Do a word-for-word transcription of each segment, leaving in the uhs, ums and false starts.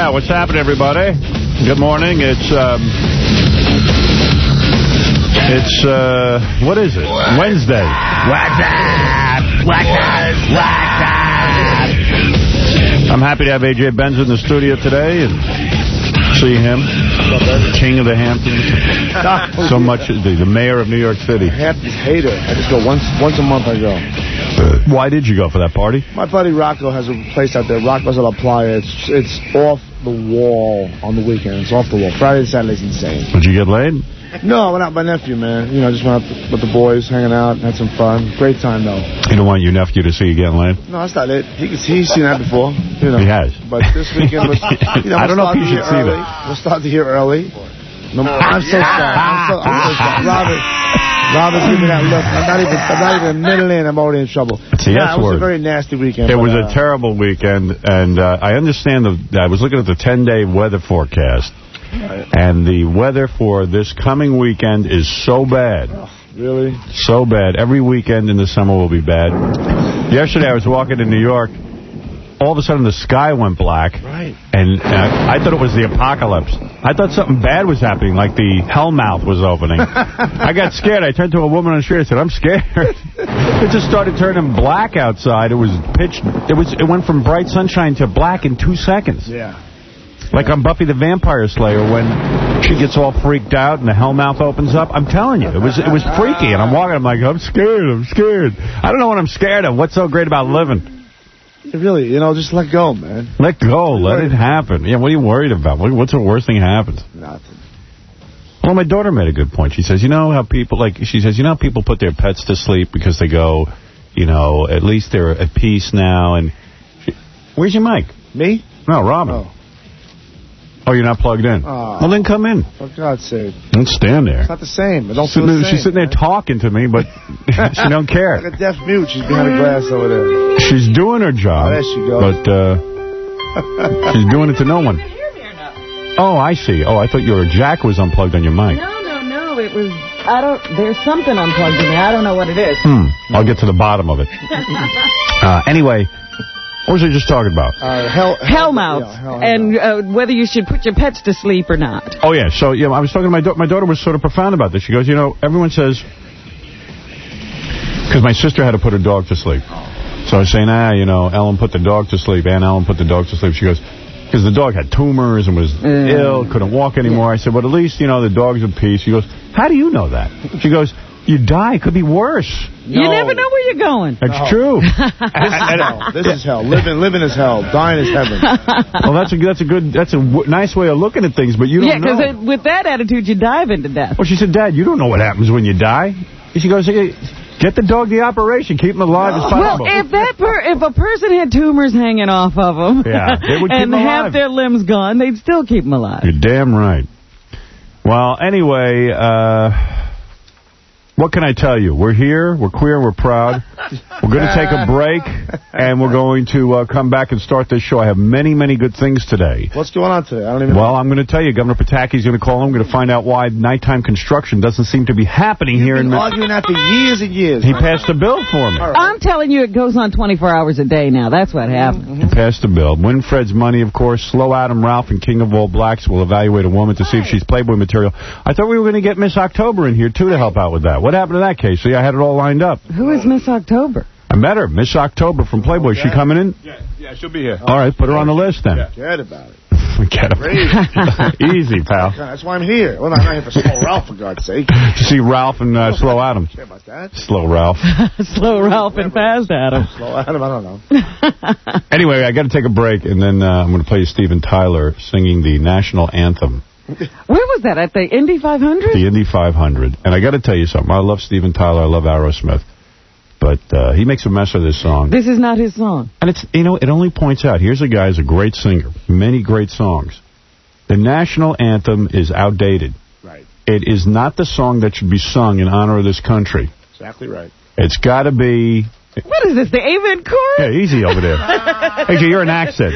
Yeah, what's happening, everybody? Good morning. It's, um... It's, uh... What is it? What? Wednesday. What's up? What's up? What's up? I'm happy to have A J Benz in the studio today and see him. King of the Hamptons. So much, the, the mayor of New York City. Hamptons hater. I just go once once a month I go. Uh, why did you go for that party? My buddy Rocco has a place out there, Rocco's La Playa. It's, it's off the wall on the weekend. It's off the wall. Friday and Saturday's insane. Did you get laid? No, I went out with my nephew, man. You know, just went out with the boys, hanging out, had some fun. Great time, though. You don't want your nephew to see you getting laid? No, that's not it. He, he's seen that before. You know. He has. But this weekend was... You know, I don't know if you should see early. that. We'll start the year early. No, I'm so sorry. I'm so, I'm so sorry. Robert, Robert's giving me that look. I'm not even, I'm not even a minute in. I'm already in trouble. It's a yes yeah, it was word. a very nasty weekend. It but, was uh, a terrible weekend, and uh, I understand the... I was looking at the ten-day weather forecast. And the weather for this coming weekend is so bad. Oh, really? So bad. Every weekend in the summer will be bad. Yesterday I was walking in New York. All of a sudden the sky went black. Right. And uh, I thought it was the apocalypse. I thought something bad was happening, like the hellmouth was opening. I got scared. I turned to a woman on the street. I said, I'm scared. It just started turning black outside. It was pitch. It was. It went from bright sunshine to black in two seconds. Yeah. Like on Buffy the Vampire Slayer when she gets all freaked out and the hellmouth opens up. I'm telling you, it was it was freaky. And I'm walking, I'm like, I'm scared, I'm scared. I don't know what I'm scared of. What's so great about living? Really, you know, just let go, man. Let go. Let it happen. Yeah, what are you worried about? What's the worst thing that happens? Nothing. Well, my daughter made a good point. She says, you know how people, like, she says, you know how people put their pets to sleep because they go, you know, at least they're at peace now. And she, where's your mic? Me? No, Robin. Oh. Oh, you're not plugged in? Oh. Well, then come in. For God's sake. Don't stand there. It's not the same. It don't She's feel the same. She's sitting there man. talking to me, but she don't care. Like a deaf mute. She's behind the glass over there. She's doing her job. Oh, there she goes. But uh, she's doing it to no one. Oh, I see. Oh, I thought your jack was unplugged on your mic. No, no, no. It was... I don't... There's something unplugged in there. I don't know what it is. Hmm. I'll get to the bottom of it. uh, anyway... What was I just talking about? Uh, hell, Hellmouth. Yeah, hell, and uh, whether you should put your pets to sleep or not. Oh, yeah. So, yeah, I was talking to my daughter. My daughter was sort of profound about this. She goes, you know, everyone says... Because my sister had to put her dog to sleep. So I was saying, ah, you know, Ellen put the dog to sleep. Aunt Ellen put the dog to sleep. She goes, because the dog had tumors and was mm. ill, couldn't walk anymore. I said, well, at least, you know, the dog's in peace. She goes, how do you know that? She goes... You die. It could be worse. No. You never know where you're going. That's no. true. This is hell. This is hell. Living, living is hell. Dying is heaven. Well, that's a that's a good that's a w nice way of looking at things, but you don't yeah, know. Yeah, because with that attitude, you dive into death. Well, she said, Dad, you don't know what happens when you die. She goes, hey, get the dog the operation. Keep him alive no. as possible. Well, if that per if a person had tumors hanging off of them, yeah, they would keep and him alive. half their limbs gone, they'd still keep them alive. You're damn right. Well, anyway. Uh, What can I tell you? We're here. We're queer. We're proud. We're going to take a break, and we're going to uh, come back and start this show. I have many, many good things today. What's going on today? I don't even Well, know. I'm going to tell you. Governor Pataki's going to call him. I'm going to find out why nighttime construction doesn't seem to be happening You've here been in... arguing that for years and years. He passed a bill for me. Right. I'm telling you, it goes on twenty-four hours a day now. That's what happened. Mm-hmm. He passed a bill. Winfred's money, of course. Slow Adam Ralph and King of All Blacks will evaluate a woman to see if she's Playboy material. I thought we were going to get Miss October in here, too, to help out with that. What happened to that case? See, I had it all lined up. Who is Miss October? I met her, Miss October from Playboy. Is she coming in? Yeah, yeah, she'll be here. All right, put her on the list then. Yeah. Forget about it. Forget about it. Easy, pal. That's why I'm here. Well, I'm not here for Slow Ralph, for God's sake. To see Ralph and uh, Slow Adam. Care about that. Slow Ralph. Slow Ralph and Fast Adam. Slow Adam, I don't know. Anyway, I got to take a break, and then uh, I'm going to play you Steven Tyler singing the national anthem. Where was that? At the Indy five hundred? The Indy five hundred. And I got to tell you something. I love Steven Tyler. I love Aerosmith. But uh, he makes a mess of this song. This is not his song. And it's, you know, it only points out, here's a guy who's a great singer. Many great songs. The national anthem is outdated. Right. It is not the song that should be sung in honor of this country. Exactly right. It's got to be What is this, the Amen chorus? Yeah, easy over there. A J, you're an accent.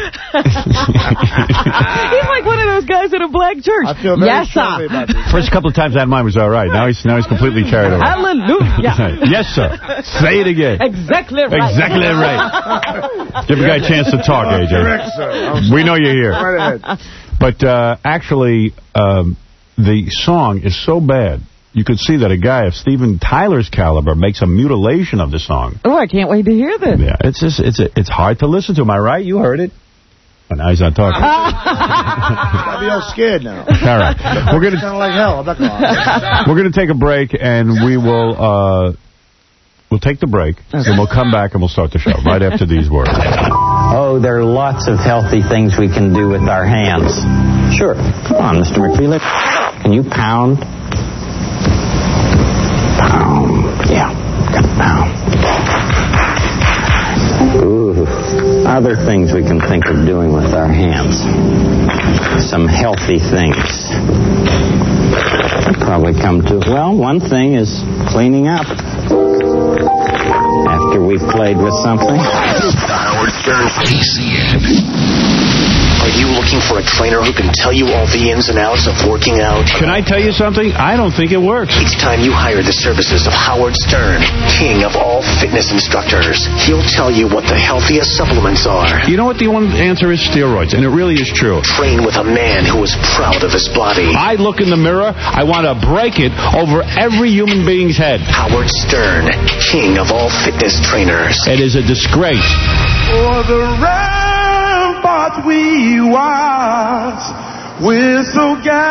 He's like one of those guys in a black church. I feel very yes, strongly sir. about this. First couple of times that mine was all right. Now he's now he's completely carried away. Hallelujah. Yes, sir. Say it again. Exactly right. Exactly right. Give a guy a chance to talk, A J. Correct, sir. We know you're here. Right ahead. But uh, actually, um, the song is so bad, you could see that a guy of Steven Tyler's caliber makes a mutilation of the song. Oh, I can't wait to hear this. Yeah, it's just it's a, it's hard to listen to. Am I right? You heard it. Oh, now he's not talking. I'll be all scared now. All right, we're gonna sound like hell. I'm not gonna we're gonna take a break, and we will uh, we'll take the break, okay. and we'll come back and we'll start the show right after these words. Oh, there are lots of healthy things we can do with our hands. Sure. Come on, Mister McFeely. Can you pound? Pound. Yeah. Pound. Ooh. Other things we can think of doing with our hands. Some healthy things. Probably come to, well, one thing is cleaning up. After we've played with something. Howard Stern, K C N. Are you looking for a trainer who can tell you all the ins and outs of working out? Can I tell you something? I don't think it works. It's time you hire the services of Howard Stern, king of all fitness instructors. He'll tell you what the healthiest supplements are. You know what the one answer is? Steroids, and it really is true. Train with a man who is proud of his body. I look in the mirror, I want to break it over every human being's head. Howard Stern, king of all fitness trainers. It is a disgrace. For the ramparts we watch, we're so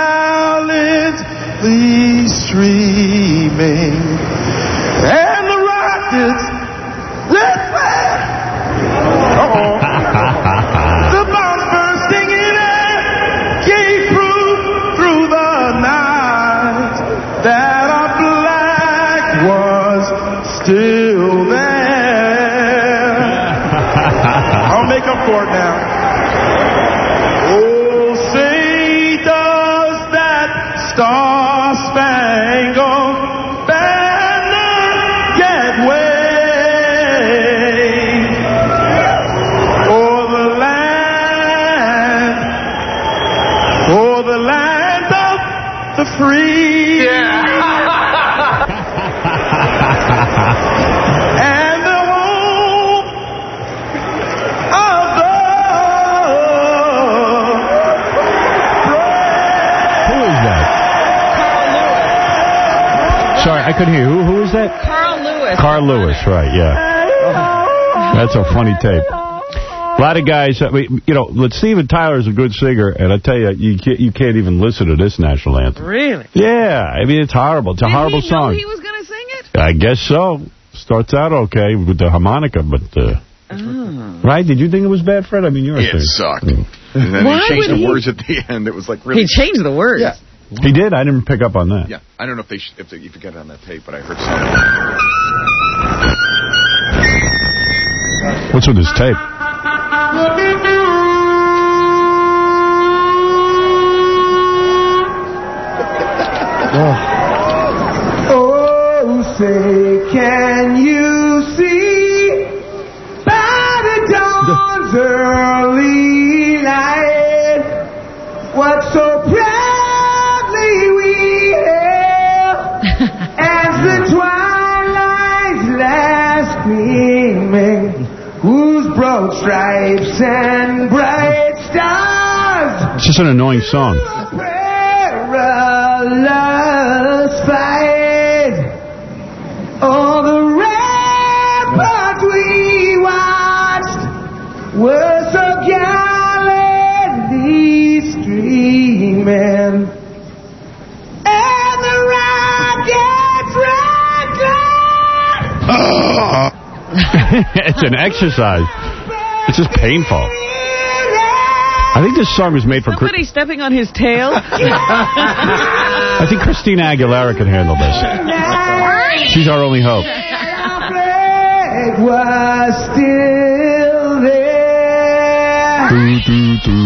gallantly streaming, and the rockets, red flag, uh-oh, the bombs bursting in air, gave proof through the night that our flag was still there. I'll make up for it now. Oh, say does that star-spangled banner get waved o'er the land, o'er the land of the free? Yeah. And the home of the Who is that? Sorry, I couldn't hear. Who, who is that? Carl Lewis. Carl Lewis, right, yeah. That's a funny tape. A lot of guys, I mean, you know, Steven Tyler's a good singer, and I tell you, you can't, you can't even listen to this national anthem. Really? Yeah, I mean, it's horrible. It's a Did horrible he know song. he was going to sing it? I guess so. Starts out okay with the harmonica, but... Uh, Oh. Right? Did you think it was bad, Fred? I mean, you're a It singer. sucked. Mm. And then Why he changed would the he- words at the end. It was like really... He changed the words. Yeah. He did? I didn't pick up on that. Yeah. I don't know if they sh if, they, if you got it on that tape, but I heard something. What's with this tape? Oh, say, can you see by the dawn's early light what so proudly we hailed as the twilight's last gleaming, whose broad stripes and bright stars It's just an annoying song. perilous fight. All the ramparts we watched were so gallantly streaming, and the rockets rattling. It's an exercise. It's just painful. I think this song was made for... Somebody Chris stepping on his tail? I think Christina Aguilera can handle this. She's our only hope. It was still there. Do, do, do.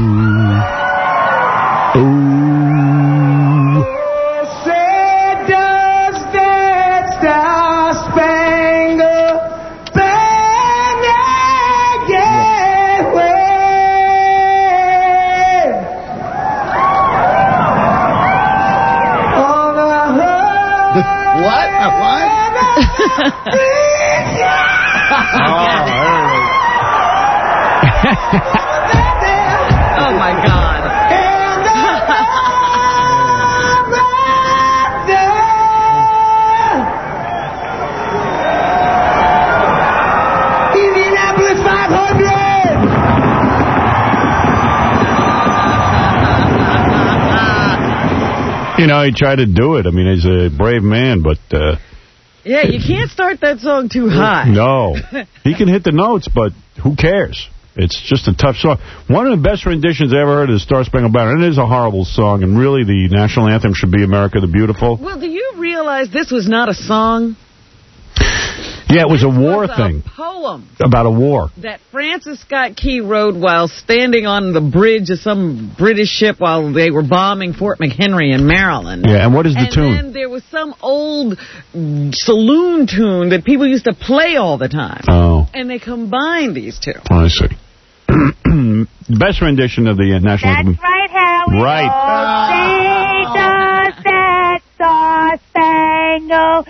Ooh. Say does that star-spangled You know, he tried to do it. I mean, he's a brave man, but... Uh, yeah, you can't start that song too high. No. He can hit the notes, but who cares? It's just a tough song. One of the best renditions I ever heard is Star Spangled Banner. And it is a horrible song, and really the national anthem should be America the Beautiful. Well, do you realize this was not a song? Yeah, it was a this war was thing. A poem. About a war. That Francis Scott Key wrote while standing on the bridge of some British ship while they were bombing Fort McHenry in Maryland. Yeah, and what is the and tune? And then there was some old saloon tune that people used to play all the time. Oh. And they combined these two. Oh, I see. Best rendition of the uh, national anthem. That's right, Howie. Right. Oh, say does that Star Spangled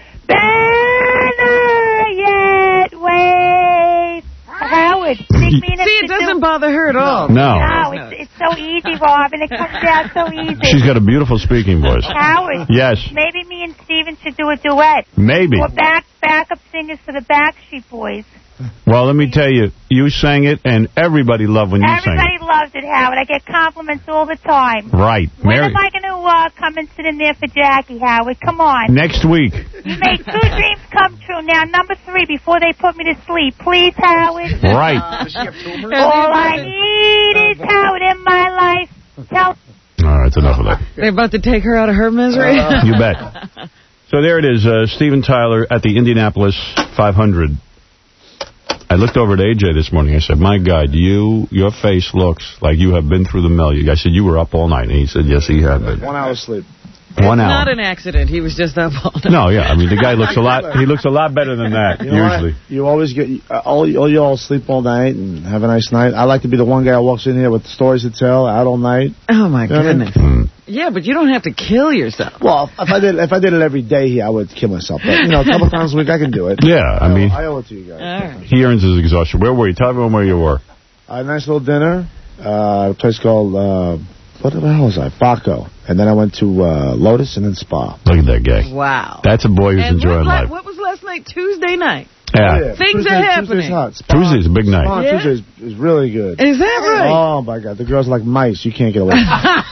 Banner yet wave? Howard, See, it doesn't do... bother her at all. No. No, it's, it's so easy, Robin. It comes out so easy. She's got a beautiful speaking voice. Howard. Yes. Maybe me and Steven should do a duet. Maybe. Or back backup singers for the Backstreet Boys. Well, let me tell you, you sang it, and everybody loved when you sang it. Everybody loves it, Howard. I get compliments all the time. Right. When Mary... am I going to uh, come and sit in there for Jackie, Howard? Come on. Next week. You make two dreams come true. Now, number three, before they put me to sleep. Please, Howard. Right. All I need is Howard in my life. Tell... All right, that's enough of that. They're about to take her out of her misery? Uh, you bet. So there it is, uh, Steven Tyler at the Indianapolis five hundred. I looked over at A J this morning. I said, my God, you, your face looks like you have been through the mill. I said, you were up all night. And he said, yes, he had been. One hour sleep. One it's hour. not an accident. He was just up all night. No, yeah. I mean, the guy looks a lot, he looks a lot better than that, you know usually. What? You always get, uh, all, all you all sleep all night and have a nice night. I like to be the one guy who walks in here with stories to tell, out all night. Oh, my you know goodness. I mean? mm. Yeah, but you don't have to kill yourself. Well, if I did if I did it every day here, I would kill myself. But, you know, a couple times a week, I can do it. Yeah, I I mean. I owe it to you guys. All right. He earns his exhaustion. Where were you? Tell everyone where you were. A nice little dinner. Uh, a place called, uh, what the hell was I? Baco. And then I went to uh, Lotus and then Spa. Look at that guy. Wow. That's a boy who's and enjoying what, life. What was last night? Tuesday night. Yeah. Oh, yeah. Things Tuesday, are happening. Tuesday's hot. Spa, Tuesday's a big night. Spa, Yeah? Tuesday's is really good. Is that right? Oh, my God. The girls are like mice. You can't get away from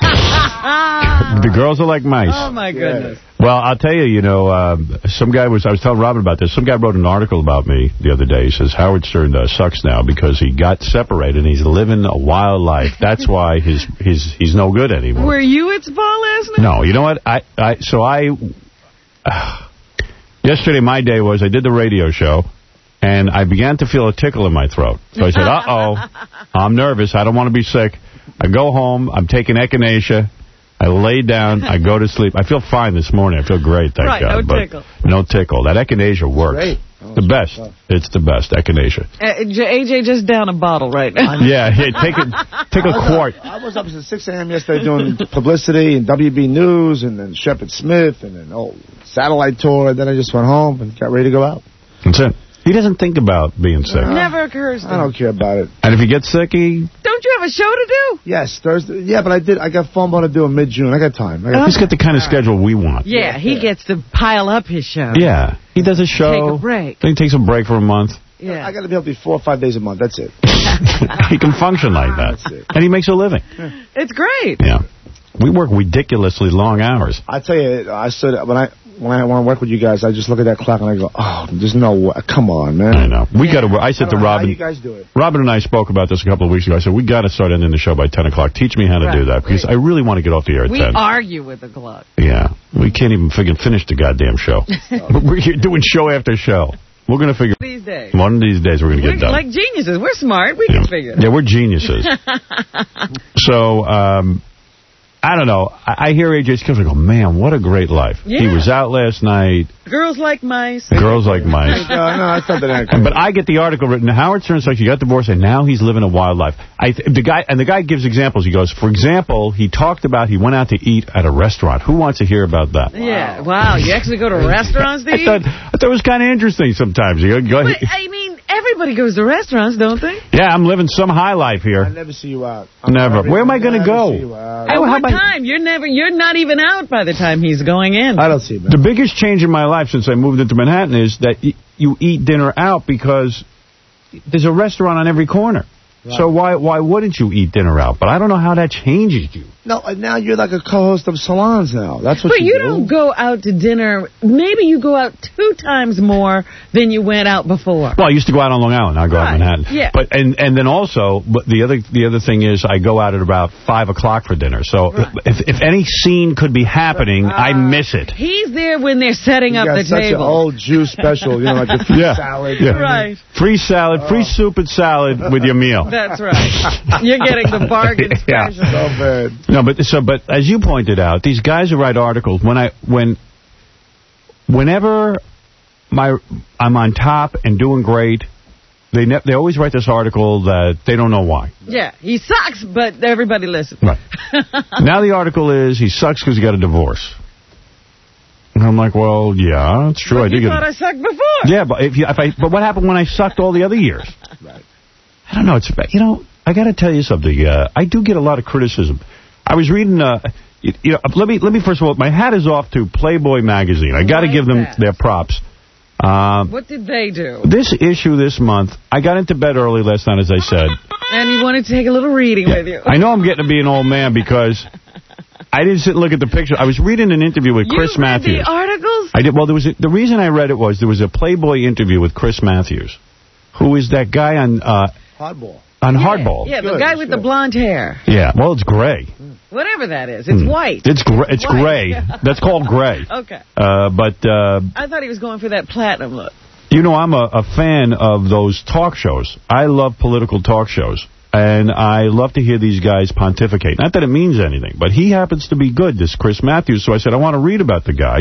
them. The girls are like mice. Oh, my goodness. Well, I'll tell you, you know, uh, some guy was, I was telling Robin about this, some guy wrote an article about me the other day. He says, Howard Stern uh, sucks now because he got separated and he's living a wild life. That's why his his he's no good anymore. Were you at Spa last night? No, you know what? I, I So I, uh, yesterday my day was I did the radio show and I began to feel a tickle in my throat. So I said, uh-oh, I'm nervous. I don't want to be sick. I go home. I'm taking echinacea. I lay down, I go to sleep. I feel fine this morning. I feel great, thank right, God. no but tickle. No tickle. That echinacea works. Great. Oh, the best. Tough. It's the best, echinacea. Uh, A J just down a bottle right now. Yeah, yeah take a, take a I quart. Up, I was up since six a.m. yesterday doing publicity and W B News and then Shepard Smith and then, oh, satellite tour. And then I just went home and got ready to go out. That's it. He doesn't think about being sick. Uh, Never occurs to I don't care about it. And if he gets sick, he... Don't you have a show to do? Yes, Thursday. Yeah, but I did. I got phone ball to do in mid-June. I got time. I got He's got the kind of schedule we want. Yeah, yeah, he yeah. gets to pile up his show. Yeah, he does a show. Take a break. Then he takes a break for a month. Yeah. I got to be able to do four or five days a month. That's it. He can function like that. That's it. And he makes a living. Yeah. It's great. Yeah. We work ridiculously long hours. I tell you, I said when I when I want to work with you guys, I just look at that clock and I go, oh, there's no way. Come on, man. I know. We yeah. got to. I said I to Robin. How you guys do it? Robin and I spoke about this a couple of weeks ago. I said we got to start ending the show by ten o'clock. Teach me how to right. do that because I really want to get off the air at we ten. We argue with the clock. Yeah, we can't even figure finish the goddamn show. We're here doing show after show. We're going to figure... These days. One of these days we're going to get done. Like geniuses. We're smart. We yeah. can figure it out. Yeah, we're geniuses. So, um... I don't know. I, I hear A J's kids. I go, man, what a great life. Yeah. He was out last night. Girls like mice. Girls like mice. no, no, that's not that. But I get the article written. Howard Stern's like, he got divorced, and now he's living a wild life. I th the guy And the guy gives examples. He goes, for example, he talked about he went out to eat at a restaurant. Who wants to hear about that? Yeah, wow. You actually go to restaurants to I eat? Thought, I thought it was kind of interesting sometimes. You go, but, I mean, everybody goes to restaurants, don't they? Yeah, I'm living some high life here. I never see you out. I'm never. Where am I going to go? At what time? You're never. You're not even out by the time he's going in. I don't see it. The biggest change in my life since I moved into Manhattan is that y you eat dinner out because there's a restaurant on every corner. Right. So why why wouldn't you eat dinner out? But I don't know how that changes you. No, now you're like a co-host of Salons now. That's what but you, you do. don't go out to dinner. Maybe you go out two times more than you went out before. Well, I used to go out on Long Island. Now I go right. out in Manhattan. Yeah. But and and then also, but the other the other thing is, I go out at about five o'clock for dinner. So right. if if any scene could be happening, uh, I miss it. He's there when they're setting you up got the such table. An old Jew special, you know, like a free yeah. salad. Yeah. Right. Free salad, oh. free soup and salad with your meal. That's right. You're getting the bargain yeah. special. So bad. No, but so but as you pointed out, these guys who write articles, when I when whenever my I'm on top and doing great, they ne they always write this article that they don't know why. Yeah, he sucks, but everybody listens. Right. Now the article is he sucks because he got a divorce. And I'm like, well, yeah, it's true. But I did you get thought I sucked before. Yeah, but if you if I but what happened when I sucked all the other years? Right. I don't know. It's you know I got to tell you something. Uh, I do get a lot of criticism. I was reading. Uh, you, you know, let me let me first of all, my hat is off to Playboy magazine. I got to give them that? their props. Um, what did they do? This issue this month, I got into bed early last night, as I said. And you wanted to take a little reading with you. I know I'm getting to be an old man because I didn't sit and look at the picture. I was reading an interview with Chris you read Matthews. the articles? I did. Well, there was a, the reason I read it was there was a Playboy interview with Chris Matthews, who is that guy on uh, Hardball. On yeah, Hardball. Yeah, the good, guy with good. the blonde hair. Yeah, well, it's gray. Whatever that is. It's mm. white. It's gray. It's white. gray. That's called gray. Okay. Uh, but uh, I thought he was going for that platinum look. You know, I'm a, a fan of those talk shows. I love political talk shows. And I love to hear these guys pontificate. Not that it means anything, but he happens to be good, this Chris Matthews. So I said, I want to read about the guy.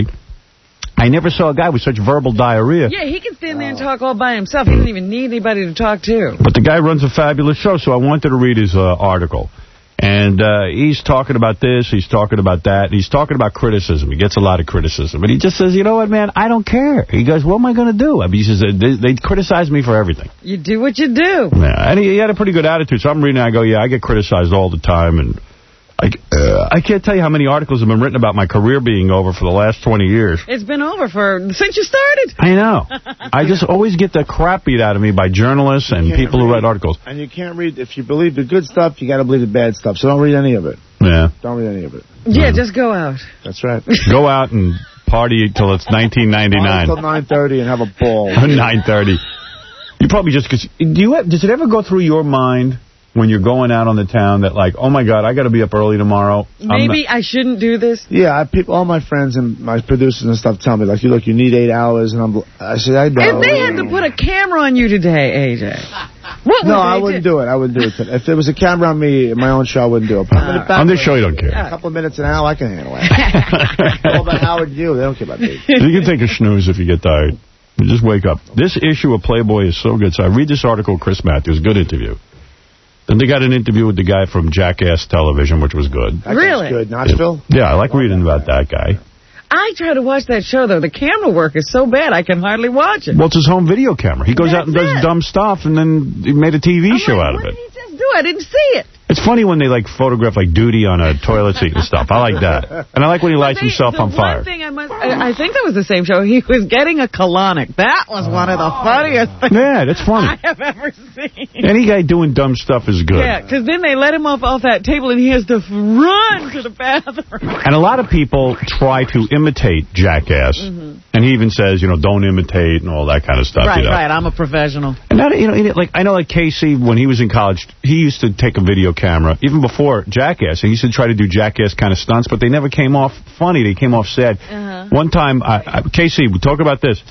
I never saw a guy with such verbal diarrhea. Yeah, he can stand there and talk all by himself. He doesn't even need anybody to talk to. But the guy runs a fabulous show, so I wanted to read his uh, article. And uh, he's talking about this, he's talking about that, he's talking about criticism. He gets a lot of criticism. But he just says, you know what, man, I don't care. He goes, what am I going to do? I mean, he says, they, they criticize me for everything. You do what you do. Yeah, and he, he had a pretty good attitude. So I'm reading it, I go, yeah, I get criticized all the time, and I, uh, I can't tell you how many articles have been written about my career being over for the last twenty years. It's been over for since you started. I know. I just always get the crap beat out of me by journalists and people read, who write articles. And you can't read, if you believe the good stuff, you got to believe the bad stuff. So don't read any of it. Yeah. Don't read any of it. Yeah, just go out. That's right. Go out and party till it's nineteen ninety-nine. Until nine thirty and have a ball. nine thirty. You probably just, cause, do you have, does it ever go through your mind when you're going out on the town that like, oh my God, I got to be up early tomorrow? Maybe I shouldn't do this. Yeah, I, people, all my friends and my producers and stuff tell me, like, you look, you need eight hours. And I'm, I said, I know. If they had to put a camera on you today, A J, what would No, they I wouldn't do? do it. I wouldn't do it. If there was a camera on me, my own show, I wouldn't do it. Uh, on this show, you don't care. A couple of minutes an hour, I can handle it. All about Howard you. They don't care about me. You can take a snooze if you get tired. You just wake up. This issue of Playboy is so good. So I read this article, Chris Matthews, good interview. Then they got an interview with the guy from Jackass Television, which was good. That really? Good. Knoxville? Yeah, I like reading about that guy. I try to watch that show, though. The camera work is so bad, I can hardly watch it. Well, it's his home video camera. He goes That's out and does it. dumb stuff, and then he made a T V I'm show like, out of what it. did he just do? I didn't see it. It's funny when they, like, photograph, like, Duty on a toilet seat and stuff. I like that. And I like when he lights They, himself the on fire. One thing I, must, I, I think that was the same show. He was getting a colonic. That was one of the funniest things Yeah, that's funny. I have ever seen. Any guy doing dumb stuff is good. Yeah, because then they let him off, off that table, and he has to run to the bathroom. And a lot of people try to imitate Jackass. Mm-hmm. And he even says, you know, don't imitate and all that kind of stuff. Right, you know? right. I'm a professional. And that, you know, like I know, like Casey, when he was in college, he used to take a video camera, even before Jackass. He used to try to do Jackass kind of stunts, but they never came off funny. They came off sad. Uh-huh. One time, I, I, Casey, we talk about this.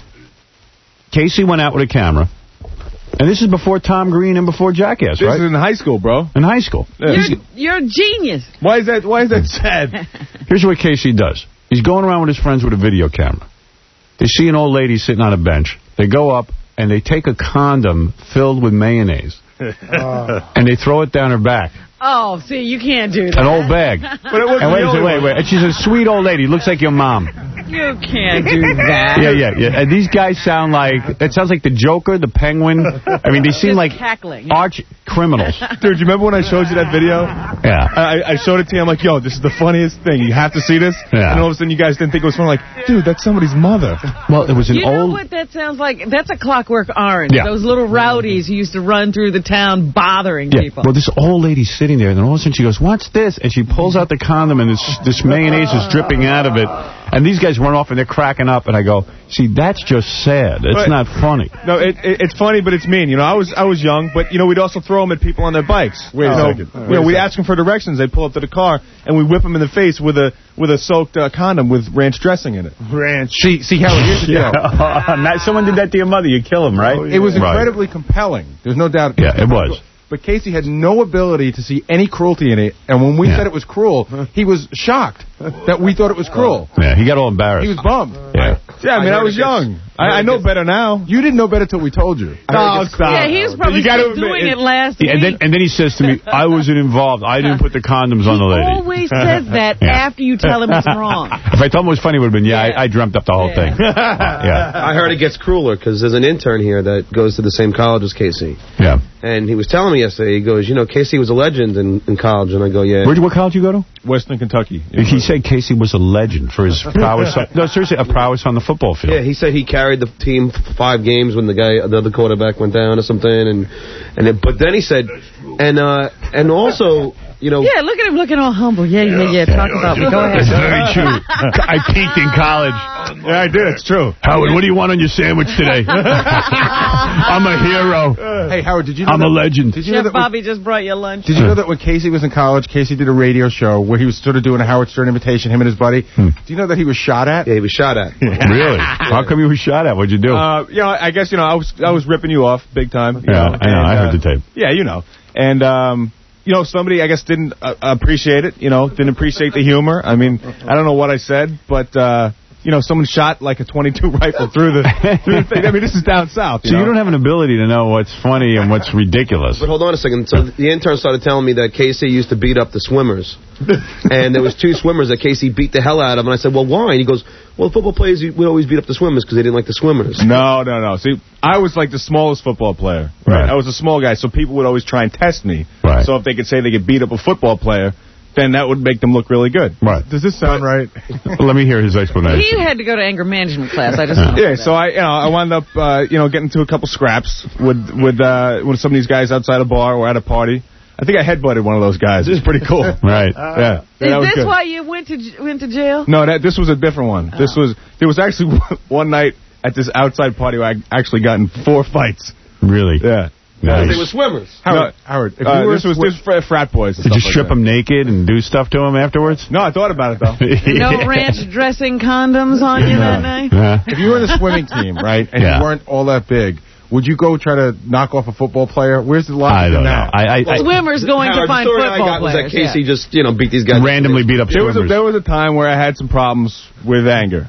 Casey went out with a camera, and this is before Tom Green and before Jackass, this right? This is in high school, bro. In high school. Yeah. You're, you're a genius. Why is that? Why is that sad? Here's what Casey does. He's going around with his friends with a video camera. They see an old lady sitting on a bench. They go up, and they take a condom filled with mayonnaise, uh. and they throw it down her back. Oh, see, you can't do that. An old bag. But it and wait, wait, wait, wait. And she's a sweet old lady. Looks like your mom. You can't do that. Yeah, yeah, yeah. And these guys sound like, it sounds like the Joker, the Penguin. I mean, they seem Just like cackling. arch criminals. Dude, you remember when I showed you that video? Yeah. I, I showed it to you. I'm like, yo, this is the funniest thing. You have to see this. Yeah. And all of a sudden, you guys didn't think it was funny. Like, dude, that's somebody's mother. Well, it was an You know old... what that sounds like? That's a Clockwork Orange. Yeah. Those little rowdies who used to run through the town bothering Yeah. people. Well, this old lady's sitting there, and then all of a sudden she goes, "What's this?" And she pulls out the condom, and this, this mayonnaise is dripping out of it. And these guys run off, and they're cracking up. And I go, "See, that's just sad. It's But- not funny." No, it, it, it's funny, but it's mean. You know, I was I was young, but, you know, we'd also throw them at people on their bikes. Wait a you know, second. You Wait know, a we second. ask them for directions. They pull up to the car, and we whip them in the face with a with a soaked uh, condom with ranch dressing in it. Ranch. See, see, Howard, here's the deal. Not- Someone did that to your mother. You kill him, right? It was Right. incredibly compelling. There's no doubt. Yeah, it was. But Casey had no ability to see any cruelty in it, and when we Yeah. said it was cruel, he was shocked that we thought it was cruel. Yeah, he got all embarrassed. He was bummed. Yeah. Yeah, I mean, I, heard was it gets- young. I, I know better now. You didn't know better till we told you. No, stop. Yeah, he was probably You gotta still admit, doing it- it last Yeah, and then week. and then he says to me, "I wasn't involved. I didn't put the condoms on the He lady." always says that Yeah. after you tell him it's wrong. If I told him it was funny, it would have been, yeah, I, I dreamt up the whole Yeah. thing. Yeah, I heard it gets crueler because there's an intern here that goes to the same college as Casey. yeah. And he was telling me yesterday, he goes, you know, Casey was a legend in, in college. And I go, yeah. Where'd you, what college you go to? Western Kentucky. He said Casey was a legend for his prowess. On, no, seriously, a prowess on the football field. Yeah, he said he carried the team f- five games when the guy, the other quarterback went down or something. And and it, But then he said, and uh, and also, you know. Yeah, look at him looking all humble. Yeah, yeah, yeah. Talk about me. Go ahead. It's very true. I peaked in college. Yeah, I did. It's true. Howard, what do you want on your sandwich today? I'm a hero. Hey, Howard, did you know I'm that, a legend. Did you know Chef that when, Bobby just brought you lunch. Did you know that when Casey was in college, Casey did a radio show where he was sort of doing a Howard Stern imitation, him and his buddy? Hmm. Do you know that he was shot at? Yeah, he was shot at. Really? How come you were shot at? What'd you do? Uh, you know, I guess, you know, I was I was ripping you off big time. You Yeah, know, I know, and, I heard uh, the tape. Yeah, you know. And, um, you know, somebody, I guess, didn't uh, appreciate it, you know, didn't appreciate the humor. I mean, I don't know what I said, but, uh, you know, someone shot like a twenty-two rifle through the, through the thing. I mean, this is down south. You So know? you don't have an ability to know what's funny and what's ridiculous. But hold on a second. So the intern started telling me that Casey used to beat up the swimmers. And there was two swimmers that Casey beat the hell out of. And I said, well, why? And he goes, well, football players would always beat up the swimmers because they didn't like the swimmers. No, no, no. See, I was like the smallest football player. Right. I was a small guy, so people would always try and test me. Right. So if they could say they could beat up a football player, then that would make them look really good. Right. Does this sound right? Let me hear his explanation. He had to go to anger management class. I just Yeah, so I, you know, I wound up, uh, you know, getting into a couple scraps with with uh, with some of these guys outside a bar or at a party. I think I headbutted one of those guys. It was pretty cool. Right. Yeah. Yeah, that Is was this good. why you went to j- went to jail? No, that this was a different one. This was there was actually one night at this outside party where I actually got in four fights. Really? Yeah. Because Nice. they were swimmers. Howard, No, Howard, if uh, you were this was swi- this was frat boys. and Did you stuff strip like him naked and do stuff to him afterwards? that. No, I thought about it though. No ranch dressing condoms on you that night? Uh, if you were in the swimming team, right, and Yeah. you weren't all that big, would you go try to knock off a football player? Where's the logic I in don't know. that? I, I, I Swimmers going Howard, to find the story football I got players. was that Casey yeah. just, you know, beat these guys. randomly beat up There was a swimmers. there was a time where I had some problems with anger.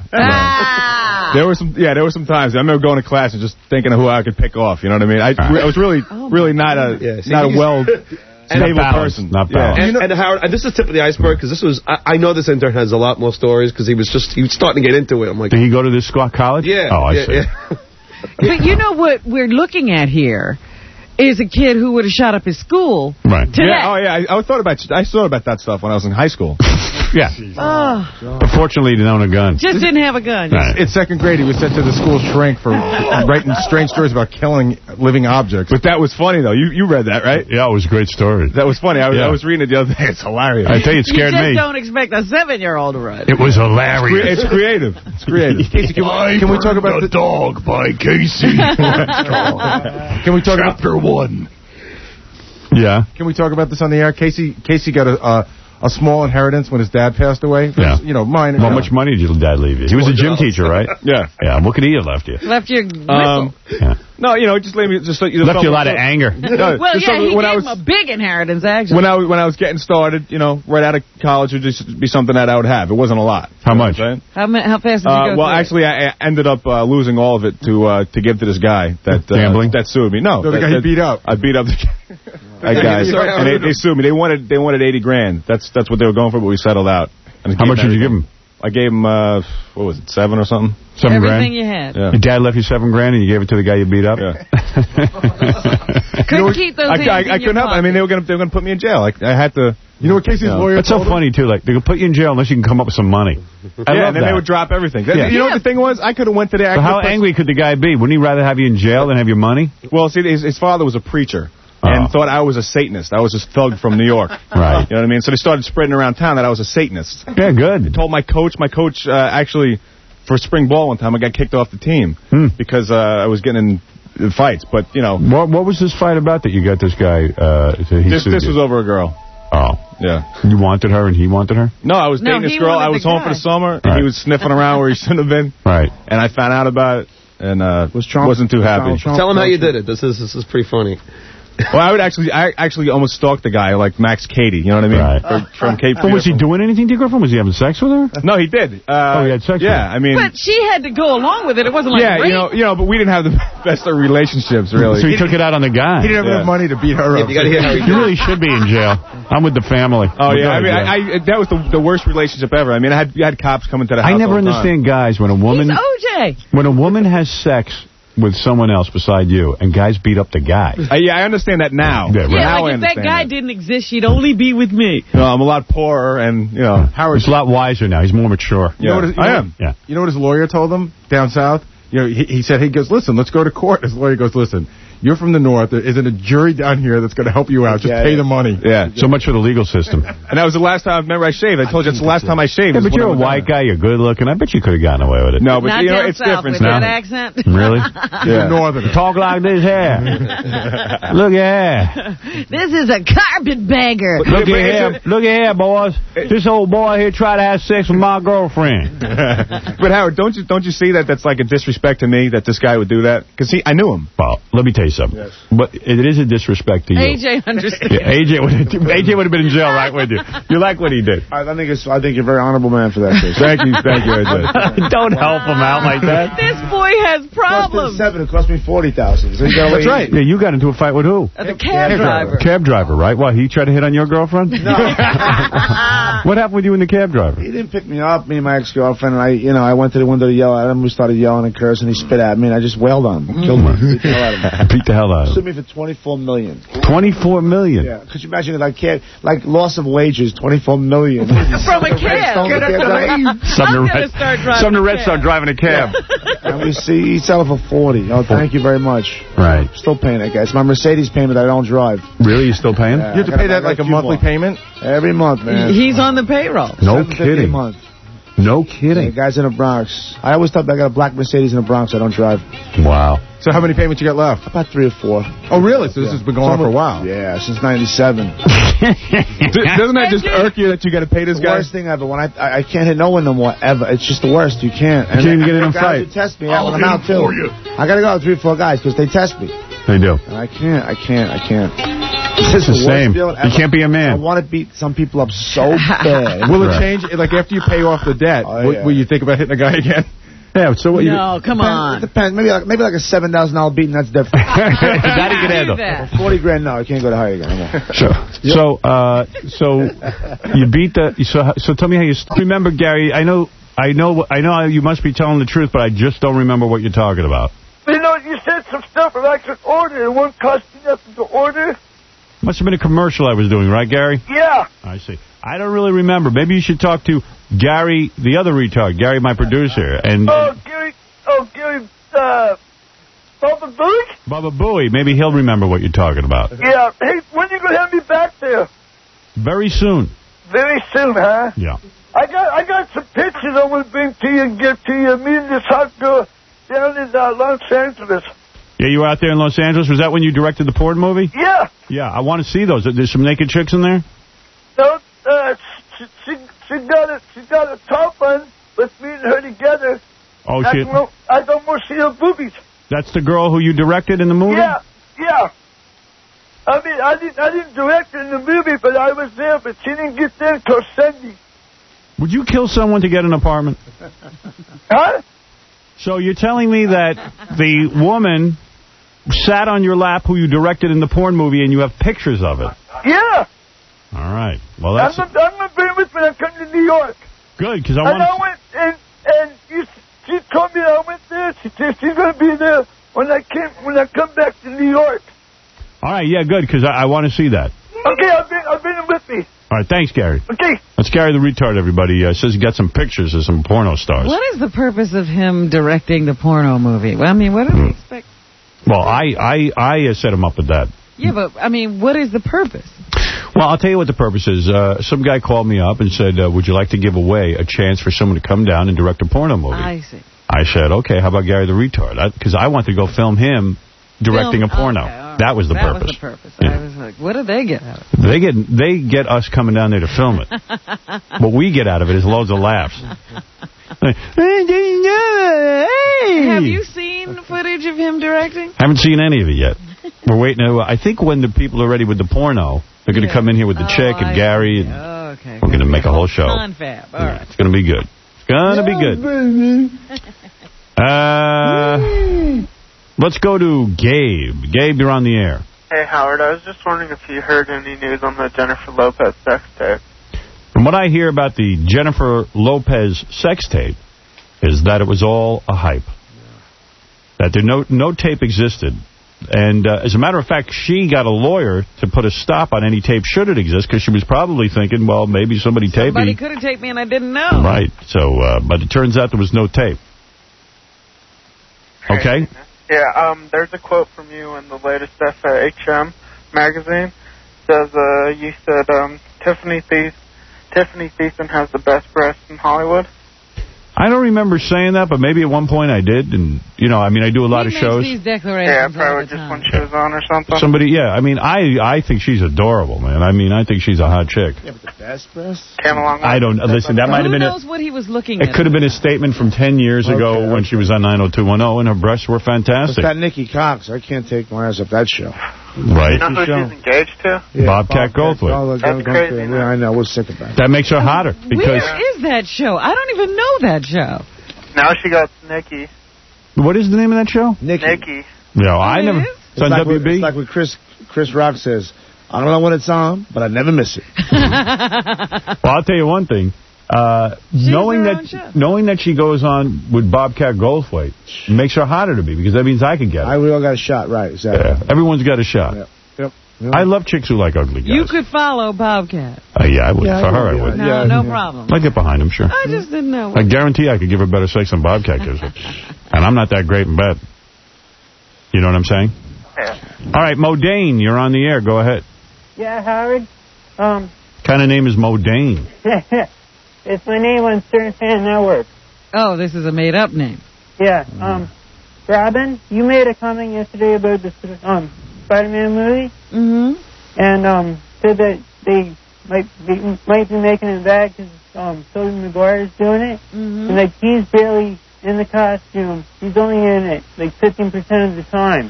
Ah! There were some, yeah, there were some times. I remember going to class and just thinking of who I could pick off. You know what I mean? I, I was really, really not a, Yeah, see, not a he's- well stable Not balanced, person. not Yeah. balanced. And, and Howard, and this is tip of the iceberg because this was, I, I know this intern has a lot more stories because he was just, he was starting to get into it. I'm like, Did he go to this squat college? yeah. Oh, I yeah, see. yeah. But you know what we're looking at here is a kid who would have shot up his school Right. today. Yeah, oh yeah, I, I thought about I thought about that stuff when I was in high school. Yeah. Oh, But fortunately, he didn't own a gun. just didn't have a gun. Right. In second grade, he was sent to the school shrink for writing strange stories about killing living objects. But that was funny though. You you read that, right? Yeah, it was a great story. That was funny. I was, Yeah. I was reading it the other day. It's hilarious. I tell you, it You scared just me. don't expect a seven-year-old to run. It was Cre- hilarious. It's creative. It's creative. Casey, can, we, can we talk about the dog by Casey? Can we talk about one. Yeah. Can we talk about this on the air? Casey Casey got a a, a small inheritance when his dad passed away. Yeah. You know, mine. How much money did your dad leave you? He was a gym teacher, right? Yeah. Yeah. What could he have left you? Left your whistle. Um, Yeah. no, you know, it just let me just let you Left you a lot of anger. No, well, just yeah, something- he when gave I was him a big inheritance, actually. when I was when I was getting started, you know, right out of college would just be something that I would have. It wasn't a lot. How You know much? what I'm saying? how, ma- how fast did you Uh, go well, through actually, I, I ended up uh, losing all of it to uh, to give to this guy that uh, Gambling? that sued me. No, No, the that, guy he that- beat up. I beat up the that guy, Sorry, and they, they sued me. They wanted they wanted eighty grand. That's that's what they were going for, but we settled out. And How much did you give him? I gave him, uh, what was it, seven or something? Seven Everything grand? you had. Yeah. Your dad left you seven grand and you gave it to the guy you beat up? Yeah. Couldn't keep those I, hands I, in I your couldn't help it. I mean, they were going to they were gonna put me in jail. I, I had to... You know what Casey's Yeah. lawyer That's so told him? funny, too. Like, they could put you in jail unless you can come up with some money. I yeah, love and then that. they would drop everything. Yeah. You know what the thing was? I could have went to the... So how angry could the guy be? Wouldn't he rather have you in jail than have your money? Well, see, his, his father was a preacher. Oh. And thought I was a Satanist. I was this thug from New York. Right. You know what I mean? So they started spreading around town that I was a Satanist. Yeah, good. I told my coach. My coach uh, actually, for spring ball one time, I got kicked off the team Hmm. because uh, I was getting in fights. But, you know... What, what was this fight about that you got this guy... Uh, to, he This, sued this you? was over a girl. Oh. Yeah. You wanted her and he wanted her? No, I was No, dating this he girl. wanted I was the home guy. for the summer, and Right. he was sniffing around where he shouldn't have been. Right. And I found out about it, and uh, Was Trump- wasn't too happy. Donald Trump- Tell him how you did it. This is this is pretty funny. Well, I would actually, I actually almost stalked the guy like Max Cady. You know what I mean? Right. From, from Cape But was he Fear. doing anything to your girlfriend? Was he having sex with her? No, he did. Uh, Oh, he had sex with Yeah, her. I mean, But she had to go along with it. It wasn't like yeah, rape. you know, you know, but we didn't have the best of relationships, really. So he took it out on the guy. He didn't have Yeah. enough money to beat her Yeah, up. you gotta hear how he You really should be in jail. I'm with the family. Oh But yeah, I go mean, ahead, I, I that was the, the worst relationship ever. I mean, I had I had cops coming to the house. I never all the time. understand guys when a woman He's O J. when a woman has sex with someone else beside you and guys beat up the guy. Uh, yeah, I understand that now. Yeah, right. Yeah, Now I like if that understand guy that. didn't exist, she'd only be with me. You know, I'm a lot poorer, and you know, Howard, He's a lot wiser now. He's more mature. You know what his, you I know- am. Yeah. You know what his lawyer told him down south? You know, he, he said, he goes, listen, let's go to court. His lawyer goes, listen, you're from the north. There isn't a jury down here that's going to help you out. Just Yeah, pay yeah. the money. Yeah. So much for the legal system. And that was the last time. Remember, I shaved. I told you it's the last time I shaved. Yeah, is but when you're I a went white down guy. You're good looking. I bet you could have gotten away with it. there. No, but Not you know, down it's south different with now. that accent. Really? You're northern. Talk like this here. Look at here. This is a carpetbagger. Look at here. Look at here, boys. This old boy here tried to have sex with my girlfriend. But Howard, don't you don't you see that that's like a disrespect to me that this guy would do that? Because he, I knew him. Well, let me tell you something. Yes. But it is a disrespect to you. A J understands. Yeah, A J would A J would have been in jail right with you. You like what he did. I I think it's. I think you're a very honorable man for that case. Thank you, thank you, A J. Don't help him out like that. This boy has problems. Seven. It cost me forty thousand. So you got That's right. Yeah, you got into a fight with who? Uh, the cab driver. Cab driver, right? What, he tried to hit on your girlfriend? No. What happened with you and the cab driver? He didn't pick me up, me and my ex-girlfriend, and I, you know, I went to the window to yell at him. We started yelling and cursing. He spit at me, and I just wailed on him. Killed him. Beat the hell out of him. Beat the hell out of Sued him. me for twenty-four million. twenty-four million. Yeah. Could you imagine, like, cab, like loss of wages, twenty-four million. From a cab. Stole the cab driver. Some I'm to gonna Red, start driving some to a Red cab. start driving a cab. And we see, he sell it for forty. Oh, thank you very much. Right. Still paying that guy. It's my Mercedes payment that I don't drive. Really? You still paying? Yeah. You have to I pay gotta- that I like got a few monthly more. payment? Every month, man. He's on the payroll. No seven fifty kidding. a month. No The kidding. guy's in the Bronx. I always thought I got a black Mercedes in the Bronx. I don't drive. Wow. So how many payments you got left? About three or four. Oh, really? So this has been going on for a while. Yeah, since ninety-seven. D- Doesn't that just irk you that you got to pay this The guy? worst thing ever. When I I, I can't hit no one no more ever. It's just the worst. You can't. And You can't even get in a guys fight. who test me out when I'm out too. I gotta go with three or four guys because they test me. They do. And I can't. I can't. I can't. It's the same. You can't be a I man. want to beat some people up so bad. Will it Right. change? Like after you pay off the debt, Oh, will, yeah. will you think about hitting a guy again? Yeah, so what you No, come Depends- on. It depends. Maybe like maybe like a seven thousand dollar beating. That's different. That he can Do handle. that. Forty grand. No, I can't go to higher again. I won't. Sure. So, uh, so you beat the. So, so tell me how you st- remember, Gary. I know, I know, I know. You must be telling the truth, but I just don't remember what you're talking about. You know, you said some stuff that I could order. It won't cost me nothing to order. Must have been a commercial I was doing, right, Gary? Yeah. I see. I don't really remember. Maybe you should talk to Gary, the other retard, Gary, my producer, and Oh, Gary. Oh, Gary. Uh, Bubba Booey? Bubba Booey. Maybe he'll remember what you're talking about. Yeah. Hey, when you gonna have me back there? Very soon. Very soon, huh? Yeah. I got I got some pictures I want to bring to you and give to you. Me and this hot girl down in uh, Los Angeles. Yeah, you were out there in Los Angeles. Was that when you directed the porn movie? Yeah. Yeah, I want to see those. There's some naked chicks in there? No, uh, she, she she got a she got a top on with me and her together. Oh, I shit. don't, I don't want to see her boobies. That's the girl who you directed in the movie? Yeah, yeah. I mean, I didn't I didn't direct her in the movie, but I was there. But she didn't get there until Sunday. Would you kill someone to get an apartment? Huh? So you're telling me that the woman sat on your lap who you directed in the porn movie and you have pictures of it? Yeah. All right. Well, I'm that's... gonna, I'm gonna bring it with me when I come to New York. Good, because I And want I went, and, and you, she told me I went there. She said she's going to be there when I came, when I come back to New York. All right, yeah, good, because I, I want to see that. Okay, I'll bring, I'll bring him with me. All right, thanks, Gary. Okay. Let's Gary the retard, everybody. Uh, says he got some pictures of some porno stars. What is the purpose of him directing the porno movie? Well, I mean, what do we expect? Well, I I, I uh, set him up with that. Yeah, but, I mean, what is the purpose? Well, I'll tell you what the purpose is. Uh, some guy called me up and said, uh, would you like to give away a chance for someone to come down and direct a porno movie? I see. I said, okay, how about Gary the retard? Because I, I wanted to go film him directing Film? a porno. Okay, right. That was the that purpose. That was the purpose. Yeah. I was like, what do they get out of it? They get they get us coming down there to film it. What we get out of it is loads of laughs. Have you seen footage of him directing? Haven't seen any of it yet. We're waiting. To, I think when the people are ready with the porno, they're going to Yeah. come in here with the Oh, chick and I Gary. And Oh, okay. we're going to make a whole show. Confab. All right. It's going to be good. It's going to be good. Uh, let's go to Gabe. Gabe, you're on the air. Hey, Howard, I was just wondering if you heard any news on the Jennifer Lopez sex tape. From what I hear about the Jennifer Lopez sex tape is that it was all a hype. That there no no tape existed. And uh, as a matter of fact, she got a lawyer to put a stop on any tape should it exist because she was probably thinking, well, maybe somebody taped Somebody me. could have taped me and I didn't know. Right. So, uh, but it turns out there was no tape. Okay? Yeah, um, there's a quote from you in the latest F H M magazine. It says, uh, you said, um, Tiffany Thies Tiffany Thiessen has the best breasts in Hollywood. I don't remember saying that, but maybe at one point I did. And, you know, I mean, I do a lot He of makes shows. these declarations Yeah, all probably the just time. when she was on or something. Somebody, yeah, I mean, I I think she's adorable, man. I mean, I think she's a hot chick. Yeah, but the best breasts? Came along. I don't, listen, that might have Who been a... knows what he was looking It at? could have been a statement from ten years ago Okay, when she was on nine oh two one oh, and her breasts were It's fantastic. that Nikki Cox. I can't take my eyes off that show. Right. You know who she's engaged to? Yeah, Bobcat Goldthwait. Oh, That's don't- don't crazy, say it. man. Yeah, I know. We're sick of that. That makes her hotter because... Where is that show? I don't even know that show. Now she got Nikki. What is the name of that show? Nikki. Nikki. No, I never... It's It's on like W what, B? it's like what Chris Chris Rock says. I don't know when it's on, but I never miss it. Well, I'll tell you one thing. Uh, knowing her that own show. knowing that she goes on with Bobcat Goldthwait makes her hotter to me because that means I can get I her. we all got a shot, right? Exactly. Yeah, everyone's got a shot. Yep. Yep. I love chicks who like ugly guys. You could follow Bobcat. Uh, yeah, I would. Yeah, For I her, would, I yeah. would. No, Yeah, no yeah. problem. I'd get behind him, sure. I just didn't know. I guarantee I could give her better sex than Bobcat gives her. And I'm not that great in bed. You know what I'm saying? Yeah. All right, Modane, you're on the air. Go ahead. Yeah, Howard. Um, kind of name is Modane? it's my name on Stern Fan Network. Oh, this is a made-up name. Yeah. Um, Robin, you made a comment yesterday about the um Spider-Man movie, Mm-hmm. and um said that they might be might be making it back because um Tobey Maguire's doing it, Mm-hmm. and like he's barely in the costume. He's only in it like fifteen percent of the time.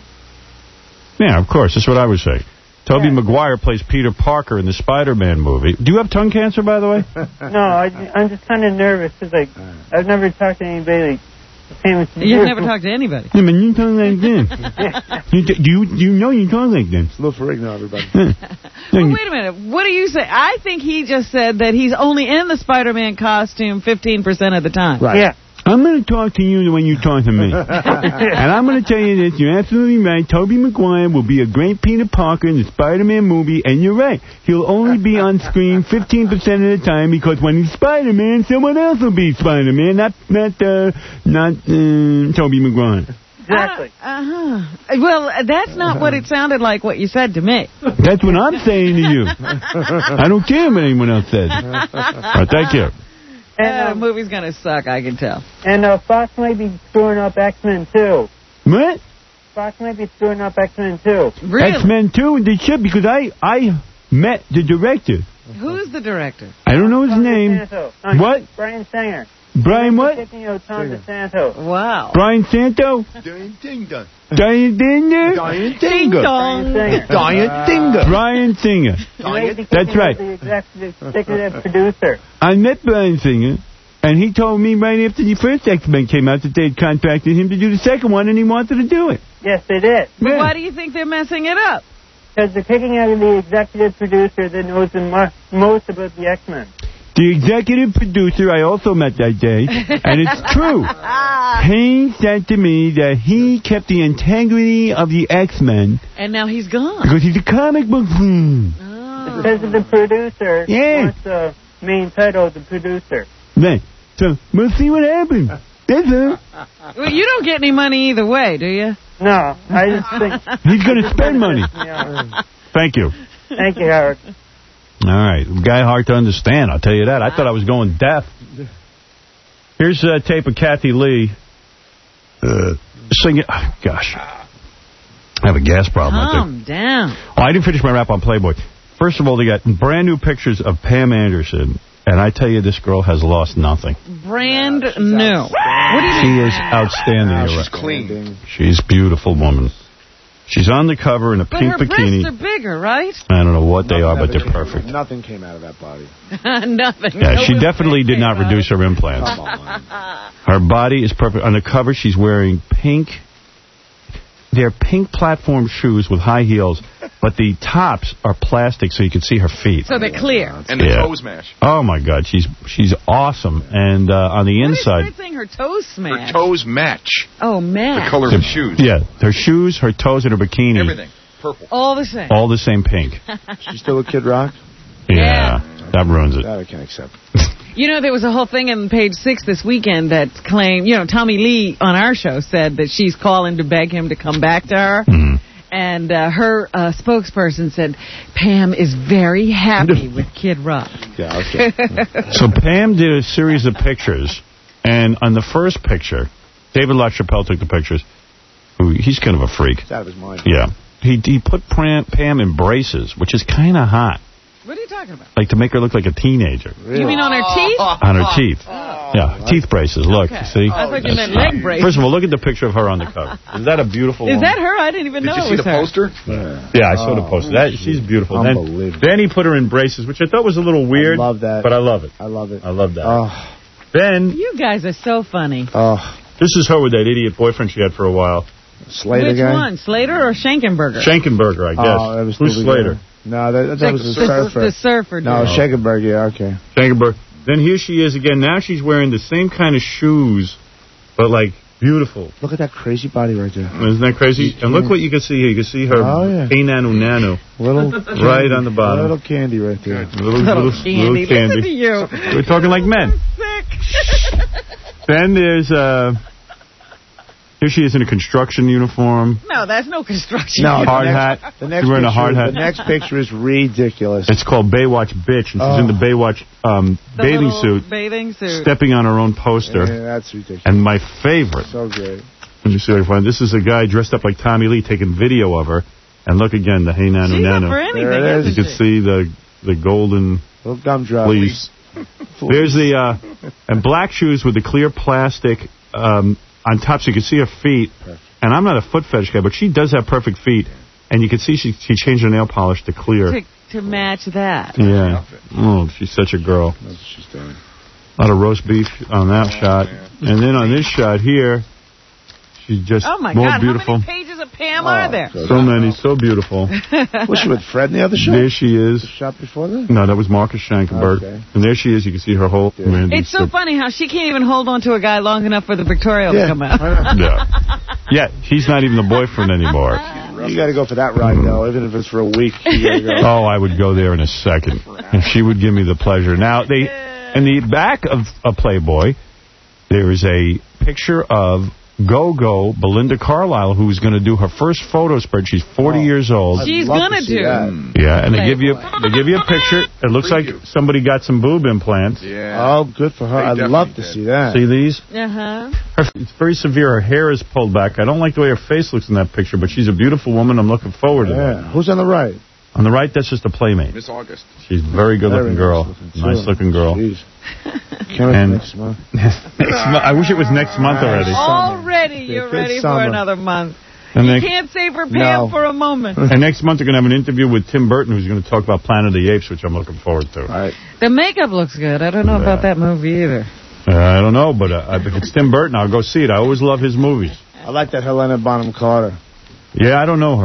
Yeah, of course. That's what I would say. Tobey Yeah. Maguire plays Peter Parker in the Spider-Man movie. Do you have tongue cancer, by the way? No, I, I'm just kind of nervous because like I've never talked to anybody like famous. You've never talked to anybody. Yeah, man, you talk like this. you, do you, you know you talk like this. It's a little Ferrigno, everybody. Well, wait a minute. What do you say? I think he just said that he's only in the Spider-Man costume fifteen percent of the time. Right. Yeah. I'm going to talk to you when you talk to me. And I'm going to tell you this. You're absolutely right. Tobey Maguire will be a great Peter Parker in the Spider-Man movie. And you're right. He'll only be on screen fifteen percent of the time because when he's Spider-Man, someone else will be Spider-Man. Not, not, uh, not, uh, Tobey Maguire. Exactly. Uh huh. Well, that's not what it sounded like. What you said to me. That's what I'm saying to you. I don't care what anyone else says. All right, thank you. And Uh, um, the movie's gonna suck. I can tell. and uh, Fox might be screwing up X-Men too. What? Fox might be screwing up X-Men too. Really? X-Men two, they should, because I, I met the director. Who's the director? I don't know his Tom name. DeSanto. No, What? Brian Singer. Brian what? Taking out Tom DeSanto. Wow. Brian Santo? Diane Tinga. Diane Dinger? Diane Ding Tinga. dong. Diane Tinga. Brian Singer. He might be That's taking right. out the executive, executive producer. I met Brian Singer, and he told me right after the first X-Men came out that they'd contracted him to do the second one, and he wanted to do it. Yes, they did. But Yeah. why do you think they're messing it up? Because they're picking out the executive producer that knows the mo- most about the X-Men. The executive producer I also met that day, and it's true. Payne said to me that he kept the integrity of the X-Men. And now he's gone. Because he's a comic book fan. Oh. Because of the producer. Yeah. Wants the main title, the producer. Right. So, we'll see what happens. That's it. Well, you don't get any money either way, do you? No, I just think... He's going to spend money. Yeah. Thank you. Thank you, Howard. All right. Guy hard to understand, I'll tell you that. I thought I was going deaf. Here's a tape of Kathy Lee uh, singing. Oh, gosh. I have a gas problem, I Calm think. down. Oh, I didn't finish my rap on Playboy. First of all, they got brand new pictures of Pam Anderson. And I tell you, this girl has lost nothing. Brand new. What do you She mean? is outstanding. Oh, she's clean. She's a beautiful woman. She's on the cover in a But pink her bikini. breasts are bigger, right? I don't know what they Nothing are, but ever they're came- perfect. Nothing came out of that body. Nothing. Yeah, No she one definitely did not thinks reduce her implants. Her body is perfect. On the cover, she's wearing pink. They're pink platform shoes with high heels, but the tops are plastic so you can see her feet. So they're clear. And the Yeah. toe smash. Oh, my God. She's she's awesome. And uh, on the What is inside... that thing? Her toes smash. Her toes match Oh, man. the color of the shoes. Yeah, her shoes, her toes, and her bikini. Everything. Purple. All the same. All the same pink. She's still with Kid Rock? Yeah. That ruins it. That I can accept. You know, there was a whole thing in Page Six this weekend that claimed, you know, Tommy Lee on our show said that she's calling to beg him to come back to her. Mm-hmm. And uh, her uh, spokesperson said, Pam is very happy with Kid Rock. Yeah, okay. So Pam did a series of pictures, and on the first picture, David LaChapelle took the pictures. Who He's kind of a freak. It's out of his mind. Yeah. He he put Pam, Pam in braces, which is kind of hot. What are you talking about? Like to make her look like a teenager. Really? You mean on her teeth? On her teeth. Oh. Yeah, teeth braces. Look, Okay. you see? I thought you meant leg braces. First of all, look at the picture of her on the cover. Is that a beautiful Is woman? that her? I didn't even Did know you it see was the her. poster? Yeah, Yeah, I saw the Oh, poster. That She's beautiful. Then, Unbelievable. then he put her in braces, which I thought was a little weird. I love that. But I love it. I love it. I love that. Oh, Then, You guys are so funny. oh. this is her with that idiot boyfriend she had for a while. Slater Which guy? one, Slater or Schenkenberger? Schenkenberger, I guess. Oh, that was Who's Stevie Slater? Wonder. No, that, that was the the, surfer. the surfer. No, dude. Schenkenberg, yeah, okay. Schenkenberger. Then here she is again. Now she's wearing the same kind of shoes, but like beautiful. Look at that crazy body right there. Isn't that crazy? And look what you can see here. You can see her Oh, yeah. hey nanu nanu Little right on the bottom. Little candy right there. Little, little, Candy. little candy. Listen to you. We're talking like men. Sick. Then there's uh, here she is in a construction uniform. No, that's no construction. No, the Hard next- hat. The next She's wearing a picture- hard hat. The next picture is ridiculous. It's called Baywatch Bitch, and she's Oh. in the Baywatch um, The bathing little suit, Bathing suit. stepping on her own poster. Yeah, that's ridiculous. And my favorite, So great. let me see if I can find. This is a guy dressed up like Tommy Lee taking video of her. And look again, the hey nanu She's up nanu. for anything, There it You is. isn't can she? see the the golden Little gumdrop. fleece. There's the uh, and black shoes with the clear plastic um, on top, so you can see her feet. And I'm not a foot fetish guy, but she does have perfect feet. And you can see she she changed her nail polish to clear. To, to match that. Yeah. Oh, she's such a girl. That's what she's doing. A lot of roast beef on that shot. And then on this shot here, she's just Oh, my more God. beautiful. How many pages of Pam are there? So many, so beautiful. Was she with Fred in the other show? There she is. The shot before that? No, that was Marcus Schenkenberg. Okay. And there she is. You can see her whole... Man, It's so funny how she can't even hold on to a guy long enough for the pictorial Yeah, to come out. Yeah. Yeah, he's not even the boyfriend anymore. You got to go for that ride, though, even if it's for a week. You gotta go. Oh, I would go there in a second. If she would give me the pleasure. Now, they in the back of a Playboy, there is a picture of Go-Go Belinda Carlisle, who's going to do her first photo spread. She's forty years old. She's love gonna to see do. that. Yeah, and they give you they give you a picture. It looks like somebody got some boob implants. Yeah. Oh, good for her. They I'd definitely love to did. see that. See these? Uh-huh. Her, it's very severe. Her hair is pulled back. I don't like the way her face looks in that picture, but she's a beautiful woman. I'm looking forward to Yeah. that. Who's on the right? On the right, that's just a playmate. Miss August. She's a very good-looking Very girl. nice-looking, too. Nice-looking girl. Jeez. Can't wait And- for next month. Next mo- I wish it was next month already. Already you're It's ready for summer. another month. And You then- can't save her Pam No. for a moment. And next month, they're going to have an interview with Tim Burton, who's going to talk about Planet of the Apes, which I'm looking forward to. All right. The makeup looks good. I don't know about that movie either. Uh, I don't know, but uh, if it's Tim Burton, I'll go see it. I always love his movies. I like that Helena Bonham Carter. Yeah, I don't know her.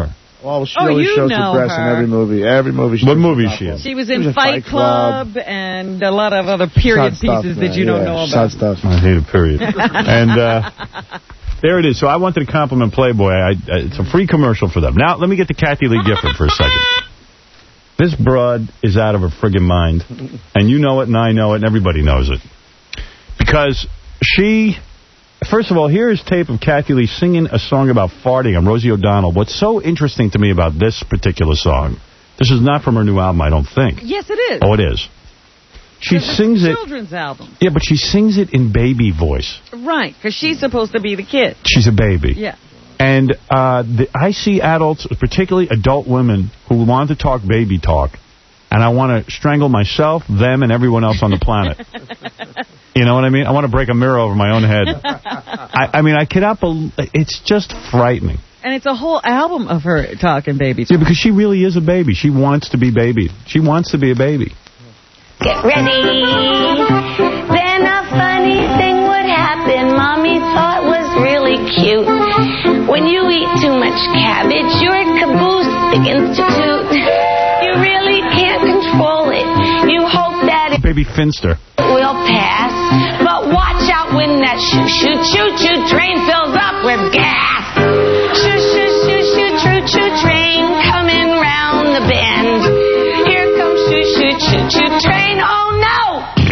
Oh, she Oh, always you shows know her breasts in her. every movie. Every movie. She What was movie in is she in? She was She in was in Fight Fight Club. Club and a lot of other period Sad stuff, pieces man. that you don't Yeah, know sad about. stuff. I hate a period. And uh, there it is. So I wanted to compliment Playboy. I, I, it's a free commercial for them. Now, let me get to Kathy Lee Gifford for a second. This broad is out of her friggin' mind. And you know it, and I know it, and everybody knows it. Because she... First of all, here is tape of Kathy Lee singing a song about farting on Rosie O'Donnell. What's so interesting to me about this particular song, this is not from her new album, I don't think. Yes, it is. Oh, it is. She It's a sings it... children's album. Yeah, but she sings it in baby voice. Right, because she's supposed to be the kid. She's a baby. Yeah. And uh, the, I see adults, particularly adult women, who want to talk baby talk. And I want to strangle myself, them, and everyone else on the planet. You know what I mean? I want to break a mirror over my own head. I, I mean, I cannot believe... It's just frightening. And it's a whole album of her talking baby. Yeah, because she really is a baby. She wants to be babied. She wants to be a baby. Get ready. Then a funny thing would happen. Mommy thought was really cute. When you eat too much cabbage, your caboose begins to toot. You really can't control it. You hope that it Baby Finster. will pass. But watch out when that shoot, shoot, shoot, shoot train fills up with gas. Shoot, shoot, shoot, shoot, shoot, shoot train coming round the bend. Here comes shoot, shoot, shoot, shoot train. Oh no!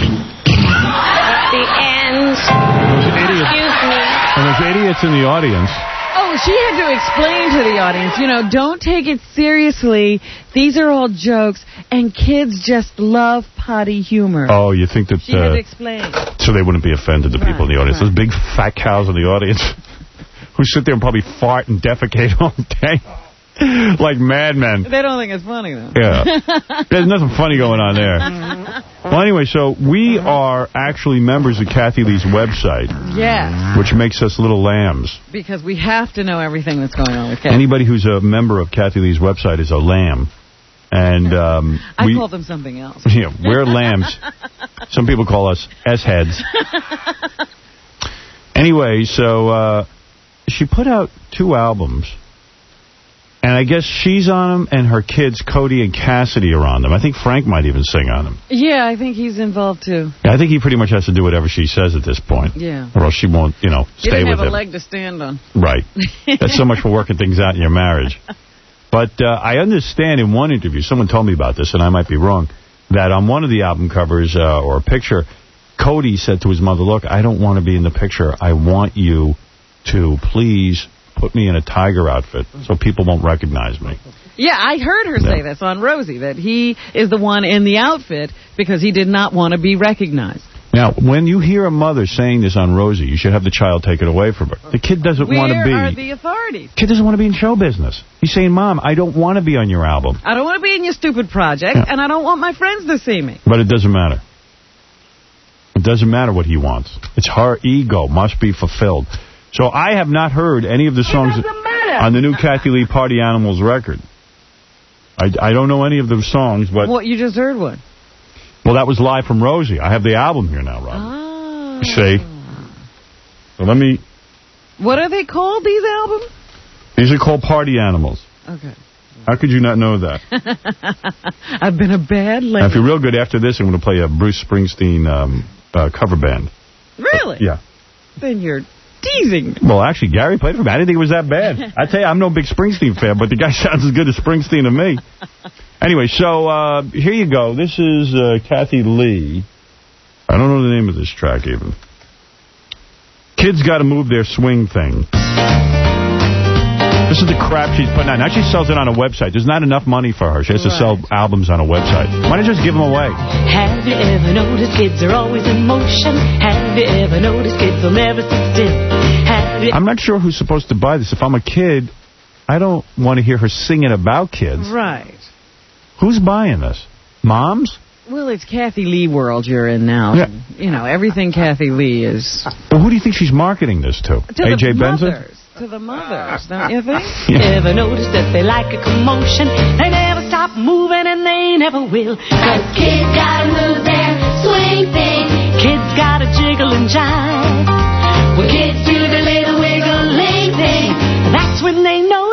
The end. Excuse me. And there's idiots in the audience. Oh, she had to explain to the audience, you know, don't take it seriously. These are all jokes, and kids just love potty humor. Oh, you think that... She had Uh, to explain. so they wouldn't be offended, the people in the audience. Those big fat cows in the audience who sit there and probably fart and defecate all day like madmen. They don't think it's funny, though. Yeah. There's nothing funny going on there. Well, anyway, so we are actually members of Kathy Lee's website, Yes, which makes us little lambs. because we have to know everything that's going on with kids. Anybody who's a member of Kathy Lee's website is a lamb. And um, I we, call them something else. yeah, we're lambs. Some people call us S-heads. Anyway, so uh, she put out two albums. And I guess she's on them, and her kids, Cody and Cassidy, are on them. I think Frank might even sing on them. Yeah, I think he's involved, too. I think he pretty much has to do whatever she says at this point. Yeah. Or else she won't, you know, He stay doesn't with have a him. leg to stand on. Right. That's so much for working things out in your marriage. But uh, I understand in one interview, someone told me about this, and I might be wrong, that on one of the album covers uh, or a picture, Cody said to his mother, look, I don't want to be in the picture. I want you to please put me in a tiger outfit so people won't recognize me. Yeah, I heard her Yeah. say this on Rosie, that he is the one in the outfit because he did not want to be recognized. Now, when you hear a mother saying this on Rosie, you should have the child take it away from her. The kid doesn't Where want to be... are the authorities? kid doesn't want to be in show business. He's saying, Mom, I don't want to be on your album. I don't want to be in your stupid project, Yeah. and I don't want my friends to see me. But it doesn't matter. It doesn't matter what he wants. It's her ego must be fulfilled. So I have not heard any of the songs on the new Kathy Lee Party Animals record. I, I don't know any of the songs, but... What, you just heard one? Well, that was live from Rosie. I have the album here now, Rob. Oh. See? So let me... What are they called, these albums? These are called Party Animals. Okay. How could you not know that? I've been a bad Now, lady. if you're real good after this, I'm going to play a Bruce Springsteen um, uh, cover band. Really? Yeah. Then you're teasing me. Well, actually, Gary played for me. I didn't think it was that bad. I tell you, I'm no big Springsteen fan, but the guy sounds as good as Springsteen to me. Anyway, so uh, here you go. This is uh, Kathy Lee. I don't know the name of this track even. Kids Gotta Move Their Swing Thing. This is the crap she's putting out. Now she sells it on a website. There's not enough money for her. She has to sell albums on a website. Why don't you just give them away? Have you ever noticed kids are always in motion? Have you ever noticed kids will never sit still? Have you... I'm not sure who's supposed to buy this. If I'm a kid, I don't want to hear her singing about kids. Right. Who's buying this? Moms? Well, it's Kathy Lee world you're in now. Yeah. You know, everything Kathy Lee is... Well, who do you think she's marketing this to? To A J the Benson? mothers. To the mothers, don't you think? Yeah. Ever notice that they like a commotion? They never stop moving and they never will. Cause kids gotta move their swing thing. Kids gotta jiggle and jive. When kids do the little wiggling thing, that's when they know they're a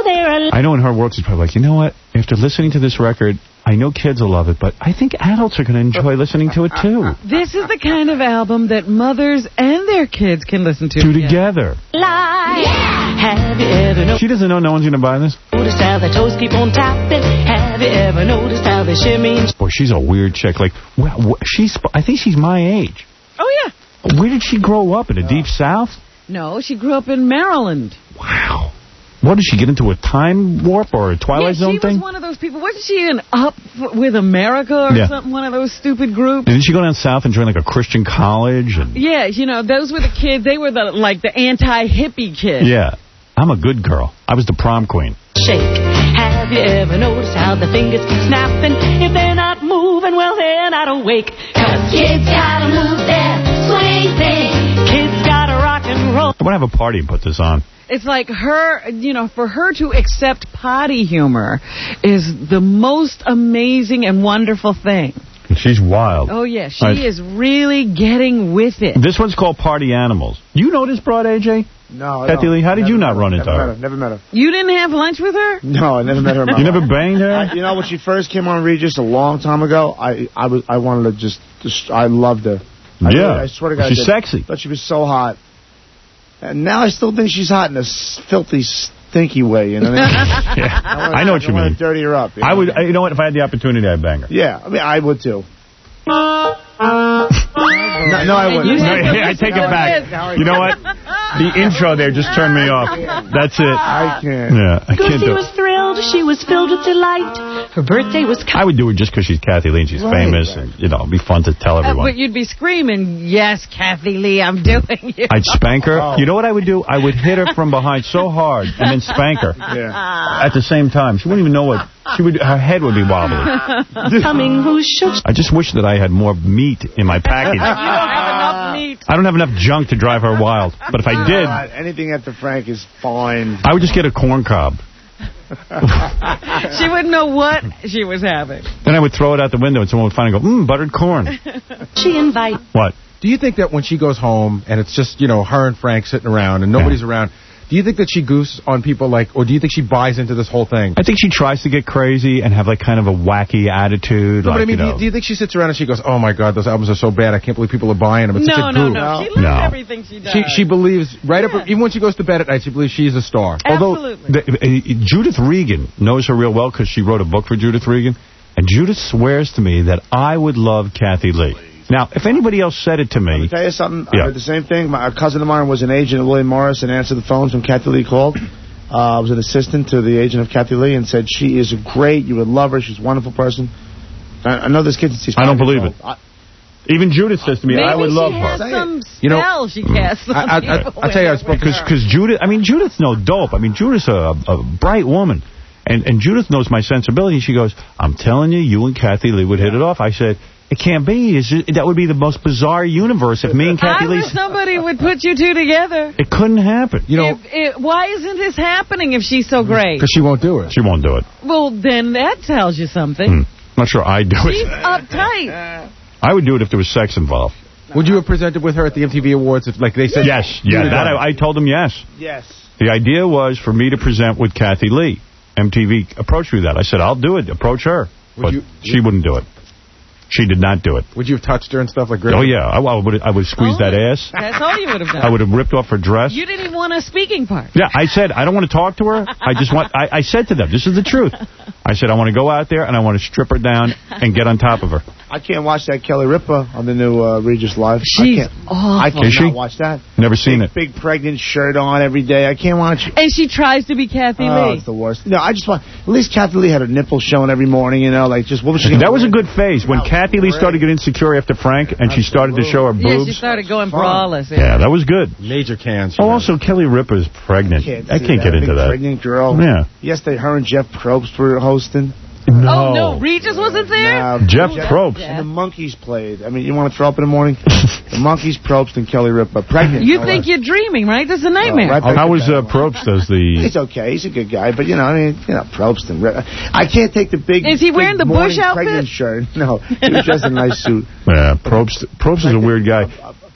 I know in her world she's probably like, you know what? After listening to this record, I know kids will love it, but I think adults are going to enjoy listening to it, too. This is the kind of album that mothers and their kids can listen to Two together. Lie. Have you ever noticed She doesn't know no one's going to buy this? how the toes keep on tapping? Have you ever noticed how they shimmy? Boy, she's a weird chick. Like, wh- wh- she's. I think she's my age. Oh, yeah. Where did she grow up? In the deep south? No, she grew up in Maryland. Wow. What, did she get into a time warp or a Twilight yeah, Zone she thing? was one of those people. Wasn't she in Up with America or Yeah. something? One of those stupid groups? Didn't she go down south and join like a Christian college? And Yeah, you know, those were the kids. They were the like the anti-hippie kids. yeah. I'm a good girl. I was the prom queen. Shake. Have you ever noticed how the fingers keep snapping? If they're not moving, well, they're not awake. Cause kids gotta move their swing thing. Kids gotta rock and roll. I want to have a party and put this on. It's like her, you know, for her to accept potty humor is the most amazing and wonderful thing. She's wild. Oh, yeah, she Right. is really getting with it. This one's called Party Animals. You know this broad, A J? No, I Kathy don't. Lee, how did Never you not met run her. into Never her? met her? Never met her. You didn't have lunch with her? No, I never met her. in my You life. never banged her? I, you know, when she first came on Regis a long time ago, I I was I wanted to just, just I loved her. I Yeah. really- I swear to God, She's I did. sexy. Thought she was so hot, and now I still think she's hot in a s- filthy, stinky way. You know what I mean? Yeah. I, wanna, I know what you I wanna mean. dirty her up. you I know? would. You know what? If I had the opportunity, I'd bang her. Yeah, I mean, I would too. No, no, I wouldn't. No, yeah, I take it back. You know what? The intro there just turned me off. That's it. I can't. Yeah, I can't Lucy do was it. thrilled. She was filled with delight. Her birthday was I would do it just because she's Kathy Lee and she's Right, famous. right. And, you know, it'd be fun to tell Uh, everyone. but you'd be screaming, yes, Kathy Lee, I'm doing you. I'd spank her. Oh. You know what I would do? I would hit her from behind so hard and then spank her Yeah. at the same time. She wouldn't even know what. She would. Her head would be wobbly. coming. Who should? I just wish that I had more meat in my package. You don't have enough meat. I don't have enough junk to drive her wild. But if I did, God, anything at the Frank is fine. I would just get a corn cob. She wouldn't know what she was having. Then I would throw it out the window and someone would finally go, mmm, buttered corn. She invite? What? Do you think that when she goes home and it's just, you know, her and Frank sitting around and nobody's around, do you think that she goofs on people like, or do you think she buys into this whole thing? I think she tries to get crazy and have like kind of a wacky attitude. No, like, but I mean, you do, know, you, do you think she sits around and she goes, oh my God, those albums are so bad, I can't believe people are buying them. It's No, such a no, goof. no. She loves No. everything she does. She, she believes, right up, even when she goes to bed at night, she believes she's a star. Although the, uh, Judith Regan knows her real well because she wrote a book for Judith Regan, and Judith swears to me that I would love Kathy Lee. Now, if anybody else said it to me... Let me tell you something. Yeah. I heard the same thing. My a cousin of mine was an agent of William Morris and answered the phones when Kathy Lee called. Uh, I was an assistant to the agent of Kathy Lee and said, she is great. You would love her. She's a wonderful person. I, I know this kid since he's I don't five years believe it. old. I, Even Judith says to me, Maybe I would she love has her. some You know- spell she casts on I, I, people I, I'll tell you, I when spoke they're because with her. because Judith. I mean, Judith's no dope. I mean, Judith's a, a bright woman, and and Judith knows my sensibility. She goes, "I'm telling you, you and Kathy Lee would hit it off." I said, "It can't be. It's just, that would be the most bizarre universe if me and Kathy I Lee." wish somebody would put you two together. It couldn't happen. You know, If, it, why isn't this happening if she's so great? Because she won't do it. she won't do it. Well, then that tells you something. Hmm. Not sure I'd do She's it. uptight. I would do it if there was sex involved. Would you have presented with her at the M T V Awards if, like, they said? Yes, You yeah. would've That done it. I, I told them yes. yes. The idea was for me to present with Kathy Lee. M T V approached me with that. I said, I'll do it. Approach her. Would But you- she wouldn't do it. She did not do it. Would you have touched her and stuff like Oh, yeah. I, I would I would squeeze that ass. That's all you would have done. I would have ripped off her dress. You didn't even want a speaking part. Yeah, I said, I don't want to talk to her. I just want, I, I said to them, this is the truth. I said, I want to go out there and I want to strip her down and get on top of her. I can't watch that Kelly Ripa on the new uh, Regis Live. She's I can't, awful. I can't Is she? watch that. Never seen it. Big pregnant shirt on every day. I can't watch it. And she tries to be Kathy Oh, Lee. it's the worst. No, I just want, at least Kathy Lee had her nipples showing every morning, you know, like just, what was she That was a good phase. When Kathy Lee started getting insecure after Frank and she started to show her Yeah, boobs. she started going braless. Yeah, that was good. Major cans. Oh, also, Kelly Ripa's pregnant. Can't I see can't that. get into Big that. pregnant girl. Yeah. Yesterday, her and Jeff Probst were hosting. No. Oh, no, Regis wasn't there? Now, Jeff Probst. And the Monkeys played. I mean, you want to throw up in the morning? The Monkeys, Probst, and Kelly Ripa. Pregnant. You no think less. you're dreaming, right? This is a nightmare. Oh, right back How to was that. uh, Probst as the... He's okay. He's a good guy. But, you know, I mean, you know, Probst and Ripa. I can't take the big Is he big wearing the morning Bush outfit? pregnant shirt. No. He was just a nice suit. Yeah, Probst, Probst is a weird guy.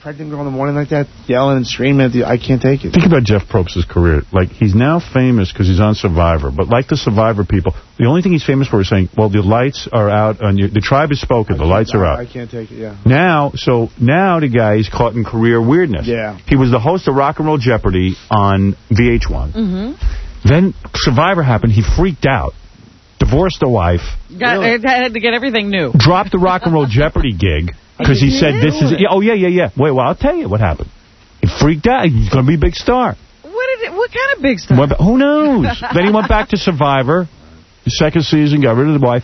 pregnant girl in the morning like that, yelling and screaming at the, I can't take it. Think about Jeff Probst's career. Like, he's now famous because he's on Survivor. But like the Survivor people, the only thing he's famous for is saying, well, the lights are out. On your, the tribe has spoken. The lights are out. I can't take it, yeah. Now, so now the guy is caught in career weirdness. Yeah. He was the host of Rock and Roll Jeopardy on V H one. Mm-hmm. Then Survivor happened. He freaked out. Divorced the wife. Got, really? Had to get everything new. Dropped the Rock and Roll Jeopardy gig because he said this is... Oh, yeah, yeah, yeah. Wait, well, I'll tell you what happened. He freaked out. He's going to be a big star. What is it? What kind of big star? Went, who knows? Then he went back to Survivor. The second season, got rid of the wife.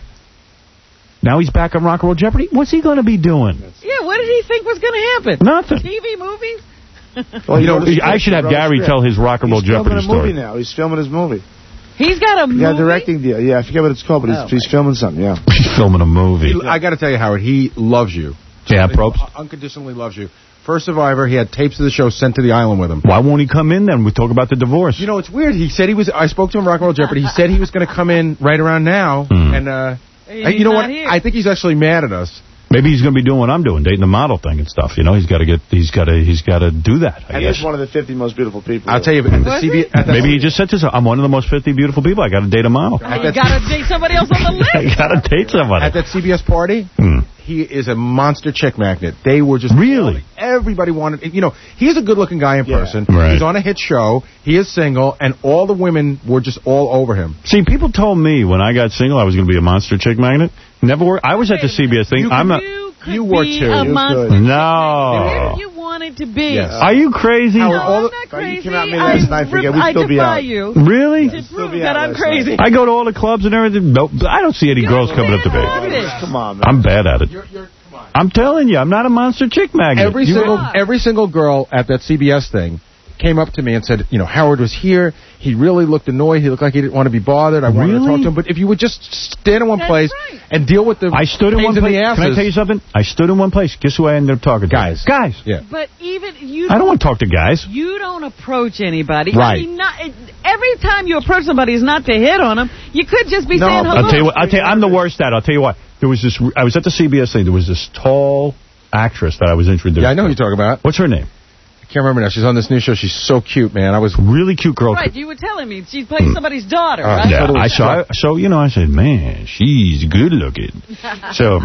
Now he's back on Rock and Roll Jeopardy. What's he going to be doing? Yeah, what did he think was going to happen? Nothing. T V movies? Well, you know, I should have Gary tell his Rock and Roll Jeopardy story. He's filming a movie now. He's filming his movie. He's got a movie? Yeah, directing deal. Yeah, I forget what it's called, but he's, oh, he's filming something, yeah. He's filming a movie. He, I got to tell you, Howard, he loves you. Yeah, Probst. Unconditionally loves you. First Survivor, he had tapes of the show sent to the island with him. Why won't he come in then? We talk about the divorce. You know, it's weird. He said he was, I spoke to him Rock and Roll Jeopardy. He said he was going to come in right around now. Mm. And, uh, He's you know not what? here. I think he's actually mad at us. Maybe he's going to be doing what I'm doing, dating the model thing and stuff. You know, he's got to get, he's got to, he's got to do that. I and guess. he's one of the fifty most beautiful people. I'll tell you, at the C B S, at the maybe he just said to himself, I'm one of the most fifty beautiful people. I got to date a model. Oh, you got to date somebody else on the list. I got to date somebody. At that C B S party, hmm. he is a monster chick magnet. They were just really. Everybody wanted. You know, he's a good-looking guy in Yeah. person. Right. He's on a hit show. He is single, and all the women were just all over him. See, people told me when I got single I was going to be a monster chick magnet. Never worked. I was at the C B S thing. You I'm not. You could You were be too. a You monster. could. No. If you wanted to be. Yes. Are you crazy? No, Howard, all I'm the- not But you crazy. came out me last I, night, forget, rip- we'd I still be defy out. you. Really? To Still prove be that out I'm last crazy. night. I go to all the clubs and everything. Nope. I don't see any girls coming up to me. Come on, man. I'm bad at it. You're, you're, come on. I'm telling you, I'm not a monster chick magnet. Every You- single are. every single girl at that C B S thing came up to me and said, you know, Howard was here. He really looked annoyed. He looked like he didn't want to be bothered. I wanted to Really? talk to him. But if you would just stand in one That's place right. and deal with the I stood in pains one in place. the asses. Can I tell you something? I stood in one place. Guess who I ended up talking to? Guys. Guys. Yeah. But even you. I don't want to talk to guys. You don't approach anybody. Right. I mean, not, every time you approach somebody is not to hit on them. You could just be No, saying but- hello. I'll tell you what. I'll tell you. I'm the worst at it. I'll tell you what. There was this. I was at the C B S thing. There was this tall actress that I was introduced. Yeah, I know who to. you're talking about. What's her name? I can't remember now. She's on this new show. She's so cute, man. I was Really cute girl. Right, you were telling me she's playing somebody's daughter, Uh, right? Yeah, Totally I saw. So you know, I said, man, she's good looking. So,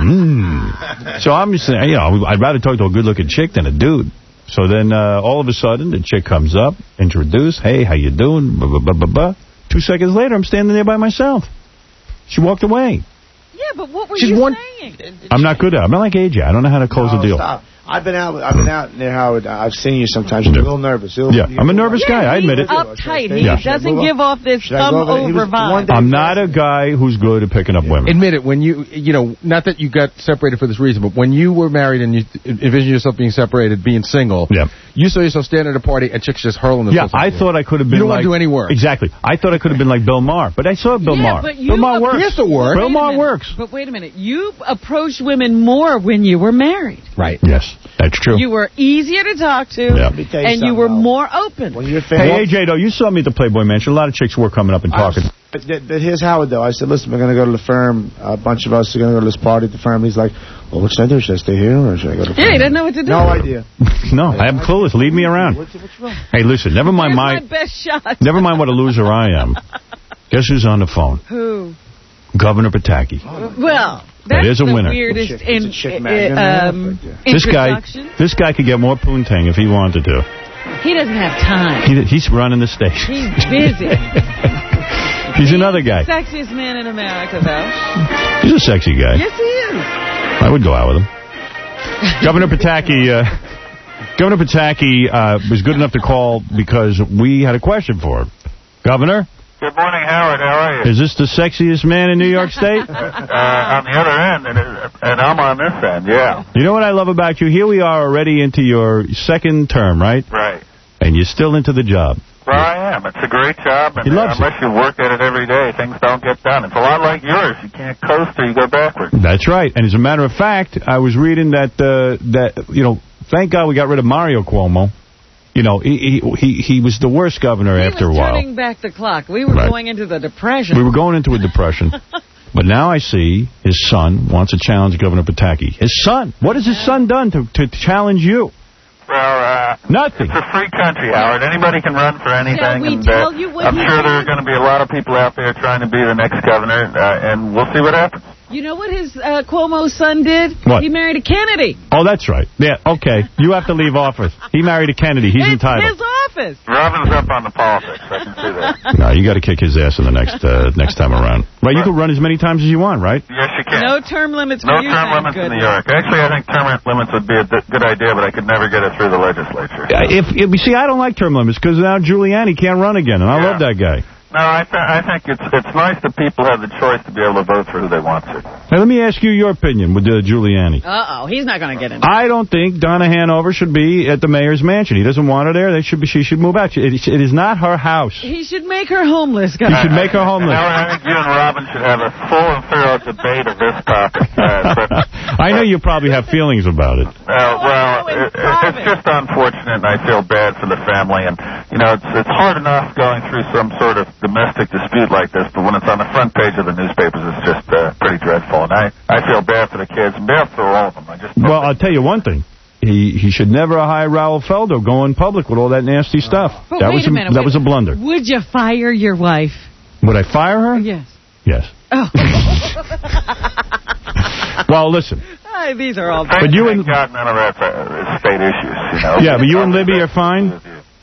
mm. so I'm just saying, you know, I'd rather talk to a good looking chick than a dude. So then, uh, all of a sudden, the chick comes up, introduced, hey, how you doing? Blah, blah, blah, blah, blah. Two seconds later, I'm standing there by myself. She walked away. Yeah, but what were She's you one- saying? I'm not good at it. I'm not like A J. I don't know how to close No, a deal. Stop. I've been out. I've been out near Howard. I've seen you sometimes. You're a little nervous. You're, Yeah, I'm a nervous Yeah, guy. I admit he's it. uptight. He Yeah. doesn't give off this Should I thumb go over there? He over was one vibe. day- I'm not a guy who's good at picking up women. Admit it, when you, you know, not that you got separated for this reason, but when you were married and you envisioned yourself being separated, being single, Yeah. you saw yourself standing at a party and chicks just hurling Yeah, themselves. I at you. thought I could have been You don't like... want to do any work. Exactly. I thought I could have been like Bill Maher, but I saw Bill Yeah, Maher. but you Bill Maher appro- works. He has to work. Bill Wait a Maher minute. works. But wait a minute. You approached women more when you were married. Right. Yes, that's true. You were easier to talk to, Yeah. Let me tell you and you something, were though. more open. When you're Hey, famous. A J, though, you saw me at the Playboy Mansion. A lot of chicks were coming up and talking. But, but here's Howard, though. I said, listen, we're going to go to the firm. A bunch of us are going to go to this party at the firm. He's like, well, what should I do? Should I stay here or should I go to the firm? Yeah, he doesn't know what to do. No idea. No, I am clueless. Leave me around. What's, what's wrong? Hey, listen, never mind Where's my... my best shot? Never mind what a loser I am. Guess who's on the phone? Who? Governor Pataki. Well, That that's is a the winner. weirdest It's a chick- it's in, a chick uh, magnet, um, yeah. This guy, introduction. this guy could get more poontang if he wanted to. He doesn't have time. He, he's running the station. He's busy. He's another guy. Sexiest man in America, though. He's a sexy guy. Yes, he is. I would go out with him. Governor Pataki, uh, Governor Pataki uh, was good enough to call because we had a question for him. Governor? Good morning, Howard. How are you? Is this the sexiest man in New York State? Uh, on the other end, and, it, and I'm on this end, yeah. You know what I love about you? Here we are already into your second term, right? Right. And you're still into the job. Well, I am. It's a great job, and He loves unless you work at it every day, things don't get done. It's a lot like yours. You can't coast or you go backwards. That's right. And as a matter of fact, I was reading that, uh, that you know, thank God we got rid of Mario Cuomo. You know, he he he, he was the worst governor He after was a while. turning back the clock. We were Right. going into the depression. We were going into a depression. But now I see his son wants to challenge Governor Pataki. His son. What has his son done to, to challenge you? Well, uh, Nothing. It's a free country, Howard. Anybody can run for anything. Shall we and, tell uh, you what I'm he sure did? there are going to be a lot of people out there trying to be the next governor, uh, and we'll see what happens. You know what his uh, Cuomo's son did? What? He married a Kennedy. Oh, that's right. Yeah, okay. You have to leave office. He married a Kennedy. He's it's entitled. his office. Robin's up on the politics. I can see that. No, you got to kick his ass in the next uh, next time around. Right, you can run as many times as you want, right? Yes, you can. No term limits for No you. term thank limits in New goodness. York. Actually, I think term limits would be a th- good idea, but I could never get it through the legislature. Uh, If, if you see, I don't like term limits because now Giuliani can't run again, and I Yeah. love that guy. No, I, th- I think it's it's nice that people have the choice to be able to vote for who they want to. Now, let me ask you your opinion with uh, Giuliani. Uh-oh, he's not going to get in. I don't think Donna Hanover should be at the mayor's mansion. He doesn't want her there. They should be. She should move out. It, it is not her house. He should make her homeless. He should make her homeless. Howard, I think you and Robin should have a full and thorough debate of this topic. Uh, but, I know you probably have feelings about it. uh, well, it, it's just unfortunate, and I feel bad for the family. And, you know, it's, it's hard enough going through some sort of domestic dispute like this, but when it's on the front page of the newspapers, it's just uh, pretty dreadful. And I, I feel bad for the kids, and bad for all of them. I just Well, I'll tell you one thing. He he should never hire Raul Feldo go in public with all that nasty stuff. But that wait was a minute, that wait was a a blunder. Would you fire your wife? Would I fire her? Yes. Yes. Oh. Well, listen. Ay, these are all... But you and God, none of that's uh, state issues, you know. Yeah, but you and Libby are fine?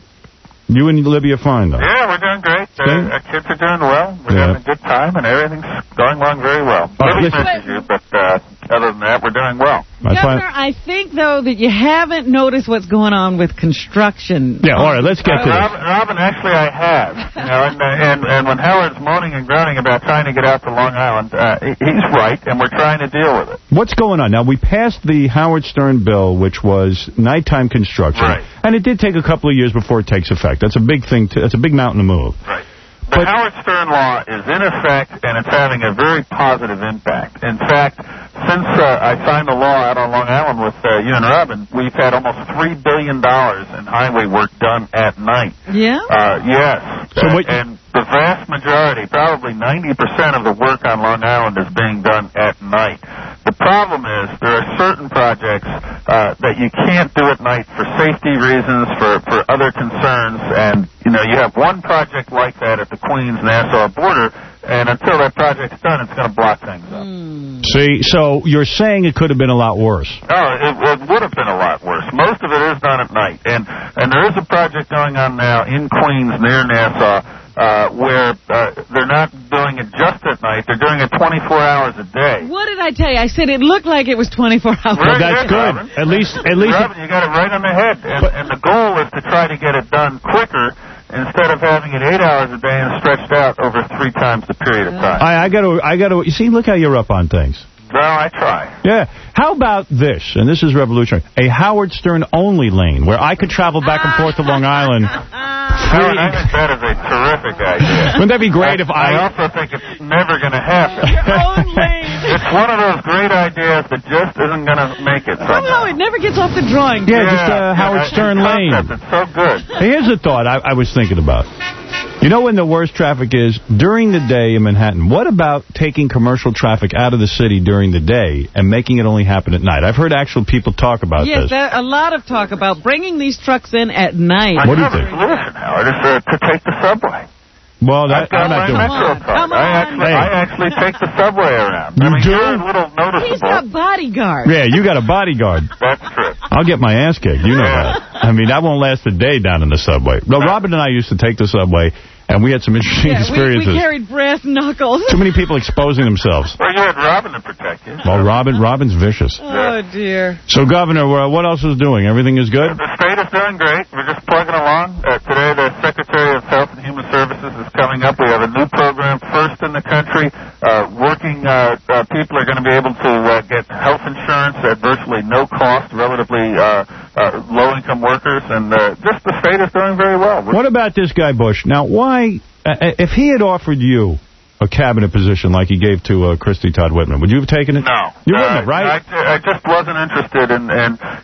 You and Libby are fine, though. Yeah, we're doing great. Uh, See? our kids are doing well. We're Yeah. having a good time, and everything's going along very well. Oh, Libby listen. misses you, but uh, other than that, we're doing well. Governor, I think, though, that you haven't noticed what's going on with construction. Yeah, all right, let's get to this. Robin, Robin, actually, I have. You know, and, and and when Howard's moaning and groaning about trying to get out to Long Island, uh, he- he's right, and we're trying to deal with it. What's going on? Now, we passed the Howard Stern bill, which was nighttime construction. Right. And it did take a couple of years before it takes effect. That's a big thing. To, that's a big mountain to move. Right. The Howard Stern law is in effect, and it's having a very positive impact. In fact, since uh, I signed the law out on Long Island with uh, you and Robin, we've had almost three billion dollars in highway work done at night. Yeah? Uh, yes. So Uh, what- and the vast majority, probably ninety percent of the work on Long Island is being done at night. The problem is there are certain projects uh, that you can't do at night for safety reasons, for, for other concerns, and, you know, you have one project like that at the Queens-Nassau border, and until that project's done, it's going to block things up. See, so you're saying it could have been a lot worse. No, it, it would have been a lot worse. Most of it is done at night. And and there is a project going on now in Queens near Nassau uh, where uh, they're not doing it just at night. They're doing it twenty-four hours a day. What did I tell you? I said it looked like it was twenty-four hours. Very that's good. Robin. At least, at least. Robin, you got it right on the head. And, and the goal is to try to get it done quicker instead of having it eight hours a day and stretched out over three times the period of time. I, I got to, I got to. You see, look how you're up on things. Well, I try. Yeah. How about this? And this is revolutionary. A Howard Stern only lane where I could travel back and forth to Long Island. Howard, I think that is a terrific idea. Wouldn't that be great if I... I also think it's never going to happen. It's one of those great ideas that just isn't going to make it somehow. Somehow it never gets off the drawing. Yeah, just uh, Howard yeah, Stern the lane. concept, It's so good. Here's a thought I, I was thinking about. You know when the worst traffic is? During the day in Manhattan. What about taking commercial traffic out of the city during the day and making it only happen at night? I've heard actual people talk about Yes, this. there, a lot of talk about bringing these trucks in at night. What do you think? Listen, Howard, is uh, to take the subway. Well, that, I've got I'm not my doing Metro it. card. I actually, Hey. I actually take the subway around. You I mean, do? you're a little noticeable. He's got bodyguards. Yeah, you got a bodyguard. That's true. I'll get my ass kicked. You know that. I mean, that won't last a day down in the subway. No, Robin and I used to take the subway, and we had some interesting Yeah, we, experiences. we carried brass knuckles. Too many people exposing themselves. Well, you had Robin to protect you. Well, Robin, Robin's vicious. Oh, dear. So, Governor, uh, what else is doing? Everything is good? The state is doing great. We're just plugging along. Uh, today, the Secretary of Health and Human Services is coming up. We have a new program, first in the country. Uh, working uh, uh, people are going to be able to uh, get health insurance at virtually no cost, relatively uh, uh, low-income workers, and uh, just the state is doing very well. We're What about this guy, Bush? Now, why, uh, if he had offered you a cabinet position like he gave to uh, Christy Todd Whitman, would you have taken it? No. You Uh, wouldn't have, right? I, I just wasn't interested in, in,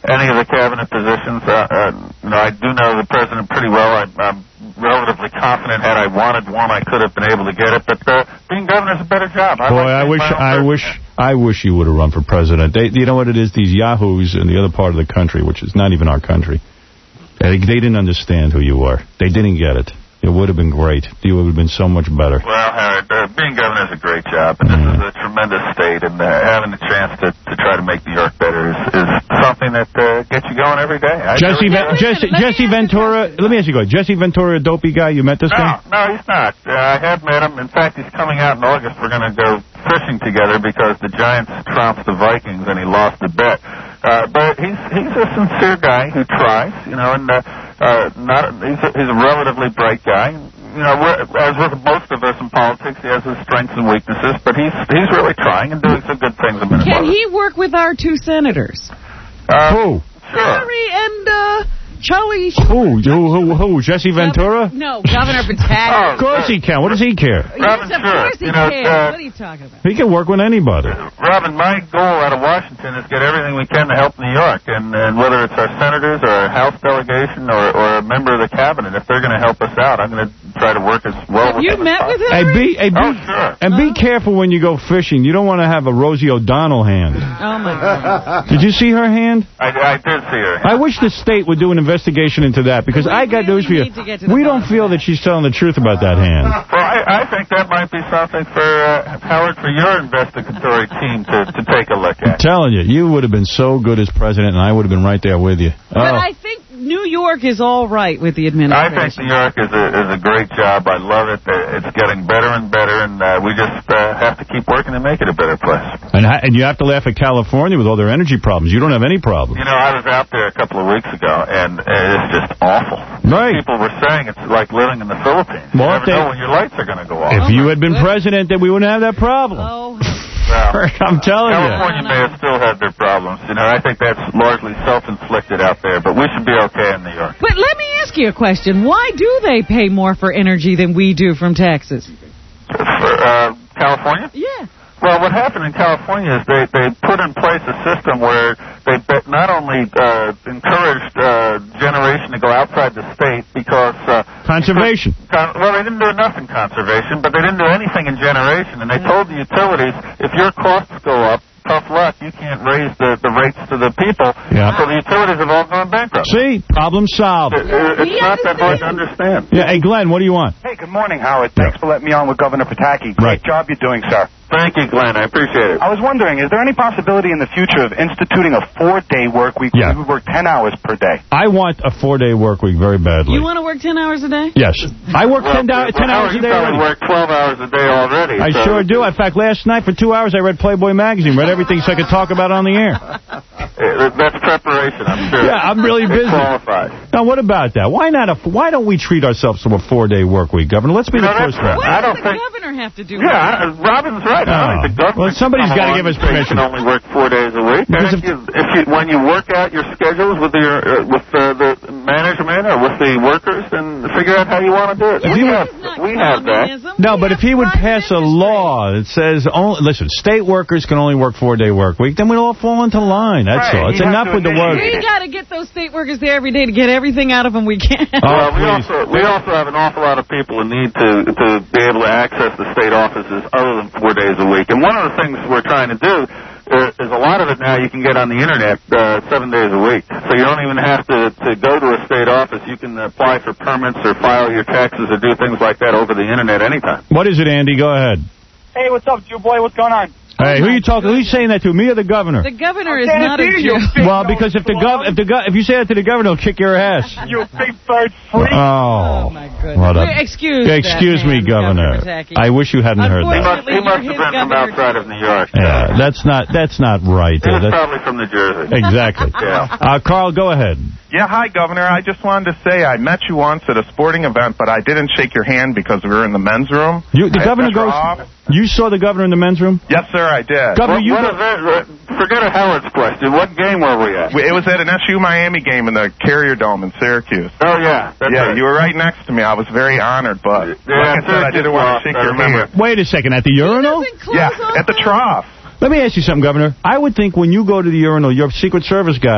any of the cabinet positions. Uh, uh, you know, I do know the president pretty well. I, I'm relatively confident. Had I wanted one, I could have been able to get it. But uh, being governor is a better job. I Boy, like I wish, I wish, I wish you would have run for president. They, you know what it is? These yahoos in the other part of the country, which is not even our country, they, they didn't understand who you were. They didn't get it. It would have been great. It would have been so much better. Well, Howard, uh, being governor is a great job, and this is a tremendous state, and uh, having the chance to, to try to make New York better is, is something that uh, gets you going every day. I Jesse, really Ven- Jesse, Jesse Ventura, let me ask you a question. Jesse Ventura, a dopey guy, you met this no, guy? No, he's not. Uh, I have met him. In fact, he's coming out in August. We're going to go fishing together because the Giants trounced the Vikings, and he lost the bet. Uh, but he's he's a sincere guy who tries, you know, and uh, uh, not he's a, he's a relatively bright guy. You know, we're, as with most of us in politics, he has his strengths and weaknesses, but he's he's really trying and doing some good things in Minnesota. Can he work with our two senators? Uh, who? Larry and uh, Charlie. Who? Who? Who? Who? Jesse Ventura? No, Governor Pataki. Of course he can. What does he care? Yes, of course he You know, can. uh, What are you talking about? He can work with anybody. Robin, my goal out of Washington is get everything we can to help New York, and, and whether it's our senators or our House delegation or, or a member of the cabinet, if they're going to help us out, I'm going to try to work as well Have with you them as met with possible. Hey, be, hey, be, Oh, sure. and be careful when you go fishing. You don't want to have a Rosie O'Donnell hand. Oh, my God. Did you see her hand? I, I did see her. I wish the state would do an investigation into that, because I got news for you. need to get to the We don't feel that she's telling the truth about that hand. Well, I, I think that might be something for uh, Howard, for your investigatory team to, to take a look I'm at. telling you, you would have been so good as president, and I would have been right there with you. But Oh. I think New York is all right with the I administration. think New York is a, is a great job. I love it. Uh, It's getting better and better, and uh, we just uh, have to keep working to make it a better place. And, ha- and you have to laugh at California with all their energy problems. You don't have any problems. You know, I was out there a couple of weeks ago, and it's just awful. Right. People were saying it's like living in the Philippines. Well, you if never they- know when your lights are going to go off. If you had been president, then we wouldn't have that problem. Oh. Well, I'm telling you. California may have still had their problems. You know, I think that's largely self-inflicted out there, but we should be okay in New York. But let me ask you a question. Why do they pay more for energy than we do from Texas? For uh, California? Yeah. Well, what happened in California is they, they put in place a system where they be- not only uh, encouraged uh, generation to go outside the state because... Uh, Conservation. Con- well, they didn't do enough in conservation, but they didn't do anything in generation. And they told the utilities, if your costs go up, tough luck, you can't raise the, the rates to the people. Yeah. So the utilities have all gone bankrupt. See? Problem solved. It- it- it's not that hard to understand. Yeah, hey, Glenn, what do you want? Hey, good morning, Howard. Thanks for letting me on with Governor Pataki. Great Right. job you're doing, sir. Thank you, Glenn. I appreciate it. I was wondering, is there any possibility in the future of instituting a four-day work week Yeah. where we would work ten hours per day? I want a four-day work week very badly. You want to work ten hours a day? Yes. I work ten, Well, do- ten well, hours a you day probably already. work twelve hours a day already. I so- sure do. In fact, last night for two hours I read Playboy magazine, read everything so I could talk about it on the air. Uh, That's preparation, I'm sure. Yeah, I'm really You're busy. qualified. Now, what about that? Why not? A, why don't we treat ourselves to a four-day work week, Governor? Let's be You the know, first that's- one. I What don't does the think- governor have to do? Yeah, I- Robin's right. I don't think the government Well, somebody's can come got to along give us and say you permission. can only work four days a week. I Because think you, if you, when you work out your schedules with your uh, with uh, the management or with the workers, then figure out how you want to do it. If we you- have we have that. No, but if he would pass a law that says, only, listen, state workers can only work four-day work week, then we'd all fall into line. That's Right, all. It's he has enough to with the work. We got to get those state workers there every day to get everything out of them we can. Oh, well, we please. also we also have an awful lot of people who need to to be able to access the state offices other than four days a week. And one of the things we're trying to do uh, is a lot of it now you can get on the internet uh, seven days a week. So you don't even have to to go to a state office. You can apply for permits or file your taxes or do things like that over the internet anytime. What is it, Andy? Go ahead. Hey, what's up, Jew boy? What's going on? Hey, who you talking? Who's saying that to? Me or the governor? The governor is can't not a hear you, Jew. big Well, because if the gov, if the gov, if you say that to the governor, he'll kick your ass. You big bird freak. Oh, my goodness. What a- We're- excuse Yeah, excuse that me, man, Governor. Pataki. I wish you hadn't heard He that. must, he must have been from outside of New York. Yeah, that's not that's not right. He was That's- probably from New Jersey. exactly. Yeah. Uh, Carl, go ahead. Yeah, hi, Governor. I just wanted to say I met you once at a sporting event, but I didn't shake your hand because we were in the men's room. You, the I governor cut you goes. off. You saw the governor in the men's room? Yes, sir, I did. Governor, What, you what go- event, uh, forget a Howard's question. What game were we at? It was at an S U Miami game in the Carrier Dome in Syracuse. Oh, yeah. That's yeah, right. you were right next to me. I was very honored, but like I said, I didn't want to shake I your remember. hand. Wait a second. At the urinal? Yeah, at the trough. Let me ask you something, Governor. I would think when you go to the urinal, your Secret Service guys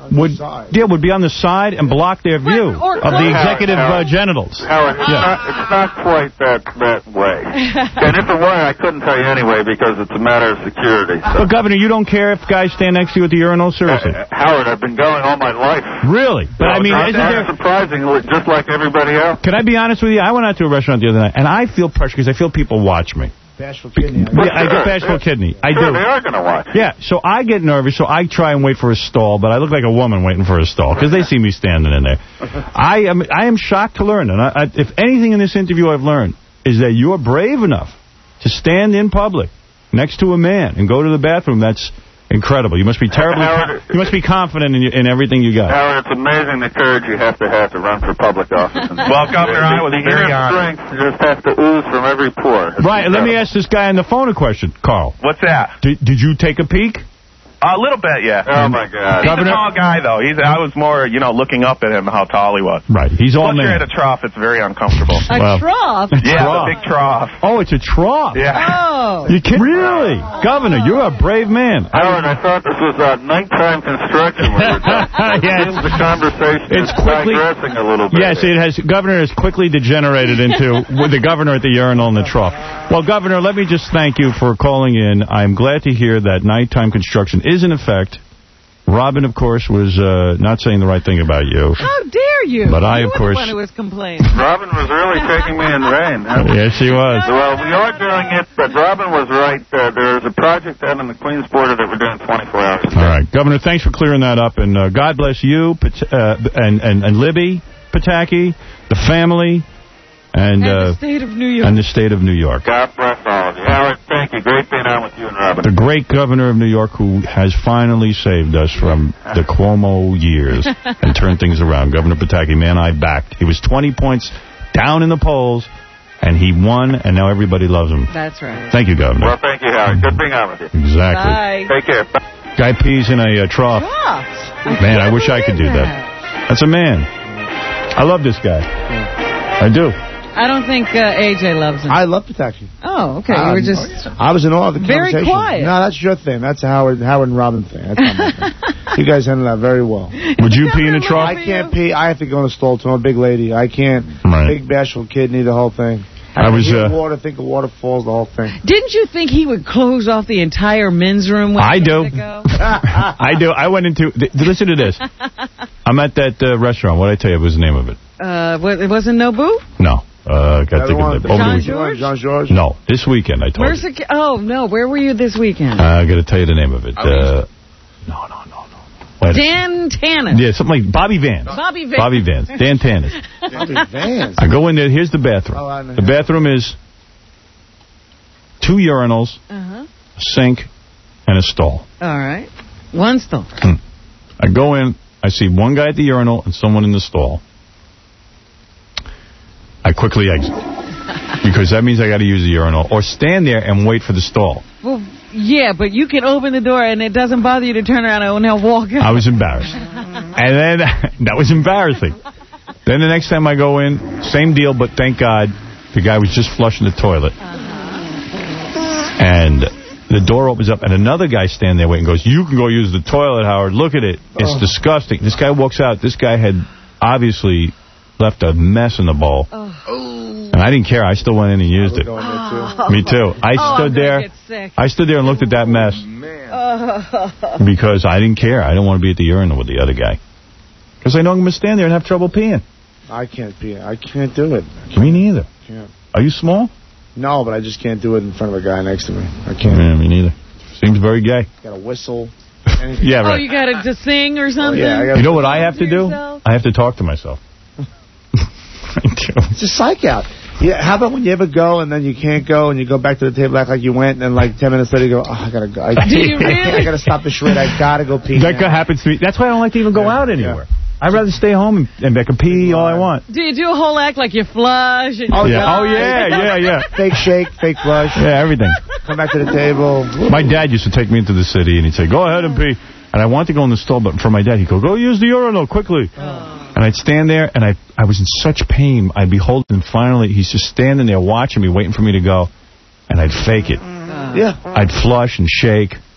would yeah would be on the side and block their view or of the close. executive uh, genitals. Howard, it's, Yeah. not, it's not quite that that way. And if it were, I couldn't tell you anyway because it's a matter of security. So. But, Governor, you don't care if guys stand next to you at the urinal? Seriously? Uh, Howard, I've been going all my life. Really? But, I mean, not isn't there... surprising, just like everybody else. Can I be honest with you? I went out to a restaurant the other night, and I feel pressure because I feel people watch me. Bashful kidney. Yeah, I get bashful kidney. I Sure, do. they are going to watch. Yeah, so I get nervous, so I try and wait for a stall, but I look like a woman waiting for a stall because they see me standing in there. I am I am shocked to learn, and I, I, if anything in this interview I've learned is that you're brave enough to stand in public next to a man and go to the bathroom. That's incredible. You must be terribly. Howard, you must be confident in, in everything you got. Howard, it's amazing the courage you have to have to run for public office. Well, Governor, I was the very inner honored. strength you just have to ooze from every pore. It's Right, and let me incredible. ask this guy on the phone a question, Carl. What's that? Did, did you take a peek? A little bit, yeah. Oh, my God. He's Governor- a tall guy, though. He's. I was more, you know, looking up at him, how tall he was. Right, he's all Once you're man. at a trough, it's very uncomfortable. A Well, trough? Yeah, trough. the big trough. Oh, it's a trough. Yeah. Oh. You can't, really? Governor, you're a brave man. Howard, I thought this was uh, nighttime construction. When we were talking. Yeah, It seems the conversation it's is quickly- digressing a little bit. Yes, it has. Governor has quickly degenerated into with the governor at the urinal and the trough. Well, Governor, let me just thank you for calling in. I'm glad to hear that nighttime construction is in effect. Robin, of course, was uh, not saying the right thing about you. How dare you? But I, you of were course- the one who was complaining. Robin was really taking me in vain. Huh? Yes, she was. Well, we are doing it, but Robin was right. Uh, there's a project out on the Queens border that we're doing twenty-four hours a day. All right, Governor, thanks for clearing that up, and uh, God bless you Pat- uh, and, and, and Libby Pataki, the family, and, And uh, the state of New York. and the state of New York. God bless all of you. Howard, thank you. Great being on with you and Robin. The great governor of New York who has finally saved us from the Cuomo years and turned things around. Governor Pataki, man, I backed. He was twenty points down in the polls, and he won, and now everybody loves him. That's right. Thank you, Governor. Well, thank you, Howard. Good being on with you. Exactly. Bye. Take care. Bye. Guy pees in a uh, trough. Troughs. Man, I wish I could do that. That's a man. I love this guy. I do. I don't think uh, A J loves him. I love Pataki. Oh, okay. You Um, were just... I was in awe of the Very conversation. quiet. No, that's your thing. That's a Howard, Howard and Robin thing. That's not my thing. You guys handled that very well. Would you pee in a trough? I can't pee. I have to go in a stall to. I'm a big lady. I can't. Right. Big bashful kidney, the whole thing. I was, hear uh, water, think of waterfalls, the whole thing. Didn't you think he would close off the entire men's room when I he do. had to go? I do. I went into... Th- listen to this. I'm at that uh, restaurant. What did I tell you was the name of it? Uh, what, it wasn't Nobu? No. Uh, got to think of it. Over the Jean weekend. George? Jean George? No, this weekend I told you. Mercer, oh, no. Where were you this weekend? Uh, I got to tell you the name of it. Uh, no, no, no, no. Wait a- Dan Tanis. Yeah, something like Bobby Vance. Bobby Vance. Bobby Vance. Dan Tanis. Bobby Vance. I go in there. Here's the bathroom. Oh, I know. The bathroom is two urinals, Uh-huh. a sink, and a stall. All right. One stall. I go in. I see one guy at the urinal and someone in the stall. I quickly exit. Because that means I got to use the urinal. Or stand there and wait for the stall. Well, yeah, but you can open the door and it doesn't bother you to turn around and now walk out. I was embarrassed. And then, that was embarrassing. Then the next time I go in, same deal, but thank God, the guy was just flushing the toilet. And the door opens up, and another guy standing there waiting goes, you can go use the toilet, Howard. Look at it. It's Oh. disgusting. This guy walks out. This guy had obviously left a mess in the bowl. And I didn't care. I still went in and used it. Oh. Me too. I Oh, I'm stood gonna there. get sick. I stood there and looked at that mess Oh. because I didn't care. I didn't want to be at the urinal with the other guy. Because I know I'm going to stand there and have trouble peeing. I can't pee. I can't do it. Me neither. Can't. Are you small? No, but I just can't do it in front of a guy next to me. I can't. Yeah, me neither. Seems very gay. Got to whistle. Yeah, Oh, right. you got to just sing or something? yeah, I gotta- You know what I have to do? yourself? I have to talk to myself. I do. It's a psych out. Yeah, how about when you ever go and then you can't go and you go back to the table act like you went and then like ten minutes later you go, oh, I gotta go. I, Do you I, can't, really? I gotta stop the shred. I gotta go pee. That now. happens to me. That's why I don't like to even go out anywhere. I'd rather stay home and, and I can pee all I want. Do you do a whole act like you flush? And Oh, you yeah. fly? Oh, yeah, yeah, yeah. Fake shake, fake flush. Yeah, everything. Come back to the table. My dad used to take me into the city and he'd say, go ahead and pee. And I wanted to go in the stall, but for my dad, he'd go, go use the urinal quickly. Oh. And I'd stand there, and I I was in such pain. I'd be holding, and finally, he's just standing there watching me, waiting for me to go. And I'd fake it. Yeah. I'd flush and shake.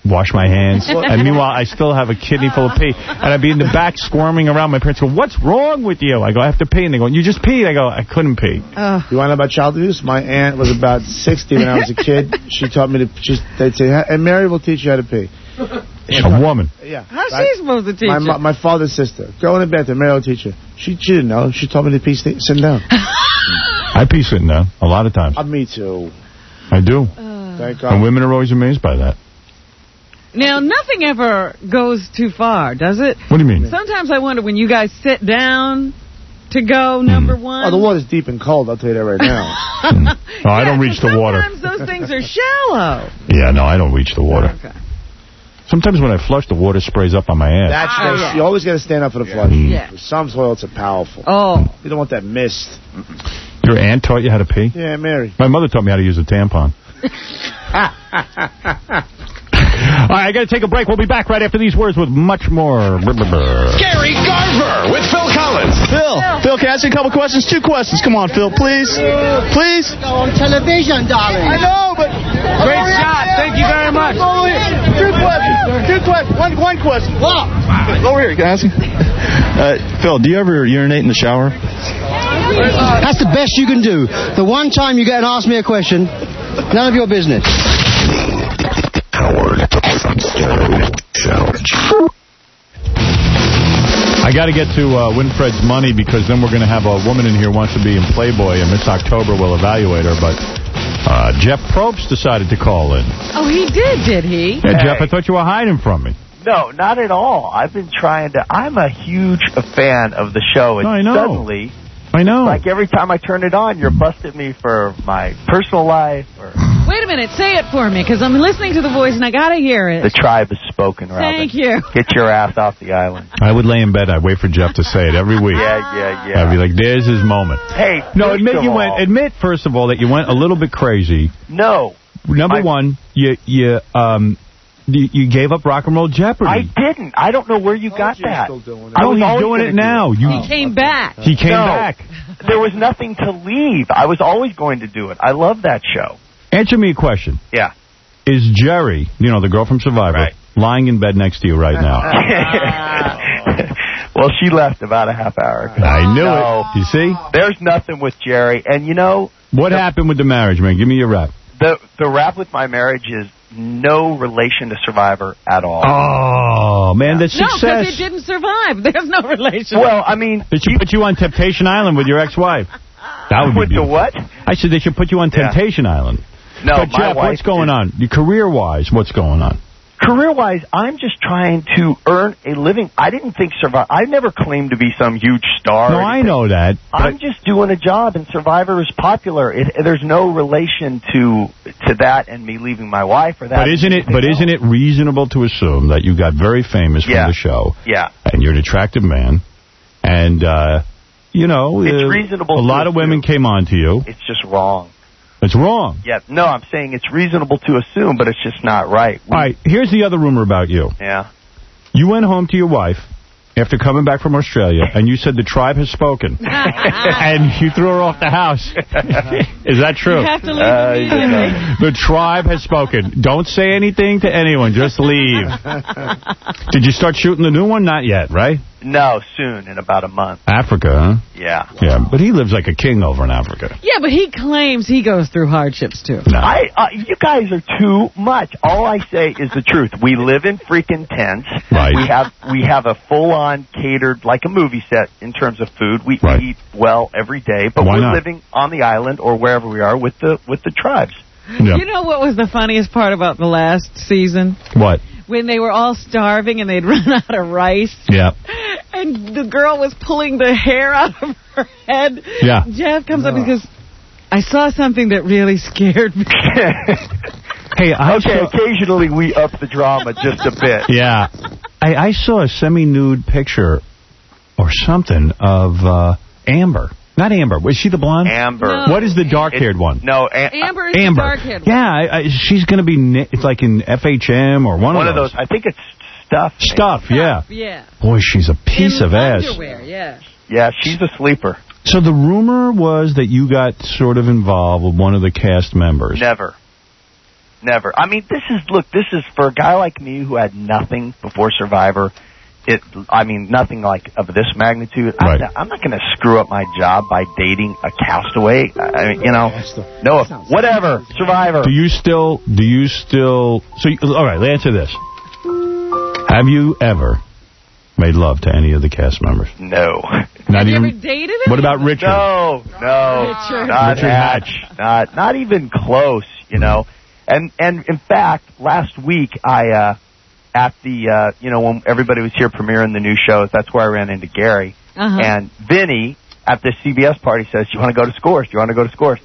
wash my hands. And meanwhile, I still have a kidney full of pee. And I'd be in the back squirming around. My parents go, what's wrong with you? I go, I have to pee. And they go, you just peed. I go, I couldn't pee. Uh. You want to know about child abuse? My aunt was about sixty when I was a kid. She taught me to, she, they'd say, and Mary will teach you how to pee. A woman. Yeah. How's she supposed to teach my, you? My, my father's sister. Go in the bathroom. Mary will teach you. She, she didn't know. She told me to pee sitting down. I pee sitting down a lot of times. Uh, me too. I do. Uh, Thank God. And women are always amazed by that. Now, nothing ever goes too far, does it? What do you mean? Sometimes I wonder when you guys sit down to go, number mm. one. Oh, the water's deep and cold, I'll tell you that right now. mm. Oh, I don't reach the water. Sometimes those things are shallow. Yeah, no, I don't reach the water. Okay. Sometimes when I flush, the water sprays up on my ass. That's oh, yeah. You always got to stand up for the flush. Yeah. For some toilets are powerful. Oh. You don't want that mist. Your aunt taught you how to pee? Yeah, Mary. My mother taught me how to use a tampon. All right, I got to take a break. We'll be back right after these words with much more. Gary Garver with Phil Collins. Phil, Phil, can I ask you a couple questions? Two questions. Come on, Phil, please. Please. On television, darling. I know, but... Great shot. Thank you very much. Two questions. Two questions. One, one question. What? Over here. Can I ask you? Uh, Phil, do you ever urinate in the shower? That's the best you can do. The one time you get and ask me a question, none of your business. Howard Challenge. I got to get to uh, Winfred's money because then we're going to have a woman in here who wants to be in Playboy, and Miss October will evaluate her. But uh, Jeff Probst decided to call in. Oh, he did, did he? Yeah, Hey. Jeff, I thought you were hiding from me. No, not at all. I've been trying to... I'm a huge fan of the show, and No, I know. suddenly... I know. Like every time I turn it on, you're busting me for my personal life. Or Wait a minute. Say it for me, because I'm listening to the voice, and I got to hear it. the tribe has spoken, Robin. Thank you. Get your ass off the island. I would lay in bed. I'd wait for Jeff to say it every week. Yeah, yeah, yeah. I'd be like, there's his moment. Hey, No, first admit of you all, went. Admit, first of all, that you went a little bit crazy. No. Number I- one, you you um you, you gave up Rock and Roll Jeopardy. I didn't. I don't know where you got that. No, he's always doing gonna it now. do You, He came back. he came No. back. There was nothing to leave. I was always going to do it. I love that show. Answer me a question. Yeah. Is Jerry, you know, the girl from Survivor, Right. lying in bed next to you right now? Well, she left about a half hour ago. I knew No. it. You see? There's nothing with Jerry. And, you know, What happened with the marriage, man? Give me your rap. the the rap with my marriage is no relation to Survivor at all. Oh, man, the No, because success. it didn't survive. There's no relation. Well, I mean... They should put you on Temptation Island with your ex-wife. That would be With the beautiful. what? I said they should put you on Yeah. Temptation Island. No, but my Jeff, wife what's going is- on? Your career-wise, what's going on? Career-wise, I'm just trying to earn a living. I didn't think Survivor... I never claimed to be some huge star. No, or I anything. know that. I'm But just doing a job, and Survivor is popular. It, there's no relation to to that and me leaving my wife or that. But isn't it? But isn't it reasonable to assume that you got very famous Yeah. from the show, Yeah. and you're an attractive man, and uh, you know, It's uh, reasonable a to lot of women assume. came on to you. It's just wrong. It's wrong. Yeah. No, I'm saying it's reasonable to assume, but it's just not right. We- All right. Here's the other rumor about you. Yeah. You went home to your wife after coming back from Australia, and you said the tribe has spoken, and you threw her off the house. Is that true? You have to leave Uh, immediately. The tribe has spoken. Don't say anything to anyone. Just leave. Did you start shooting the new one? Not yet, right? No, soon, in about a month. Africa, huh? Yeah. Yeah, but he lives like a king over in Africa. Yeah, but he claims he goes through hardships, too. No. I, uh, you guys are too much. All I say is the truth. We live in freaking tents. Right. We have we have a full-on catered, like a movie set in terms of food. We Right. eat well every day, but Why we're not? living on the island or wherever we are with the with the tribes. Yeah. You know what was the funniest part about the last season? What? When they were all starving and they'd run out of rice. Yeah. And the girl was pulling the hair out of her head. Yeah. Jeff comes up and goes, I saw something that really scared me. Hey, I Okay, saw, occasionally we up the drama just a bit. yeah. I, I saw a semi-nude picture or something of uh, Amber. Not Amber. Was she the blonde? Amber. No. What is the dark-haired one? No, a- Amber is Amber. the dark-haired Yeah, I, I, she's going to be, ni- it's like in F H M or one, one of of those. I think it's stuff. maybe. Stuff, yeah. Yeah. Boy, she's a piece In of ass. underwear, yeah. Yeah, she's a sleeper. So the rumor was that you got sort of involved with one of the cast members. Never. never. I mean, this is look. This is for a guy like me who had nothing before Survivor. It, I mean, nothing like of this magnitude. Right. I'm, I'm not going to screw up my job by dating a castaway. I mean, you know, no, whatever. Survivor. Do you still? Do you still? So, you, all right. Answer this. Have you ever made love to any of the cast members? No. Not Have you even. ever dated him? What about Richard? No, no, Richard. not Richard Hatch. Hatch. Not, not even close. You know, and and in fact, last week I. uh At the, uh, you know, when everybody was here premiering the new shows, that's where I ran into Gary. Uh-huh. And Vinny, at the C B S party, says, "You want to go to Scores? Do you want to go to Scores?"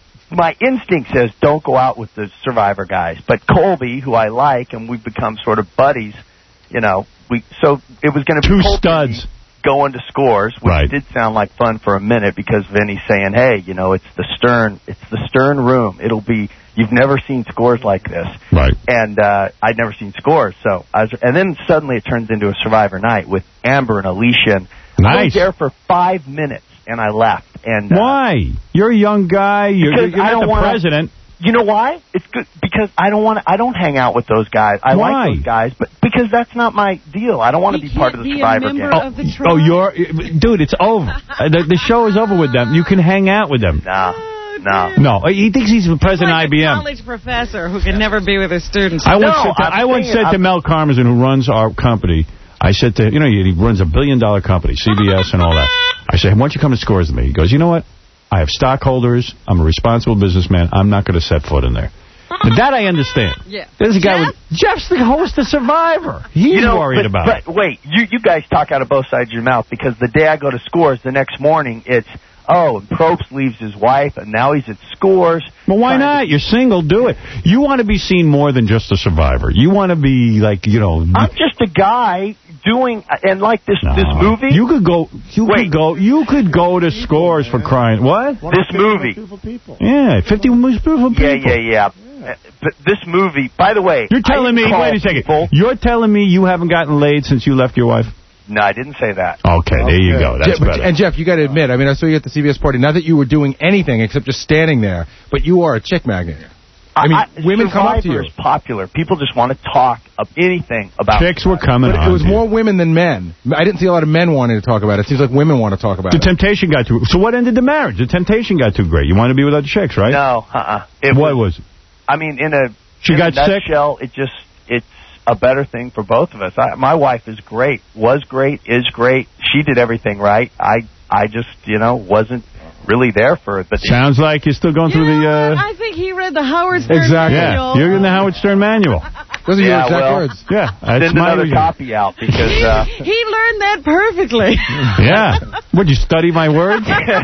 My instinct says, don't go out with the Survivor guys. But Colby, who I like, and we've become sort of buddies, you know, we so it was going to be Two Colby studs. going to Scores, which Right. did sound like fun for a minute because Vinny's saying, hey, you know, it's the Stern, it's the Stern room. It'll be, you've never seen Scores like this. Right. And uh, I'd never seen Scores, so I was, and then suddenly it turns into a Survivor night with Amber and Alicia. And I was Nice. there for five minutes and I left. And uh, Why? You're a young guy. You're, Because you're I not don't the wanna- president. You know why? It's good because I don't want to. I don't hang out with those guys. I Why? like those guys, but because that's not my deal. I don't want to be part of the be a Survivor member game. of the tribe. Oh, you're, dude. It's over. Uh, the, the show is over with them. You can hang out with them. No, no. No, he thinks he's the president like of I B a M. college professor who can never be with his students. I once No, said to, I'm I once saying- said to I'm- Mel Karmazin, who runs our company, I said to, you know, he runs a billion dollar company, C B S and all that. I said, why don't you come to Scores with me? He goes, you know what? I have stockholders. I'm a responsible businessman. I'm not going to set foot in there. But that I understand. Yeah. There's a guy Jeff? with, Jeff's the host of Survivor. He's you know, worried but, about but it. wait, you you guys talk out of both sides of your mouth because the day I go to Scores, the next morning it's oh, and Probst leaves his wife, and now he's at Scores. Well, why not? You're single. Do it. You want to be seen more than just a Survivor. You want to be like, you know. I'm just a guy doing, and like this No. this movie. You could go. You Wait. could go. You could go to Scores for crying. What? This movie. Yeah, fifty most beautiful people. Yeah, yeah, yeah. Uh, But this movie, by the way, You're telling I me. didn't call Wait a second. people- You're telling me you haven't gotten laid since you left your wife? No, I didn't say that. Okay, there you go. That's Je- but- better. And Jeff, you got to admit, I mean, I saw you at the C B S party. Not that you were doing anything except just standing there, but you are a chick magnet. I mean, women come up to you. Survivor is popular. People just want to talk of anything about Chicks were coming But on. it was to you. more women than men. I didn't see a lot of men wanting to talk about it. It seems like women want to talk about The it. temptation got too. So what ended the marriage? The temptation got too great. You want to be with other chicks, right? No, uh-uh. It What was? I mean, in a She in got a sick? nutshell, it just it's a better thing for both of us. I, my wife is great, was great, is great. She did everything right. I I just you know wasn't really there for it. But Sounds like you're still going You through know the. Uh, what? I think he read the Howard Stern exactly. manual. Yeah, you're in the Howard Stern manual. Those are your Yeah, exact well, words. Yeah, that's send my another reason. copy out because uh, He learned that perfectly. Yeah. Would you study my words?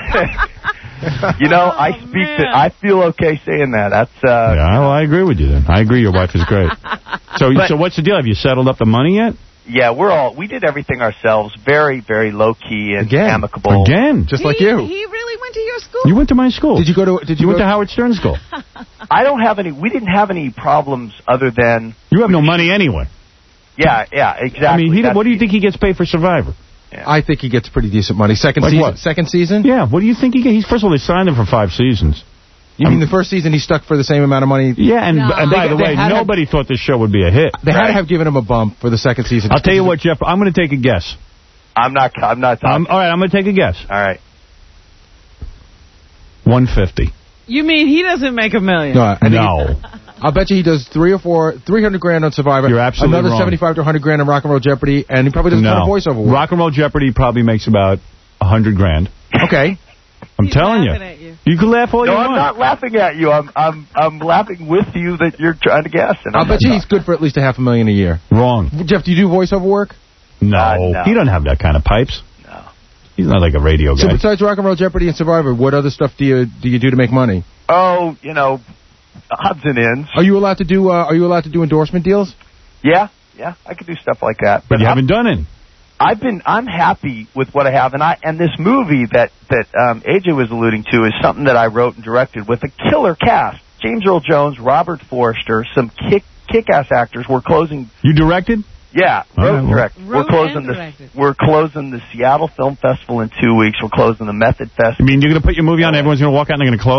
you know I speak to I feel okay saying that. That's uh, Yeah, well, I agree with you then. I agree your wife is great. So, But- so what's the deal? Have you settled up the money yet? yeah. We're all we did everything ourselves, very very low key and Again. amicable. Again. Just he, like you. He really went to your school? You went to my school. Did you go to? Did you, You went go to Howard Stern School. I don't have any. We didn't have any problems other than You have no money anyway. yeah yeah exactly. I mean, he, That's what do you the- think he gets paid for Survivor? I think he gets pretty decent money. Second Like season. what? Second season. Yeah, what do you think he gets? He's, first of all, they signed him for five seasons. You mean the first season he stuck for the same amount of money? Yeah, and, No. and by They- the they way, had to- nobody thought this show would be a hit. They had Right. to have given him a bump for the second season. I'll tell you what, Jeff, I'm going to take a guess. I'm not. I'm not talking. Um, all right, I'm going to take a guess. All right. one fifty. You mean he doesn't make a million? No, I think No. he- I'll bet you he does three or four, three hundred grand on Survivor. You're absolutely Another wrong. seventy-five to a hundred grand on Rock and Roll Jeopardy, and he probably does a ton No. of voiceover work. Rock and Roll Jeopardy probably makes about a hundred grand. Okay. I'm He's telling you. laughing at you. You can laugh all No, you I'm want. not laughing at you. I'm I'm I'm laughing with you that you're trying to guess. And I'll I'm bet not- you he's good for at least a half a million a year. Wrong. Jeff, do you do voiceover work? No. Uh, no. He doesn't have that kind of pipes. No. He's not like a radio So guy. besides Rock and Roll Jeopardy and Survivor, what other stuff do you do you do to make money? Oh, you know, odds and ends. Are you allowed to do uh, Are you allowed to do endorsement deals? Yeah, yeah, I could do stuff like that. But you I'm- haven't done it. I've been I'm happy with what I have, and I and this movie that that um, A J was alluding to is something that I wrote and directed with a killer cast: James Earl Jones, Robert Forster, some kick kick-ass actors. We're closing. You directed? Yeah, All wrote right, and well- directed. We're Wrote closing and the directed. we're closing the Seattle Film Festival in two weeks. We're closing the Method Fest. You mean you're going to put your movie on, everyone's going to walk out and they're going to close it?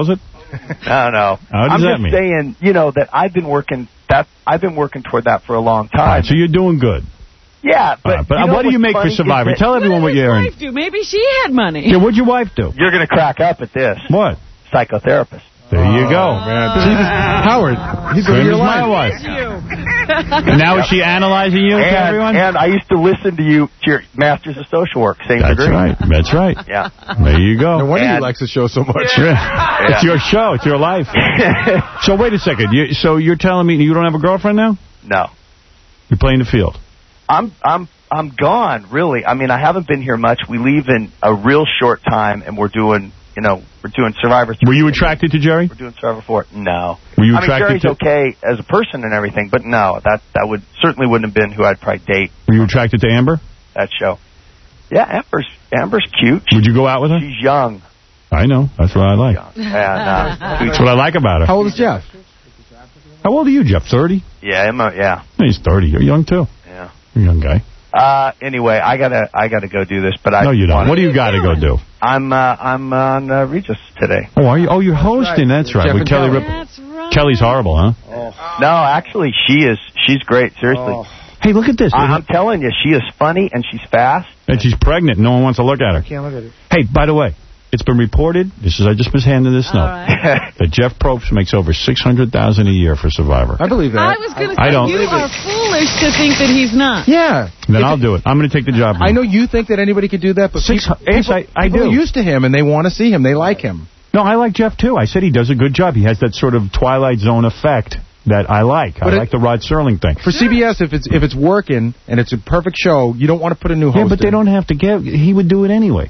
No, no. How does I'm that just mean? saying, you know, that I've been working that I've been working toward that for a long All time. right, so you're doing good. Yeah, but, All right, but you know what do you what's make for funny is Survivor? that- Tell everyone what you earn. Wife do? Maybe she had money. Yeah, what'd your wife do? You're going to crack up at this. What? Psychotherapist. There you go. Howard, he's Same in your as my life. wife. And now is she analyzing you to And, everyone? and I used to listen to you, to your Masters of Social Work, same That's degree. right. That's right. Yeah. There you go. No wonder he And- likes the show so much. Yeah. It's your show. It's your life. So wait a second. You, so you're telling me you don't have a girlfriend now? No. You're playing the field. I'm I'm I'm gone, really. I mean, I haven't been here much. We leave in a real short time, and we're doing, you know, we're doing Survivor three. Were you attracted to Jerry? We're doing Survivor four. No. Were you I mean, attracted Jerry's to? okay as a person and everything, but no, that that would certainly wouldn't have been who I'd probably date. Were you attracted to Amber? That show. Yeah, Amber's Amber's cute. Would you go out with her? She's young. I know. That's what I like. Yeah, no. That's what I like about her. How old is Jeff? How old are you, Jeff? thirty? Yeah, I'm a, yeah. He's thirty. You're young too. Yeah. You're a young guy. Uh, anyway, I gotta I gotta go do this, but I No, you don't. wanna- What do you got to go do? I'm uh, I'm on uh, Regis today. Oh, are you? Oh, you're hosting. That's right. Jeff With and Kelly Kelly. Rip- That's right. Kelly's horrible, huh? No, actually, she is. She's great. Seriously. Hey, look at this. I, I'm telling you, she is funny and she's fast. And she's pregnant. No one wants to look at her. Can't look at it. Hey, by the way, it's been reported. This is I just was handed this note that Jeff Probst makes over six hundred thousand a year for Survivor. I believe that. I was going to I say, don't. you are foolish to think that he's not. Yeah. Then I'll do it. I'm going to take the job. I know you think that anybody could do that, but Six- people, yes, people, I- I people do. are used to him, and they want to see him. They like him. No, I like Jeff too. I said he does a good job. He has that sort of Twilight Zone effect that I like. I But it- like the Rod Serling thing. For C B S, if it's if it's working and it's a perfect show, you don't want to put a new host Yeah, but they in. don't have to give. He would do it anyway.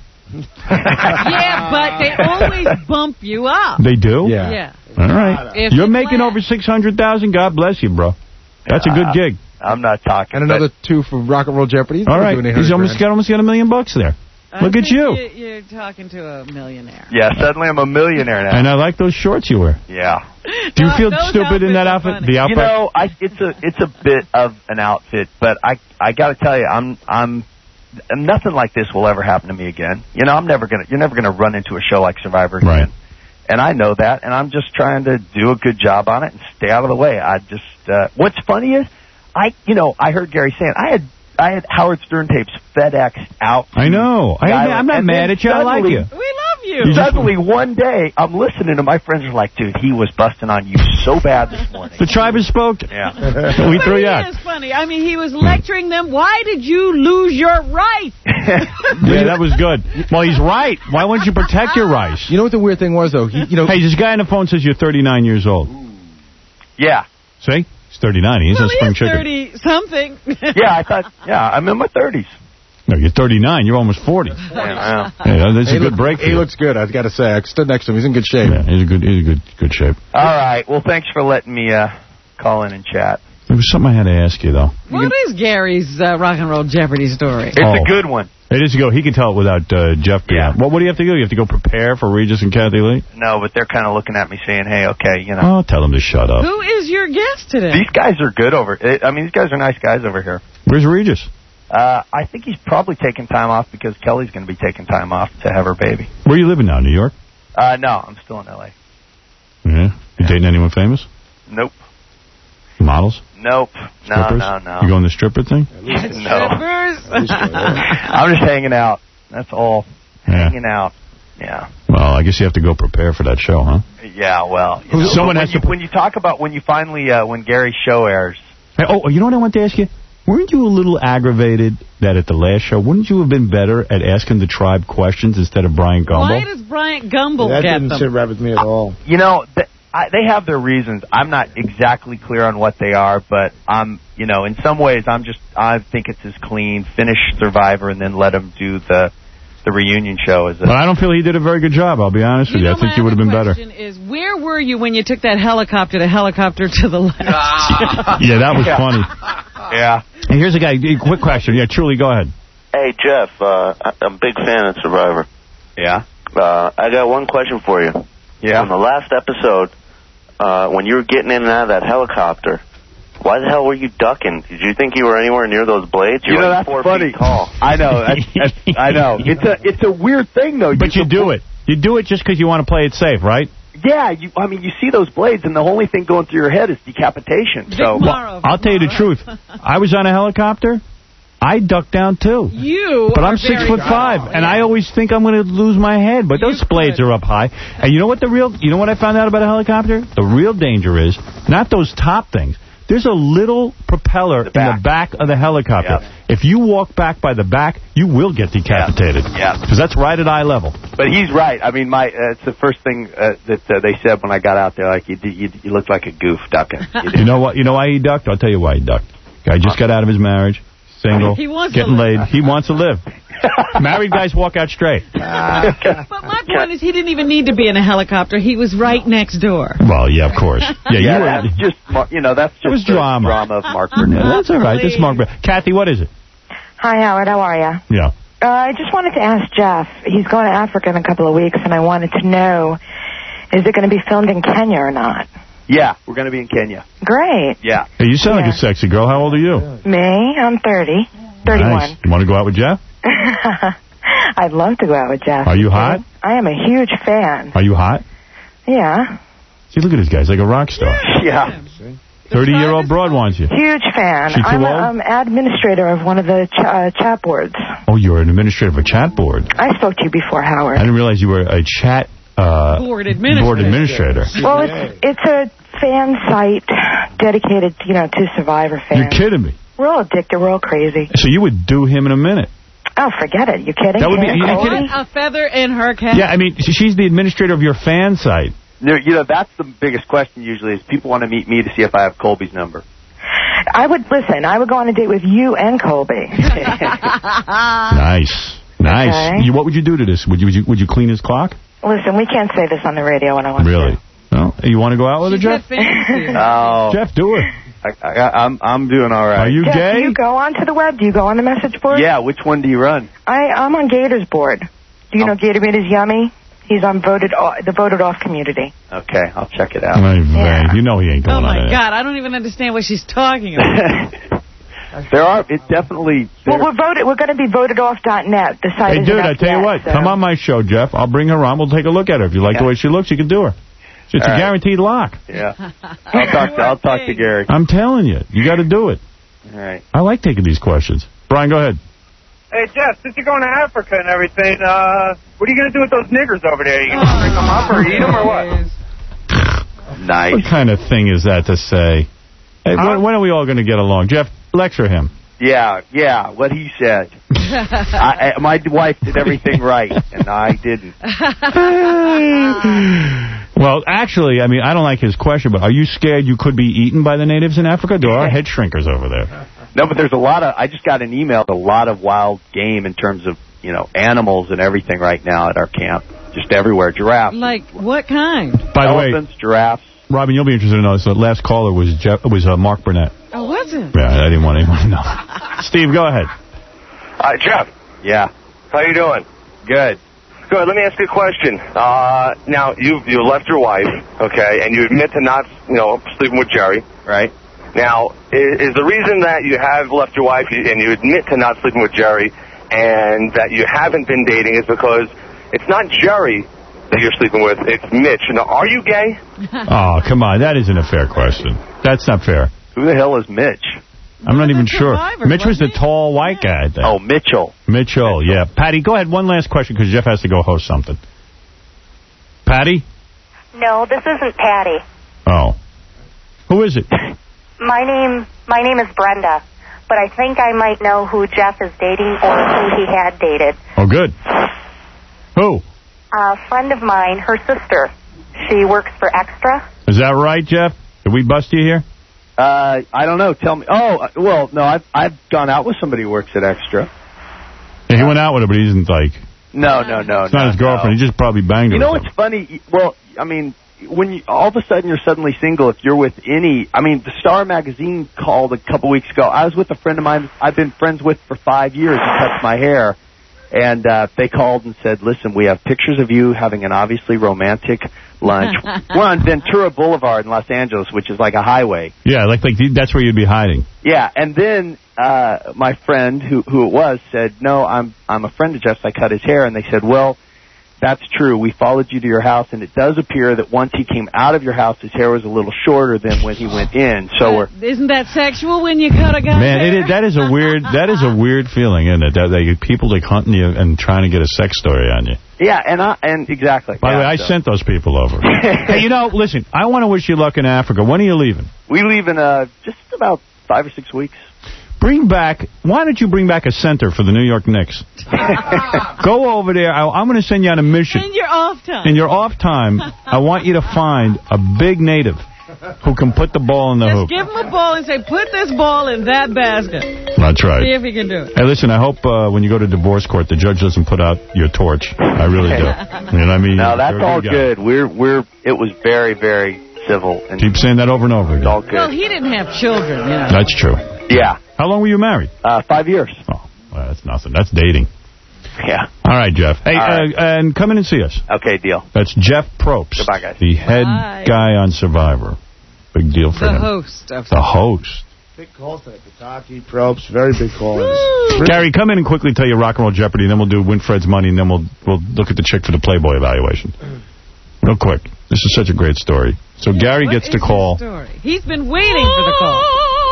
Yeah, but they always bump you up. They do? Yeah. Yeah. All right. If You're you making plan- over six hundred thousand dollars. God bless you, bro. That's a good gig. I'm not talking. And another two for Rock and Roll Jeopardy. He's All not right. doing eight He's hundred almost grand. got almost got a million bucks there. I Look at think you. You're talking to a millionaire. Yeah, suddenly I'm a millionaire now. And I like those shorts you wear. Yeah. Do you No, feel those stupid in that outfits are outfit? funny. The outfit? You know, I it's a it's a bit of an outfit, but I I got to tell you, I'm I'm nothing like this will ever happen to me again. You know, I'm never gonna you're never gonna run into a show like Survivor again. Right. And I know that, and I'm just trying to do a good job on it and stay out of the way. I just uh, what's funny is, I you know I heard Gary saying I had I had Howard Stern tapes FedExed out. I know. I, Island, I'm not and mad then at you. I like suddenly- you. We love you. You just- Suddenly one day I'm listening to my friends are like, dude, he was busting on you so bad this morning. The tribe has spoke. Yeah. We But threw he you out. is funny. I mean, he was lecturing them. Why did you lose your rights? Yeah, that was good. Well, he's right. Why wouldn't you protect your rights? You know what the weird thing was, though? He, you know, Hey, this guy on the phone says you're thirty-nine years old. Yeah. See? He's thirty-nine. He's Well, a spring he's chicken. thirty something. Yeah, I thought, yeah, I'm in my thirties. No, you're thirty-nine. You're almost forty. Yeah, Yeah, that's he a good look- break for He you. looks good. I've got to say. I stood next to him. He's in good shape. Yeah, he's a good, he's a good, good shape. All right. Well, thanks for letting me uh, call in and chat. There was something I had to ask you, though. What is Gary's uh, Rock and Roll Jeopardy story? It's Oh. a good one. It is to go. He can tell it without uh, Jeff being Yeah. on. What, what do you have to do? You have to go prepare for Regis and Kathy Lee? No, but they're kind of looking at me saying, hey, okay, you know. Oh, tell them to shut up. Who is your guest today? These guys are good over I mean, these guys are nice guys over here. Where's Regis? Uh, I think he's probably taking time off because Kelly's going to be taking time off to have her baby. Where are you living now? New York? Uh, no, I'm still in L A. Yeah. You dating anyone famous? Nope. Models? Nope. No, Strippers? no, no. You going the stripper thing? no. Strippers? I'm just hanging out. That's all. Yeah. Hanging out. Yeah. Well, I guess you have to go prepare for that show, huh? Yeah, well. You know, Someone but has when you, to- when you talk about when you finally, uh, when Gary's show airs. Hey, oh, you know what I want to ask you? Weren't you a little aggravated that at the last show, wouldn't you have been better at asking the tribe questions instead of Brian Gumble? Why does Bryant Gumble That get didn't them? sit right with me at all. You know, th- I, they have their reasons. I'm not exactly clear on what they are, but I'm, you know, in some ways, I'm just, I think it's as clean. Finish Survivor and then let them do the the reunion show. As a, But I don't feel he did a very good job, I'll be honest with you. I think you would have been better. question is, where were you when you took that helicopter to helicopter to the left? Yeah, that was Yeah. funny. Yeah. And here's a guy, quick question. Yeah, truly, go ahead. Hey, Jeff, uh, I- I'm a big fan of Survivor. Yeah. Uh, I got one question for you. Yeah. On the last episode, uh, when you were getting in and out of that helicopter, why the hell were you ducking? Did you think you were anywhere near those blades? You You're know, like that's four funny. feet tall. I know. That's, that's, I know. It's a it's a weird thing, though. But you do it. You do it just because you want to play it safe, right? yeah, you, I mean, you see those blades, and the only thing going through your head is decapitation. So, well, I'll tell you the truth. I was on a helicopter. I ducked down, too. You But I'm are six very foot tall, five, yeah. and I always think I'm going to lose my head. But those blades are up high. And you know what the real, you know what I found out about a helicopter? The real danger is not those top things. There's a little propeller the in the back of the helicopter. Yeah. If you walk back by the back, you will get decapitated. Yeah. Because that's right at eye level. but he's right. I mean, my uh, it's the first thing uh, that uh, they said when I got out there. Like, you, you, you looked like a goof ducking. You, You know what? You know why he ducked? I'll tell you why he ducked. Guy just got out of his marriage. Single, He wants to getting live. laid. He wants to live. Married guys walk out straight. But my point is, he didn't even need to be in a helicopter. He was right next door. Well, yeah, of course. Yeah, you yeah, were. that's just Mar- you know that's just It was the drama. drama of Mark Burnett. That's all right. This is Mark Burnett. Kathy, what is it? Hi, Howard. How are you? Yeah. Uh, I just wanted to ask Jeff. He's going to Africa in a couple of weeks, and I wanted to know, is it going to be filmed in Kenya or not? Yeah, we're going to be in Kenya. Great. Yeah. Hey, you sound Yeah. like a sexy girl. How old are you? Me? I'm thirty. thirty-one. Nice. You want to go out with Jeff? I'd love to go out with Jeff. Are you hot? I am a huge fan. Are you hot? Yeah. See, look at this guy. He's like a rock star. Yeah. thirty-year-old broad wants you. Huge fan. She too I'm old? um, administrator of one of the ch- uh, chat boards. Oh, you're an administrator of a chat board. I spoke to you before, Howard. I didn't realize you were a chat uh, Board administrator. board administrator. Well, it's it's a fan site dedicated, you know, to Survivor fans. You're kidding me. We're all addicted. We're all crazy. So you would do him in a minute. Oh, forget it. You kidding? That would be- Can't you Colby? kidding? A feather in her cap. Yeah, I mean, she's the administrator of your fan site. You know, that's the biggest question usually is people want to meet me to see if I have Colby's number. I would listen. I would go on a date with you and Colby. Nice. Nice. Okay. You, what would you do to this? Would you, would you would you clean his clock? Listen, we can't say this on the radio when I want Really? No? You want to go out with her, Jeff? Oh, Jeff, do it. I, I, I'm I'm doing all right. Are you Jeff, gay? do you go onto the web? Do you go on the message board? Yeah. Which one do you run? I, I'm on Gator's board. Do you know Gatorade is yummy? He's on voted off, the voted off community. Okay, I'll check it out. Yeah. You know he ain't going Oh, on my it. God. I don't even understand what she's talking about. There are. It definitely. Well, we're voted. We're going to be voted off dot net. The site Hey, is dude, I tell you what. so. Come on my show, Jeff. I'll bring her on. We'll take a look at her. If you like the way she looks, you can do her. It's All a right. guaranteed lock. Yeah. I'll talk. To, I'll talk to Gary. I'm telling you. You got to do it. All right. I like taking these questions. Brian, go ahead. Hey, Jeff, since you're going to Africa and everything, uh, what are you going to do with those niggers over there? Are you going to bring them up or eat them or what? Nice. What kind of thing is that to say? Hey, when, when are we all going to get along? Jeff, lecture him. Yeah, yeah, what he said. I, I, my wife did everything right, and I didn't. Well, actually, I mean, I don't like his question, but are you scared you could be eaten by the natives in Africa? There are head shrinkers over there. No, but there's a lot of, I just got an email, a lot of wild game in terms of, you know, animals and everything right now at our camp. Just everywhere. Giraffes. Like, what kind? By the way, Elephants, giraffes. Robin, you'll be interested to know this. The last caller was Jeff, was uh, Mark Burnett. Oh, was it? Yeah, I didn't want anyone to know. Steve, go ahead. Uh, Jeff. Yeah. How you doing? Good. Good. Let me ask you a question. Uh, now, you you left your wife, okay, and you admit to not, you know, sleeping with Jerry. Right. Now, is, is the reason that you have left your wife and you admit to not sleeping with Jerry and that you haven't been dating is because it's not Jerry that you're sleeping with, it's Mitch. Now, are you gay? Oh, come on. That isn't a fair question. That's not fair. Who the hell is Mitch? I'm not even sure. Survivor, Mitch was the tall white guy, I think. Oh, Mitchell. Mitchell, yeah. Patty, go ahead. One last question because Jeff has to go host something. Patty? No, this isn't Patty. Oh. Who is it? My name my name is Brenda, but I think I might know who Jeff is dating or who he had dated. Oh, good. Who? A friend of mine, her sister. She works for Extra. Is that right, Jeff? Did we bust you here? Uh, I don't know. Tell me. Oh, uh, well, no, I've I've gone out with somebody who works at Extra. Yeah, he went out with her, but he isn't like... No, no, no. It's not no, his girlfriend. no. He just probably banged her. You know or what's funny? Well, I mean, when you, all of a sudden you're suddenly single, if you're with any... I mean, the Star magazine called a couple weeks ago. I was with a friend of mine I've been friends with for five years. He cuts my hair. And uh, they called and said, listen, we have pictures of you having an obviously romantic lunch. We're on Ventura Boulevard in Los Angeles, which is like a highway. Yeah, like like that's where you'd be hiding. Yeah, and then uh, my friend, who who it was, said, no, I'm I'm a friend of Jeff's. I cut his hair. And they said, well, that's true. We followed you to your house, and it does appear that once he came out of your house, his hair was a little shorter than when he went in. So we're Isn't that sexual when you cut a guy? Man, it is, that is a weird that is a weird feeling, isn't it? That, that people like hunting you and trying to get a sex story on you. yeah, and I and exactly. By the yeah, way, I so. sent those people over. Hey, you know, listen, I want to wish you luck in Africa. When are you leaving? We leave in uh, just about five or six weeks. Bring back, why don't you bring back a center for the New York Knicks? Go over there. I, I'm going to send you on a mission. In your off time. In your off time, I want you to find a big native who can put the ball in the Just hoop. give him a ball and say, put this ball in that basket. That's right. See if he can do it. Hey, listen, I hope uh, when you go to divorce court, the judge doesn't put out your torch. I really do. You know what I mean? No, that's You're a all guy. good. We're we're it was very very civil and Keep saying that over and over again. all good. Well, he didn't have children, you know. That's true. Yeah. How long were you married? Uh, five years. Oh, well, that's nothing. That's dating. Yeah. All right, Jeff. Hey, All right. uh, and come in and see us. Okay, deal. That's Jeff Probst. Goodbye, guys. The head Bye. guy on Survivor. Big deal for The him. host of The host. Big calls today. Pataki, Probst, very big calls. Gary, come in and quickly tell you Rock and Roll Jeopardy, and then we'll do Winfred's Money, and then we'll we'll look at the chick for the Playboy evaluation. Real quick. This is such a great story. So Gary What gets to is call. his story? He's been waiting for the call.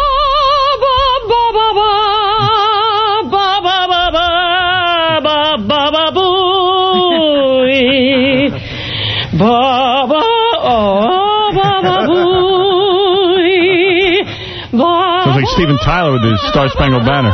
Sounds like Steven Tyler with his Star Spangled Banner.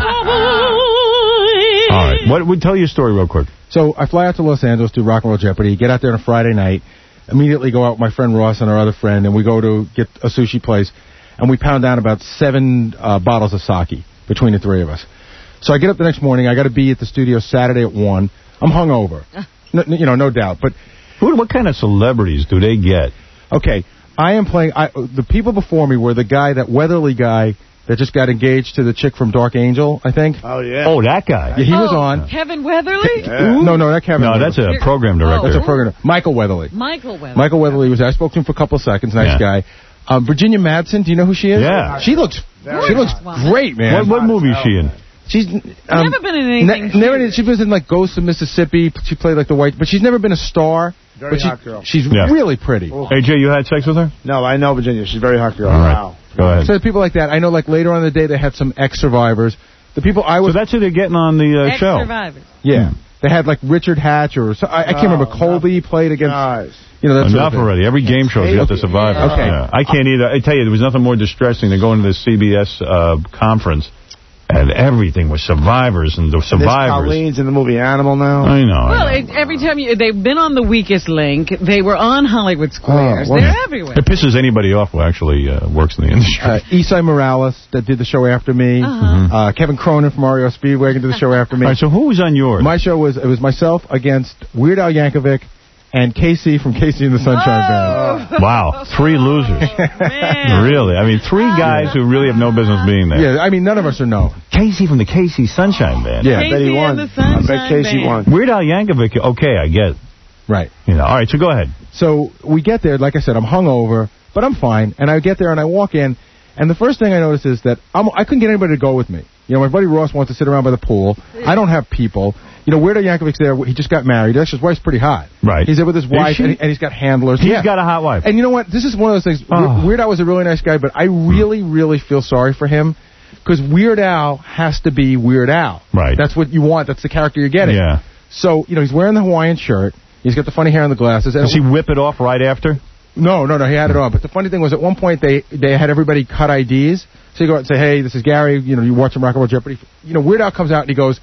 All right. What would tell you a story real quick? So I fly out to Los Angeles to Rock and Roll Jeopardy, get out there on a Friday night, immediately go out with my friend Ross and our other friend, and we go to get a sushi place, and we pound down about seven uh, bottles of sake between the three of us. So I get up the next morning. I got to be at the studio Saturday at one. I'm hungover. No, you know, no doubt. But Who, what kind of celebrities do they get? Okay, I am playing... I, the people before me were the guy, that Weatherly guy that just got engaged to the chick from Dark Angel, I think. Oh, yeah. Oh, that guy. Yeah, he was Oh, on. Kevin Weatherly? Yeah. No, no, not Kevin. No, Weatherly. that's a program director. That's a program. Michael Weatherly. Michael Weatherly. Michael Weatherly was. I spoke to him for a couple of seconds. Nice Yeah. guy. Um, Virginia Madsen. Do you know who she is? Yeah. She looks. Very she looks hot. great, man. What, what movie is she in? She's um, Never been in anything Ne- never did. She was in like Ghosts of Mississippi. She played like the white, but she's never been a star. Very but she, hot girl. She's Yeah. really pretty. A J, you had sex with her? No, I know Virginia. She's a very hot girl. All right. Wow. Go ahead. So people like that. I know. Like later on in the day, they had some ex-survivors. The people I was. So that's who they're getting on the uh, show. Ex-survivors. Yeah. They had like Richard Hatch or so, I, I can't No, remember. Colby played against. Nice. You know, that sort Enough of thing. already. Every game show's got to survive. Yeah. Okay. Yeah. I can't either. I tell you, there was nothing more distressing than going to the C B S uh, conference, and everything was survivors and the This survivors. Colleen's in the movie Animal now. I know. I Well, know. it, every time you, they've been on The Weakest Link, they were on Hollywood Squares. Oh, They're wonderful. everywhere. It pisses anybody off who actually uh, works in the industry. Uh, Isai Morales that did the show after me. Uh-huh. Uh, Kevin Cronin from R E O Speedwagon did the show after me. All right, so who was on yours? My show was it was myself against Weird Al Yankovic and Casey from Casey and the Sunshine Oh. Band. Wow, three losers. Man. Really? I mean, three guys who really have no business being there. Yeah, I mean none of us are known. Casey from the Casey Sunshine Band. Yeah, I bet he Casey won. and the I bet Sunshine Casey Band. won. Weird Al Yankovic, okay, I get. right. You know, all right, so go ahead. So we get there, like I said, I'm hungover, but I'm fine. And I get there and I walk in, and the first thing I notice is that I'm, I couldn't get anybody to go with me. You know, my buddy Ross wants to sit around by the pool. I don't have people. You know, Weird Al Yankovic's there. He just got married. Actually, his wife's pretty hot. Right. He's there with his Is wife, she? and, he, and he's got handlers. He's yeah. got a hot wife. And you know what? This is one of those things. Oh. Weird Al was a really nice guy, but I really, really feel sorry for him because Weird Al has to be Weird Al. Right. That's what you want. That's the character you're getting. Yeah. So, you know, he's wearing the Hawaiian shirt. He's got the funny hair and the glasses. And Does he whip it off right after? no, no, no. He had it on. But the funny thing was, at one point they they had everybody cut I Ds. So you go out and say, "Hey, this is Gary. You know, you watching Rock and Roll Jeopardy." You know, Weird Al comes out and he goes,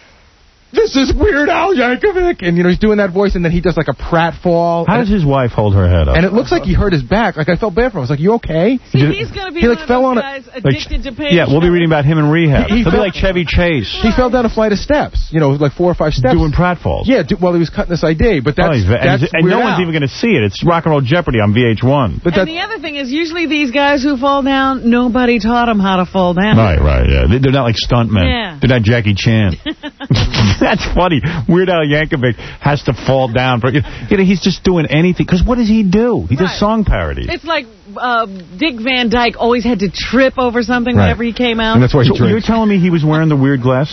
"This is Weird Al Yankovic," and you know he's doing that voice, and then he does like a pratfall. How and, does his wife hold her head up? and it looks like he hurt his back. Like I felt bad for him. I was like, "You okay?" See, Did- he's going to be he, one like, of fell those on a- guys Like, addicted to pain. yeah, we'll be reading about him in rehab. He- he He'll be felt- like Chevy Chase He fell down a flight of steps. You know, like four or five steps. doing pratfalls. Yeah, do, while he was cutting this I D. But that's Oh, he's ve- and, that's he's- and Weird no one's Al. even going to see it. It's Rock and Roll Jeopardy on V H one. But And that, the other thing is, usually these guys who fall down, nobody taught them how to fall down. Right, right, yeah. They- They're not like stuntmen. Yeah. They're not Jackie Chan. That's funny. Weird Al Yankovic has to fall down. For, you know, he's just doing anything. Because what does he do? He does Right. song parodies. It's like uh, Dick Van Dyke always had to trip over something Right. whenever he came out. and that's why he So you're drinks. telling me he was wearing the weird glasses?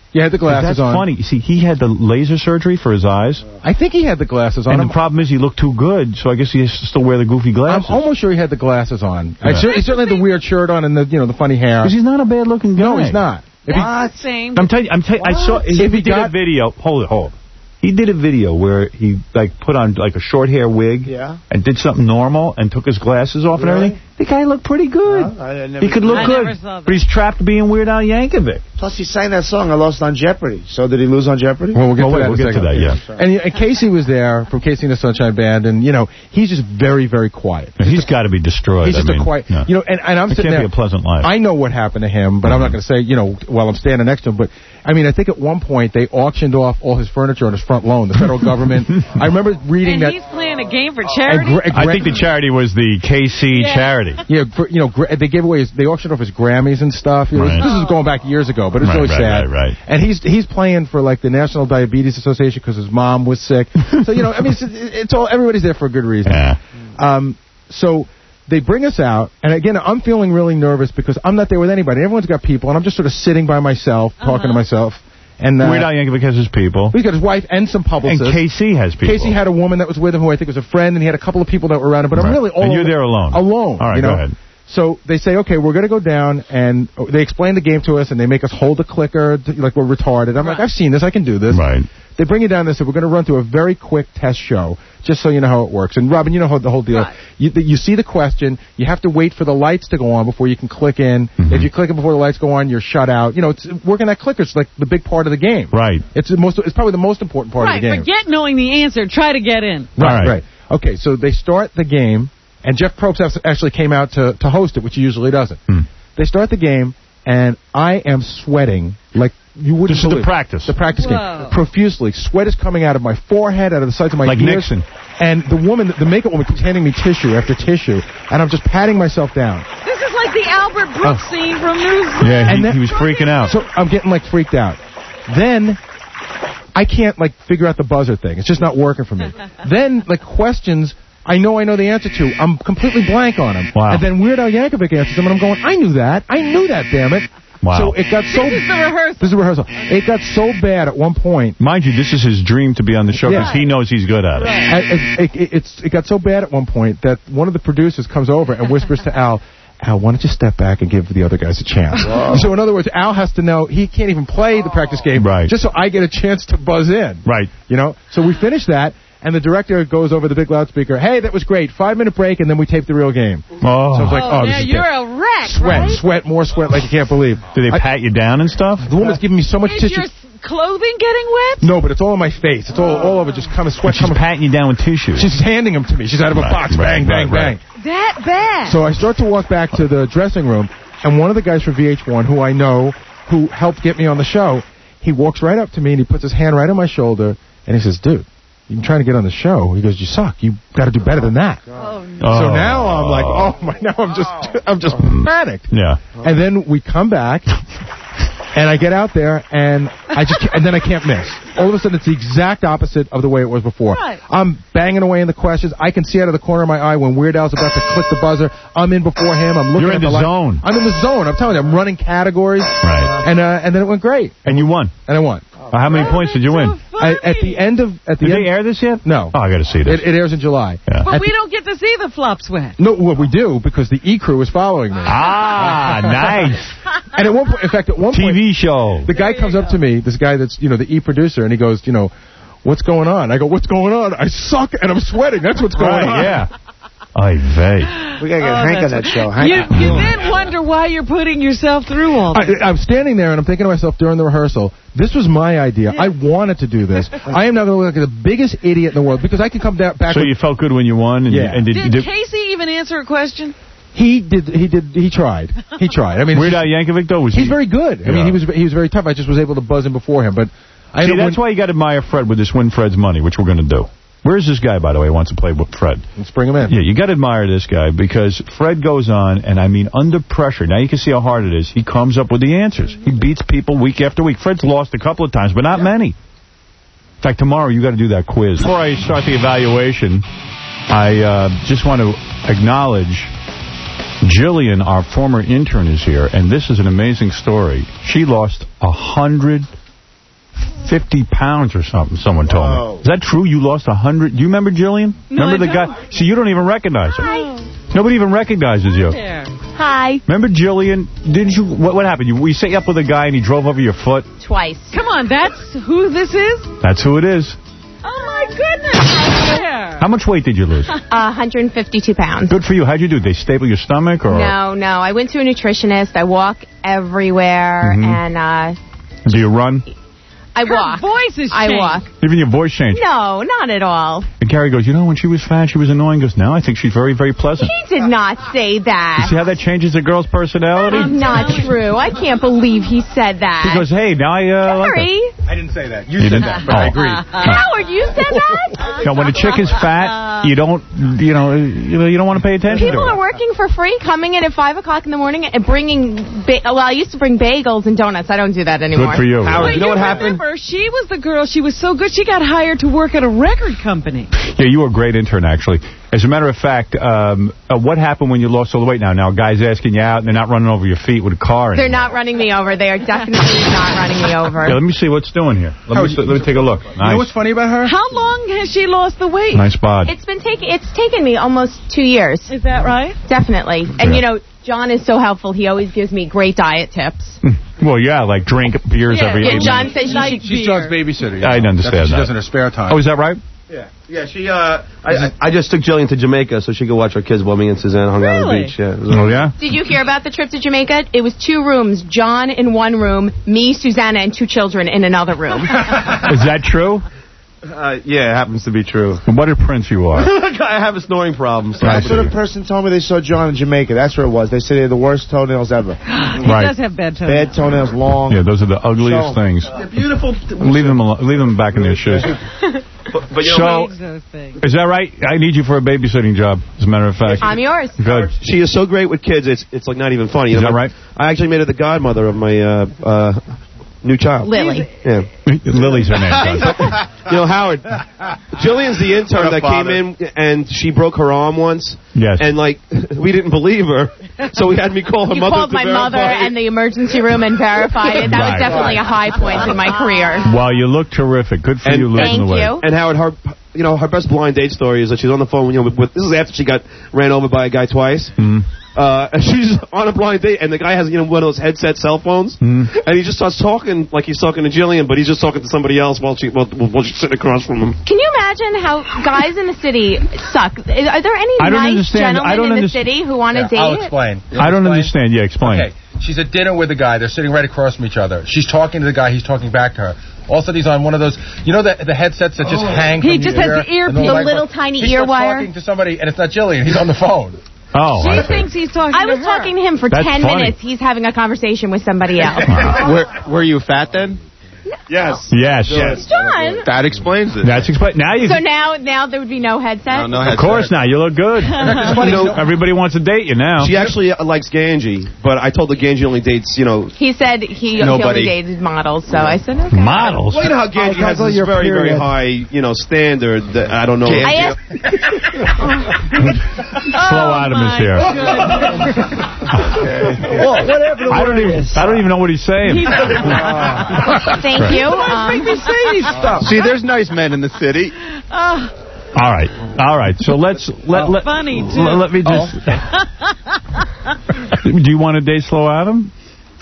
You had the glasses That's on. funny. See, he had the laser surgery for his eyes. I think he had the glasses on. And I'm, the problem is he looked too good, so I guess he has to still wear the goofy I'm glasses. almost sure he had the glasses on. Yeah. I cer- he certainly had the weird shirt on and the you know the funny hair. Because he's not a bad-looking guy. No, he's not. If he, What? Same. I'm telling you, I'm telling I saw, What? if If he he did got- a video, hold it, hold it. He did a video where he, like, put on, like, a short hair wig. Yeah. And did something normal and took his glasses off and Really? everything. The guy looked pretty good. No, I- I never- he could look I good. never saw that. But he's trapped being Weird Al Yankovic. Plus, he sang that song, I Lost on Jeopardy. So did he lose on Jeopardy? Well, we'll get Oh, to wait, that. we'll in a get to second. that, yeah. And, and Casey was there from Casey and the Sunshine Band, and you know he's just very, very quiet. He's got to be destroyed. He's just I mean, a quiet, yeah. you know. And, and I'm It sitting can't there. be a pleasant life. I know what happened to him, but I'm not going to say, you know, while I'm standing next to him. But I mean, I think at one point they auctioned off all his furniture on his front lawn. The federal government. I remember reading And that. he's playing a game for charity? Gra- I think the charity was the K C Yeah. charity. Yeah, for, you know, gra- they gave away his, they auctioned off his Grammys and stuff. You know, Right. This is going back years ago, but it's Right, really right, sad. right, right. And he's he's playing for like the National Diabetes Association because his mom was sick. So you know, I mean, it's, it's all everybody's there for a good reason. Yeah. Um, so they bring us out, and again, I'm feeling really nervous because I'm not there with anybody. Everyone's got people, and I'm just sort of sitting by myself, talking Uh-huh. to myself. And uh, Weird Al Yankovic has his people. he's got his wife and some publicists. And K C has people. Casey had a woman that was with him who I think was a friend, and he had a couple of people that were around him. But I'm Right. really all And you're alone- there alone. Alone. All right, you know? go ahead. So they say, okay, we're going to go down, and they explain the game to us, and they make us hold a clicker to, like we're retarded. I'm like, I've seen this, I can do this. Right. They bring you down there, so we're going to run through a very quick test show, just so you know how it works. And Robin, you know how the whole deal. Right. You, you see the question, you have to wait for the lights to go on before you can click in. Mm-hmm. If you click it before the lights go on, you're shut out. You know, it's working that clicker. It's like the big part of the game. Right. It's the most. It's probably the most important part Right, of the game. forget knowing the answer. Try to get in. Right, All right. right. Okay, so they start the game, and Jeff Probst has- actually came out to, to host it, which he usually doesn't. Hmm. They start the game, and I am sweating like you wouldn't This is the believe. practice. The practice Whoa. game. Profusely. Sweat is coming out of my forehead, out of the sides of my Like ears. Nixon. And the woman, the makeup woman, keeps handing me tissue after tissue, and I'm just patting myself down. This is like the Albert Brooks Oh. scene from News. Yeah, he, And then- he was freaking out. So I'm getting like freaked out. Then I can't like figure out the buzzer thing. It's just not working for me. Then like questions I know I know the answer to. I'm completely blank on them. Wow. And then Weird Al Yankovic answers them, and I'm going, I knew that. I knew that, damn it. Wow. So it got so... This is the rehearsal. This is a rehearsal. It got so bad at one point. Mind you, this is his dream to be on the show because Yeah. he knows he's good at it. I- It, it, it, it's, it got so bad at one point that one of the producers comes over and whispers to Al, Al, why don't you step back and give the other guys a chance? So in other words, Al has to know he can't even play the practice game Right. just so I get a chance to buzz in. Right. You know? So we finish that, and the director goes over the big loudspeaker, hey, that was great, five-minute break, and then we tape the real game. Oh. So I was like, oh, Oh, this now is you're good. a wreck, Sweat, right? sweat, more sweat like you can't believe. Do they I- pat you down and stuff? The woman's giving me so much Is tissue. your s- clothing getting wet? No, but it's all on my face. It's all all over, just coming sweat She's coming. patting you down with tissue. She's handing them to me. She's out of a Right, box. right, Bang, bang, right, right. bang. That bad? So I start to walk back to the dressing room, and one of the guys from V H one, who I know, who helped get me on the show, he walks right up to me and he puts his hand right on my shoulder, and he says, dude, you've been trying to get on the show. He goes, you suck. You got to do better than that. Oh, no. Oh. So now I'm like, oh my, now I'm just, I'm just panicked. Yeah. And then we come back, and I get out there, and I just, and then I can't miss. All of a sudden, it's the exact opposite of the way it was before. Right. I'm banging away in the questions. I can see out of the corner of my eye when Weird Al's about to click the buzzer. I'm in before him. I'm looking You're at in the the light. zone. I'm in the zone. I'm telling you, I'm running categories. Right. And uh, and then it went great, And you won. and I won. Uh, How many points did you win? I, at the end of at the Did end, they air this yet? no, Oh, I got to see this. it, it airs in July. Yeah. But At we the- don't get to see the flop sweat. No, well, we do because the E crew is following me. Ah, nice. And at one point, in fact, at one T point, V show. the guy comes up to me, this guy that's, you know, the E producer, and he goes, you know, what's going on? I go, what's going on? I suck and I'm sweating. That's what's going on. Right, yeah. Ay vey. We gotta get Oh, Hank on that's that what- show. Hank. You, you then wonder why you're putting yourself through all this. I, I'm standing there and I'm thinking to myself during the rehearsal, this was my idea. I wanted to do this. I am now going to look like the biggest idiot in the world because I can come down back. So with, you felt good when you won? And Yeah. You, and did, Did did, Casey even answer a question? he did. He did. He tried. He tried. I mean, Weird Al Yankovic, though? Was he's he, very good. I Yeah. mean, he was he was very tough. I just was able to buzz in before him, but I See, ended up that's win- why you got to admire Fred with this Win Fred's Money, which we're going to do. Where's this guy, by the way, who wants to play with Fred? Let's bring him in. Yeah, you got to admire this guy because Fred goes on, and I mean, under pressure. Now you can see how hard it is. He comes up with the answers. He beats people week after week. Fred's lost a couple of times, but not many. In fact, tomorrow you got to do that quiz. Before I start the evaluation, I uh, just want to acknowledge Jillian, our former intern, is here, and this is an amazing story. She lost a hundred fifty pounds or something, someone told Whoa. me. Is that true? You lost one hundred? Do you remember Jillian? No, remember I the don't. guy? See, you don't even recognize her. Hi. Nobody even recognizes you. There. Hi. Remember Jillian? Didn't you? What, what happened? You, we set you up with a guy and he drove over your foot? Twice. Come on, that's who this is? That's who it is. Oh, my goodness. Right there. How much weight did you lose? Uh, one hundred fifty-two pounds. Good for you. How'd you do? Did they staple your stomach? Or? No, no. I went to a nutritionist. I walk everywhere, Mhm. and uh, Do you run? I Her walk. voice is I changed. walk. Even your voice changed. No, not at all. And Gary goes, you know, when she was fat, she was annoying. He goes, no, I think she's very, very pleasant. He did not say You that. see how that changes a girl's personality? Not true. I can't believe he said that. He goes, hey, now I uh, like her. Gary. I didn't say that. You, You said didn't? that, but I Oh. agree. Howard, you said that? No, when a chick is fat, you don't, you know, you, know, you don't want to pay attention People to are her. working for free, coming in at five o'clock in the morning and bringing. Ba- well, I used to bring bagels and donuts. I don't do that anymore. Good for you. Howard, Wait, you know what happened? Remember, she was the girl. She was so good. She got hired to work at a record company. Yeah, you were a great intern, actually. As a matter of fact, um, uh, what happened when you lost all the weight now? Now, guys asking you out, and they're not running over your feet with a car. They're anymore. not running me over. They are definitely not running me over. Yeah, let me see what's doing here. Let me, Howard, let me take a look. Nice. You know what's funny about her? How long has she lost the weight? Nice bod. It's been taking. It's taken me almost two years. Is that right? Definitely. And Yeah. you know, John is so helpful. He always gives me great diet tips. Well, yeah, like drink beers Yeah, every Yeah, eight John minutes. says you Like should. She's John's babysitter. you know. I understand That's what she that. does in her spare time. Oh, is that right? Yeah, yeah. She, uh, I, I, I just took Jillian to Jamaica so she could watch her kids while me and Suzanne hung out on the Really? beach. Yeah. It was Oh, yeah? Did you hear about the trip to Jamaica? It was two rooms. John in one room, me, Susanna, and two children in another room. Is that true? Uh, yeah, it happens to be true. What a prince you are. I have a snoring problem. So That sort of person told me they saw John in Jamaica. That's where it was. They said they had the worst toenails ever. He Right. does have bad toenails. Bad toenails, long. Yeah, those are the ugliest So- things. They're beautiful. Leave them alone. Leave them back in their shoes. But, but you So- know, Needs those things. Is that right? I need you for a babysitting job, as a matter of fact. I'm yours. Good. she is so great with kids. It's it's like not even funny. You Is know, that my- right? I actually made her the godmother of my uh, uh, new child. Lily. Yeah. Lily's her name. guys. You know, Howard, Jillian's the intern that came in and she broke her arm once. Yes. And, like, we didn't believe her. So we had me call her You mother called to my verify mother it. and the emergency room and verified it. That Right. was definitely a high point in my career. Well, you look terrific. Good for And- you losing Thank the weight. you. And Howard, her, you know, her best blind date story is that she's on the phone. You know, with, with this is after she got ran over by a guy twice. Mm. Uh, and she's on a blind date, and the guy has you know one of those headset cell phones, Mm. and he just starts talking like he's talking to Jillian, but he's just talking to somebody else while she while, while she's sitting across from him. Can you imagine how guys in the city suck? Are there any I don't nice understand. gentlemen I don't in the underst- city who want to Yeah, date? I'll explain. You I don't explain? understand. Yeah, explain. Okay, she's at dinner with a guy. They're sitting right across from each other. She's talking to the guy. He's talking back to her. Also, he's on one of those, you know, the the headsets that just hang. He from just the has ear, the earpiece. and The microphone. little tiny He ear starts wire. talking to somebody, and it's not Jillian. He's on the phone. Oh, She I see. thinks he's talking I to was her. talking to him for That's ten funny. minutes. He's having a conversation with somebody else. Were, were you fat then? Yes. Yes. John. That explains it. That's explain. Now you. So now, now there would be no headset. No, no Of headset. course, now you look good. You know, everybody wants to date you now. She actually uh, likes Ganji, but I told her Ganji only dates, you know, He said he, he only Nobody. dated models. So I said, okay. Models. well, you know how Ganji Oh, has God, this your very, very period. high, you know, standard that I don't know. I asked. Slow Adam is here. Well, whatever the I don't word even. is. I don't even know what he's saying. Thank you. Um, Make me say these stuff. See, there's nice men in the city. Oh, All right, all right. So let's let let, funny, too. let, let me just. Do you want to date Slow Adam?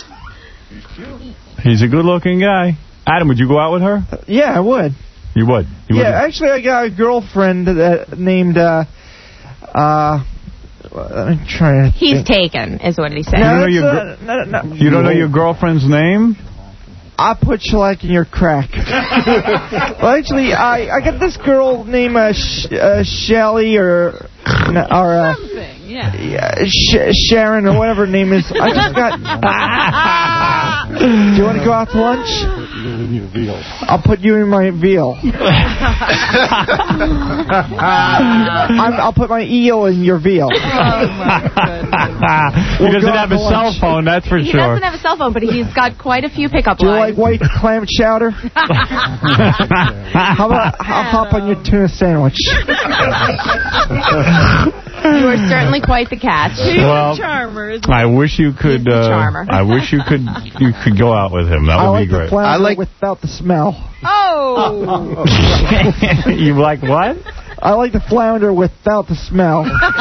He's a good-looking guy. Adam, would you go out with her? Yeah, I would. You would. You yeah, would. actually, I got a girlfriend that named. Uh, uh, I'm trying to. He's think. taken, is what he said. You don't know No, your it's, uh, no, no, no. You don't know your girlfriend's name? I'll put you like in your crack. Well, actually, I, I got this girl named uh, Sh- uh, Shelly or or uh, something, yeah. yeah, Sh- Sharon or whatever her name is. I just got. Do you want to go out to lunch? I'll put you in my veal. I'm, I'll put my eel in your veal. He doesn't have a cell phone, that's for He sure. doesn't have a cell phone, but he's got quite a few pickup Do you lines. like white clam chowder? How about I'll hop on your tuna sandwich? You are certainly quite the catch. Well, charmer, isn't I wish you could. He's the Uh, charmer. I wish you could. You could go out with him. That I would like be great. the flounder without the smell. Oh. You like what? I like the flounder without the smell.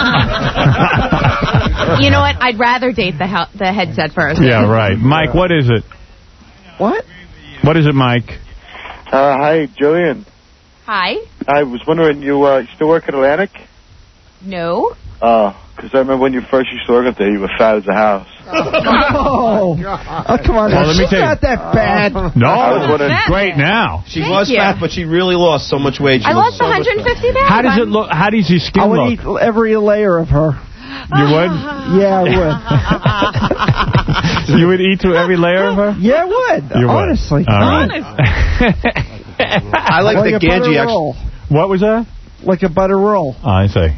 You know what? I'd rather date the he- the headset first. Yeah, right. Mike, what is it? What? What is it, Mike? Uh, hi, Jillian. Hi. I was wondering, you uh, you still work at Atlantic? No. Oh, because I remember when you first used to work up there, you were fat as a house. Oh, oh come on. Well, now. let me She's tell you- not that bad. No, I was wondering- it's great now. She Thank was you. fat, but she really lost so much weight. She I looks lost so one much hundred fifty pounds. How does it look? How does your skin I would look? eat every layer of her. You would? Yeah, I would. You would eat through every layer of her? Yeah, I would. You would. Honestly. All right. I like, like the a butter Ganji roll. actually. What was that? Like a butter roll. Oh, I see.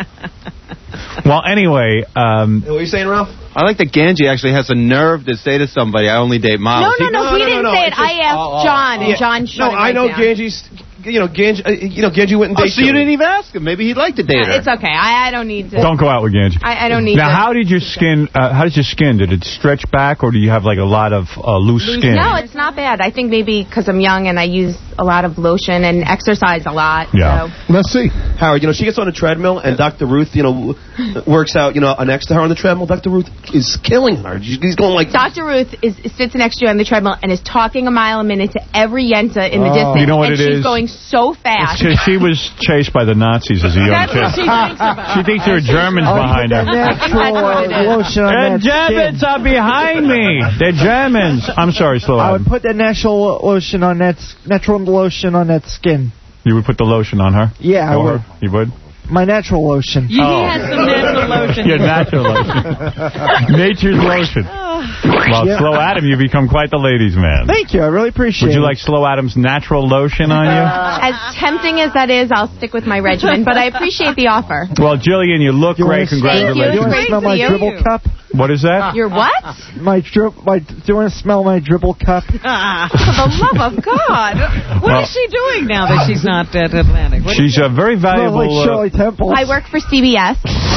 Well, anyway, um, What are you saying, Ralph? I like that Ganji actually has the nerve to say to somebody, I only date No, models. no, no, no, he no, didn't no, say it. it's just- I asked oh, oh, John, and yeah. John shut No, it I right know down. Ganji's. You know, Ganji. Uh, you know, Ganji wouldn't Oh, date so you Jillian. didn't even ask him. Maybe he'd like to date her. It's okay. I, I don't need to. don't go out with Ganji. I, I don't need Now, to. how did your skin? Uh, how does your skin? Did it stretch back, or do you have like a lot of uh, loose skin? No, it's not bad. I think maybe because I'm young and I use a lot of lotion and exercise a lot. Yeah. So. Let's see. Howard, you know, she gets on a treadmill, and Doctor Ruth, you know, works out, you know, next to her on the treadmill. Doctor Ruth is killing her. He's going like... Doctor Ruth is sits next to you on the treadmill and is talking a mile a minute to every yenta in the Oh. distance. You know what and it she's is? going so fast. It's 'cause she was chased by the Nazis as a young That's kid. what she thinks about. She thinks there are Germans Oh, behind her. natural uh, lotion on The that Germans skin. are behind me. They're Germans. I'm sorry, slow I Adam. would put that natural lotion on that s- natural lotion on that skin. You would put the lotion on her? Yeah, I Or would. her? You would? My natural lotion. He has some natural lotion. Your natural lotion. Nature's lotion. Well, Yeah. Slow Adam, you become quite the ladies' man. Thank you. I really appreciate Would you it. like Slow Adam's natural lotion on you? As tempting as that is, I'll stick with my regimen, but I appreciate the offer. Well, Jillian, you look You great. wanna- Congratulations. Do you want to smell my Thank you. dribble cup? What is that? Your what? My drip. My. Do you want to smell my dribble cup? For the love of God. What Well- is she doing now that she's not at Atlantic? What She's a very Smells valuable... like uh, Shirley Temple. I work for C B S.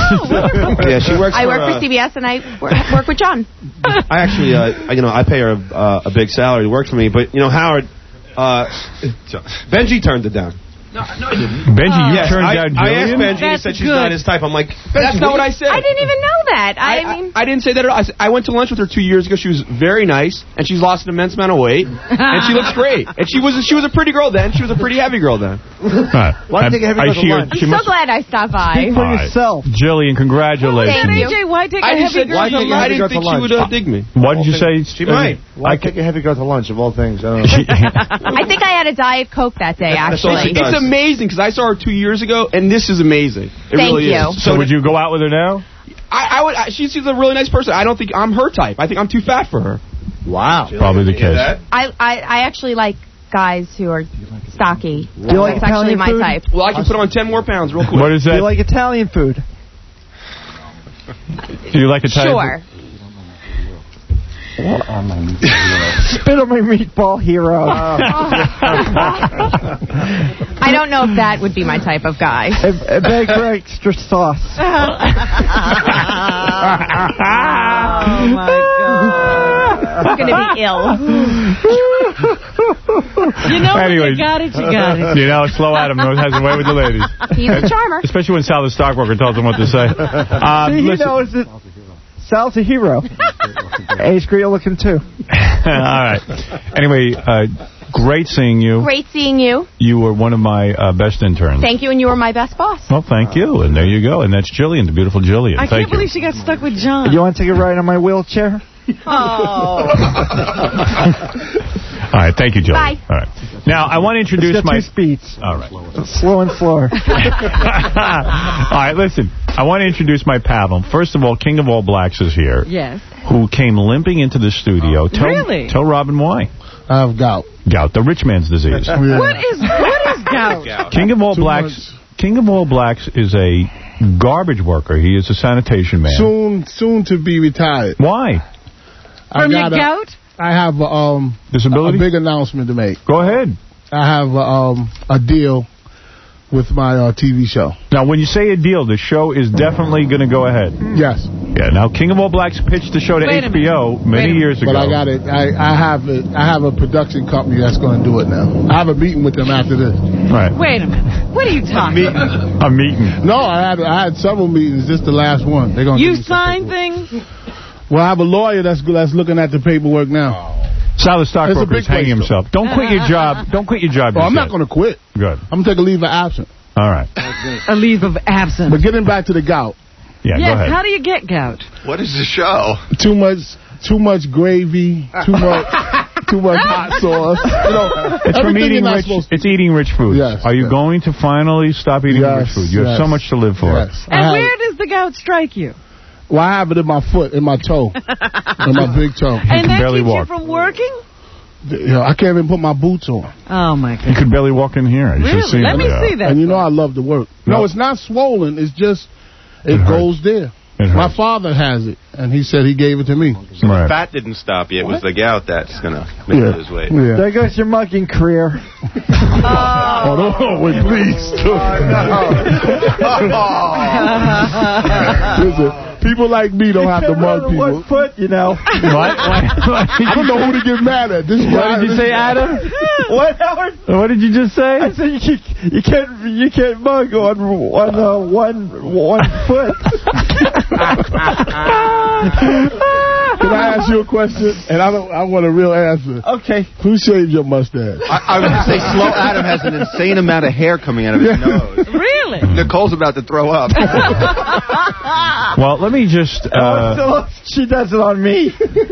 Yeah, she works I for... work uh, for C B S and I work, work with John. I actually, uh, you know, I pay her a, uh, a big salary to work for me, but, you know, Howard, uh, Benji turned it down. No, no, I didn't. Benji, you yes, turned I, down I asked Jillian? Benji, and he That's said she's good. not his type. I'm like, That's not what I said. I didn't even know that. I, I, mean, I, I didn't say that at all. I, said, I went to lunch with her two years ago. She was very nice, and she's lost an immense amount of weight, and she looks great. And she was she was a pretty girl then. She was a pretty heavy girl then. Right. Why take a heavy I- girl to she- lunch? she I'm must- so glad I stopped by. Speak for All right. yourself. Jillian, congratulations. Thank you. A J, why take I a didn't heavy think, girl I to didn't, lunch? I didn't think she would uh, dig me. What did you say? She might. Why I take a heavy girl to lunch of all things? I don't know. I think I had a Diet Coke that day, That's all she actually. does. It's amazing because I saw her two years ago, and this is amazing. It Thank really you. is. So would you go out with her now? I, I would. I, she's she's a really nice person. I don't think I'm her type. I think I'm too fat for her. Wow. Probably the case. I, I, I actually like guys who are stocky. Do you like That's actually Italian my food? type. Well, I can put on ten more pounds real quick. What is Do that? you like Italian food? Do you like Italian? Sure. Spit on my meatball hero. I don't know if that would be my type of guy. A, a bag for extra sauce. Oh, my God. I'm going to be ill. You know, when Anyways. you got it, you got it. You know, Slow Adam knows has a way with the ladies. He's a charmer. Especially when Sal the stockbroker tells him what to say. Uh, See, he listen- knows that Sal's a hero. And he's great looking, too. All right. Anyway, uh, great seeing you. Great seeing you. You were one of my uh, best interns. Thank you, and you were my best boss. Well, thank you. And there you go. And that's Jillian, the beautiful Jillian. I thank can't believe she got stuck with John. You want to take a ride on my wheelchair? Oh. All right. Thank you, Jillian. Bye. All right. Now, I want to introduce It's got my... two speeds. All right. Slow and slower. All right, listen. I want to introduce my pal. First of all, King of All Blacks is here. Yes. Who came limping into the studio. Tell, Really? Tell Robin why. I have gout. Gout, the rich man's disease. What is what is gout? King of All Too Blacks. King of All Blacks is a garbage worker. He is a sanitation man. Soon, soon to be retired. Why? I From your got a- gout? I have a, um, Disability? a big announcement to make. Go ahead. I have a, um, a deal with my uh, T V show. Now, when you say a deal, the show is definitely going to go ahead. Yes. Yeah. Now, King of All Blacks pitched the show to Wait a H B O many years ago. But I got it. I, I have it. I have a production company that's going to do it now. I have a meeting with them after this. Right. Wait a minute. What are you talking about? A meeting. No, I had I had several meetings. This is the last one. They're going You sign things? Well, I have a lawyer that's that's looking at the paperwork now. Sal, the stockbroker is hanging himself. Don't quit your job. Don't quit your job. Oh, I'm not yet. going to quit. Good. I'm going to take a leave of absence. All right. A leave of absence. But getting back to the gout. Yeah, yes, go ahead. how do you get gout? What is the show? Too much, too much gravy, too much, too much hot sauce. You know, It's from everything eating you're not rich. supposed to- It's eating rich foods. Yes, Are you yes. going to finally stop eating Yes, rich food? You have yes, so much to live for. yes. I And have- where does the gout strike you? Well, I have it in my foot, in my toe, in my big toe. And that keeps you from working? You know, I can't even put my boots on. Oh, my God. You could barely walk in here. You should Really? see Let it. me Yeah. see that. And you know I love to work. No, No. it's not swollen. It's just, it, It goes there. It My hurts. father has it, and he said he gave it to me. So Right. the fat didn't stop you. It was the gout that's going to make Yeah. you lose weight. Yeah. There goes your mugging career. Oh, no, wait, please. Listen, people like me don't have to mug people. One foot, you know. What? What? I don't know who to get mad at. This What guy, did you say, Adam? What, Howard? What did you just say? I said you can't, you can't, you can't mug on, on uh, one, one foot. Can I ask you a question? And I don't. I want a real answer. Okay. Who shaved your mustache? I, I was going to say, Slow Adam has an insane amount of hair coming out of his nose. Really? Nicole's about to throw up. Well, let me just... Uh, So she does it on me.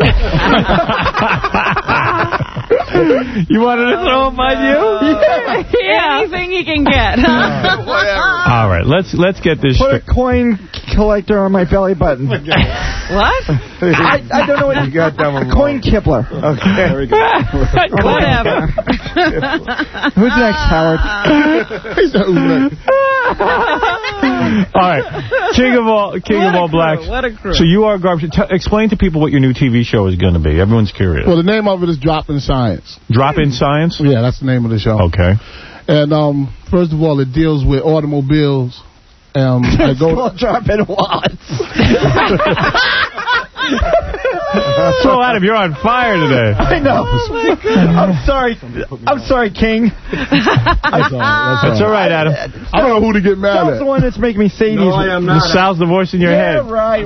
you wanted to throw up on you? Yeah. Anything you can get, huh? All right, let's let's get this Put a straight. coin collector on my belly button. What? I, I don't know what you got. A coin Kibler. Okay. There we go. Whatever. Who's next, Howard? All right, King of all, King What of a all crew, blacks. what a crew. So you are garbage. T explain to people what your new T V show is going to be. Everyone's curious. Well, the name of it is Drop in Science. Drop in Science. Yeah, that's the name of the show. Okay. And um, first of all, it deals with automobiles. Um, I go Drop in wallets. So, Adam, you're on fire today. I know. Oh, my God. I'm sorry. I'm sorry, King. That's all right. That's all right, Adam. I don't know who to get mad That was at. the one that's making me say No, these. I am The Sal's the voice in your Yeah, head. right.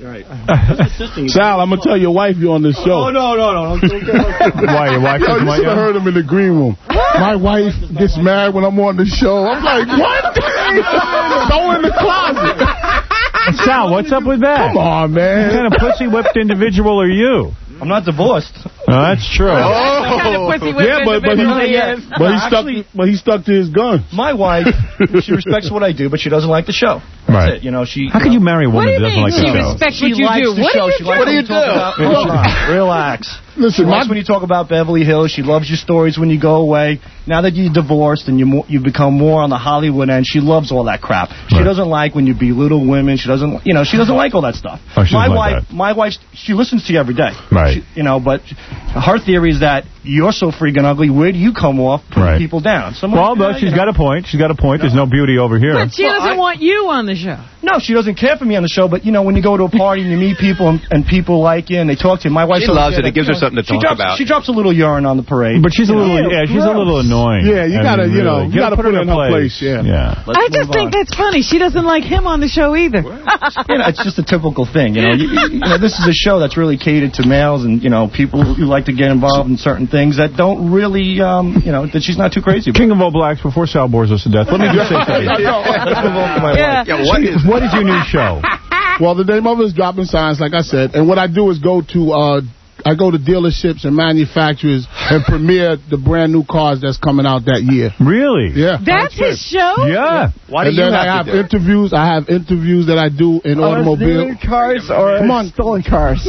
Sal, I'm gonna tell your wife you're on this show. Oh, no, no, no. Don't get Why, your wife Yo, doesn't you want should have you? heard him in the green room. My wife gets mad when I'm on the show. I'm like, what? Go in the closet. Sal, what's up with that? Come on, man. What kind of pussy-whipped individual are you? I'm not divorced. Oh, that's true. Oh, kind of pussy-whipped yeah, but, but, he, individual he is. but, he stuck, Actually- but he stuck to his gun. My wife, she respects what I do, but she doesn't like the show. That's Right. it. You know, she. How can you marry a What woman do that you doesn't mean like she the show? respects She what you likes do? the What show. do you She do? likes when you talk about- Hold on. Relax. Listen, She likes my, when you talk about Beverly Hills. She loves your stories when you go away. Now that you're divorced and you mo- you become more on the Hollywood end, she loves all that crap. She Right. doesn't like when you belittle women. She doesn't, you know, she doesn't like all that stuff. Oh, she my doesn't like wife, that. my wife, she listens to you every day. Right. She, you know, but her theory is that you're so freaking ugly. Where do you come off putting Right. people down? So I'm Well, like, no, eh, she's you know. got a point. She's got a point. There's no beauty over here. But she Well, doesn't I- want you on the show. No, she doesn't care for me on the show, but, you know, when you go to a party and you meet people and, and people like you and they talk to you, my wife... She loves it. It gives her something to she talk drops, about. She drops a little urine on the parade. But she's a You know? little, yeah, she's a little annoying. Yeah, you I gotta, mean, you know, really. you gotta put her in her place, yeah. Yeah. Let's I just move think on. that's funny. She doesn't like him on the show either. You know, it's just a typical thing, you know. You, you, you know, this is a show that's really catered to males and, you know, people who like to get involved in certain things that don't really, um, you know, that she's not too crazy about. King of all blacks, before Sal bores us to death, let me just say something. Let's move on to my Yeah. wife. Yeah, what is What is your new show? well, the name of it is Dropping Signs, like I said. And what I do is go to, uh, I go to dealerships and manufacturers and premiere the brand new cars that's coming out that year. Really? Yeah. That's his show? Yeah. Why do and you then have I to have do it? interviews. I have interviews that I do in Are automobile. new cars or Come on. stolen cars?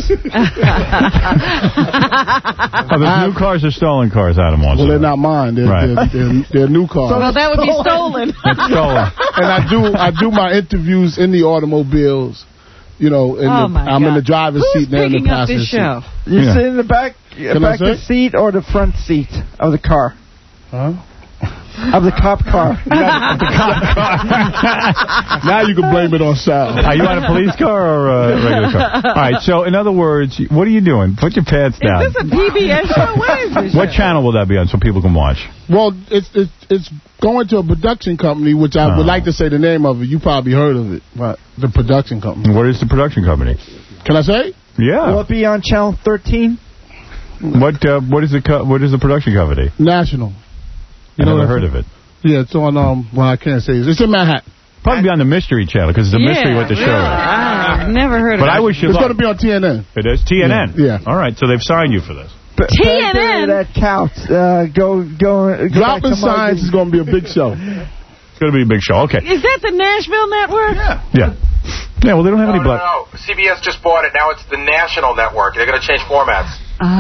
Oh, there's new cars or stolen cars, Adam wants Well, to they're know. not mine. They're, Right. they're, they're, they're new cars. Well, that would be stolen. That's stolen. and I do I do my interviews in the automobiles. You know, in Oh, the, my I'm in God. the driver's Who's seat and they're in the picking up passenger this show? seat. You Yeah. sit in the back, Can I back say? the seat or the front seat of the car? Huh? Of the cop car. the cop car. Now you can blame it on Sal. Are you on a police car or a regular car? All right, so in other words, what are you doing? Put your pants down. Is this a P B S show? What is this What show? channel will that be on so people can watch? Well, it's it's it's going to a production company, which I Oh. would like to say the name of it. You probably heard of it. What? The production company. What is the production company? Can I say? Yeah. Will it be on Channel thirteen? What uh, what is the co what is the production company? National. I never what heard I'm of it. Yeah, it's on, um, well, I can't say it. It's in Manhattan. Probably be on the Mystery Channel because it's a mystery what the show is. I've never heard But of I it. wish you It's luck. going to be on T N N. It is T N N. Yeah. All right, so they've signed you for this. T N N? That counts. Uh, go, go, go Dropping back to Science is going to be a big show. It's going to be a big show. Okay. Is that the Nashville Network? Yeah. Yeah. Yeah, well, they don't have any No, blood. no, no. C B S just bought it. Now it's the National Network. They're going to change formats.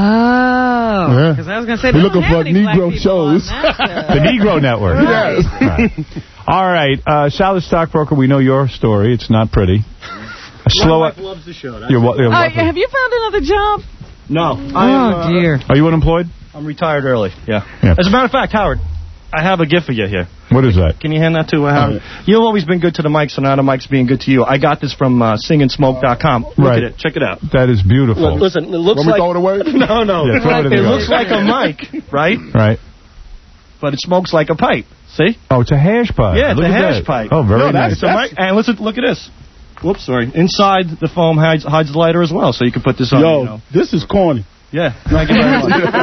Oh. Because I was going to say, We're they looking don't have for any black Negro people on shows. that The Negro Network. Yes. Right. All right. Uh, Sal the Stockbroker, we know your story. It's not pretty. Slow up. loves the show. You're, wa- you're Uh, welcome. have you found another job? No. Oh, dear. Are you unemployed? I'm retired early, yeah. Yeah. As a matter of fact, Howard, I have a gift for you here. What is that? Can you hand that to uh, Howard? You've always been good to the mic, so now the mic's being good to you. I got this from uh, sing and smoke dot com. Look Right. at it. Check it out. That is beautiful. Look, listen, it looks Want me like... to throw it away? No, no. Yeah, throw it in it the looks like a mic, right? Right. But it smokes like a pipe. See? Oh, it's a hash pipe. Yeah, it's Look a at hash that. pipe. Oh, very no, nice. It's a mic. And listen, look at this. Whoops, sorry. Inside the foam hides, hides the lighter as well, so you can put this on. Yo, you know. this is corny. Yeah. Thank you very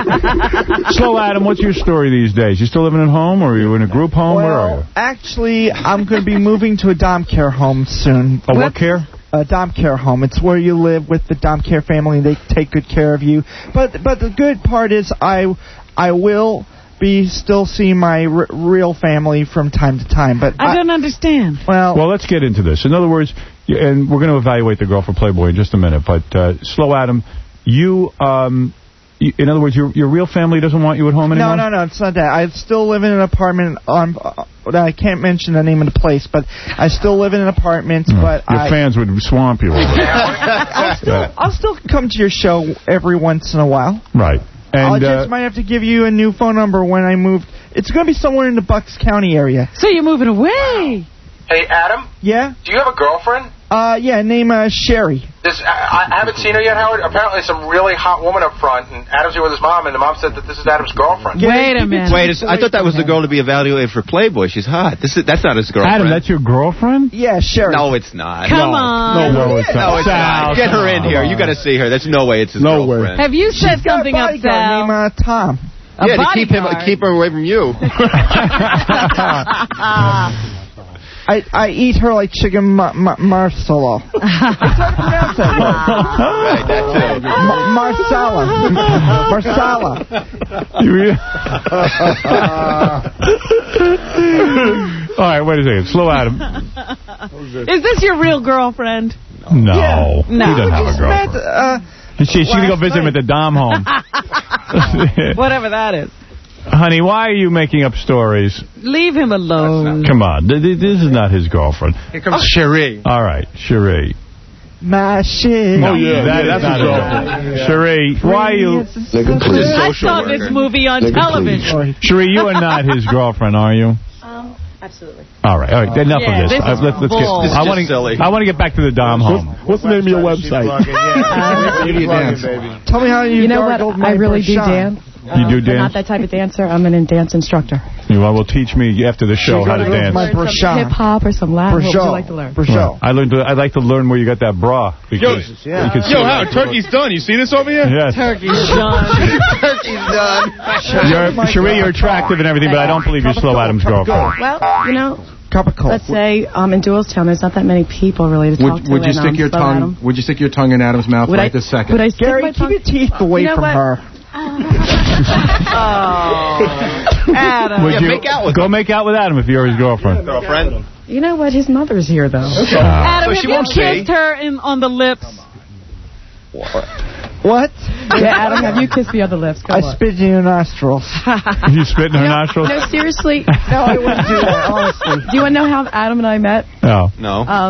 much. So, Adam, what's your story these days? You still living at home, or are you in a group home? Where are you? Well, actually, I'm going to be moving to a dom care home soon. Oh, what care? A dom care home. It's where you live with the dom care family, and they take good care of you. But but the good part is I I will be still seeing my r real family from time to time. But I, I don't understand. Well, well, let's get into this. In other words, y- and we're going to evaluate the girl for Playboy in just a minute, but uh, Slow Adam, you, um, y in other words, your your real family doesn't want you at home anymore? No, no, no, it's not that. I still live in an apartment on. Uh, I can't mention the name of the place, but I still live in an apartment. Mm. But Your I, fans would swamp you over it. I'll, still, I'll still come to your show every once in a while. Right. I And just uh, might have to give you a new phone number when I move. It's going to be somewhere in the Bucks County area. So you're moving away? Hey, Adam, Yeah? do you have a girlfriend? Uh, yeah, name uh, Sherry. This I, I haven't seen her yet, Howard. Apparently, some really hot woman up front, and Adam's here with his mom, and the mom said that this is Adam's girlfriend. Wait a minute. Wait, I thought that was the girl to be evaluated for Playboy. She's hot. This is That's not his girlfriend. Adam, that's your girlfriend? Yeah, Sherry. No, it's not. Come no. on. No, no, it's not. No, it's Sal, not. Get her in Sal. here. You got to see her. There's no way it's his No way. girlfriend. Have you set She's got a something up, bodyguard Sal? named uh, Tom. A Yeah, to keep him, bodyguard. keep her away from you. I, I eat her like chicken ma ma marsala. Right, that too. Ma marsala. Marsala. All right, wait a second. Slow Adam. Is this your real girlfriend? No. Yeah. He No. doesn't have a Met, girlfriend. uh, She, she's going to go last visit him night. at the Dom home. Whatever that is. Honey, why are you making up stories? Leave him alone. Come on. Th- th- This is not his girlfriend. Here comes Cherie. All right, Cherie. my shit. No, Oh, yeah, that yeah, is that's not his his girlfriend. Cherie, why are you... Nigga, please. I saw this movie on television. Cherie, you are not his girlfriend, are you? Um, absolutely. All right, all right. Enough Yeah, of this. this Uh, is let's, let's bull. get. This is I just want to. silly. I want to get back to the Dom home. What's the name of your website? Tell me how you, You know what? gargled my I really do Brashan. dance. You do I'm dance? not that type of dancer. I'm an dance instructor. You will teach me after the show how to dance. My Some Brashan. hip hop or some Latin. What would you Brashan. like to learn? Brashan. I learned. To, I'd like to learn where you got that bra. Because yeah. you can see Yo, it. Howard, turkey's done. You see this over here? Yes. Turkey's done. Turkey's done. You're, Cherie, you're attractive and everything, but I don't believe you're Slow Adam's girlfriend. Well, you know, Cup of coke. let's say um, in Doylestown, there's not that many people really to talk Would, to. would you and, stick um, your slow tongue? Adam. Would you stick your tongue in Adam's mouth Would right I, this second? Would I stick Gary, my keep tongue? your teeth away You know from what? her. Oh, Adam. Would Yeah, you make out with go make out with Adam if you're his girlfriend? Girlfriend. You know what? His mother's here, though. Uh, Adam, So have she you won't kissed see. her in, on the lips? What? Yeah, Adam, have you kissed the other lips? Come I on. spit in your nostrils. you spit in her nostrils? No, seriously. No, I wouldn't do that, honestly. Do you want to know how Adam and I met? No. No. Um,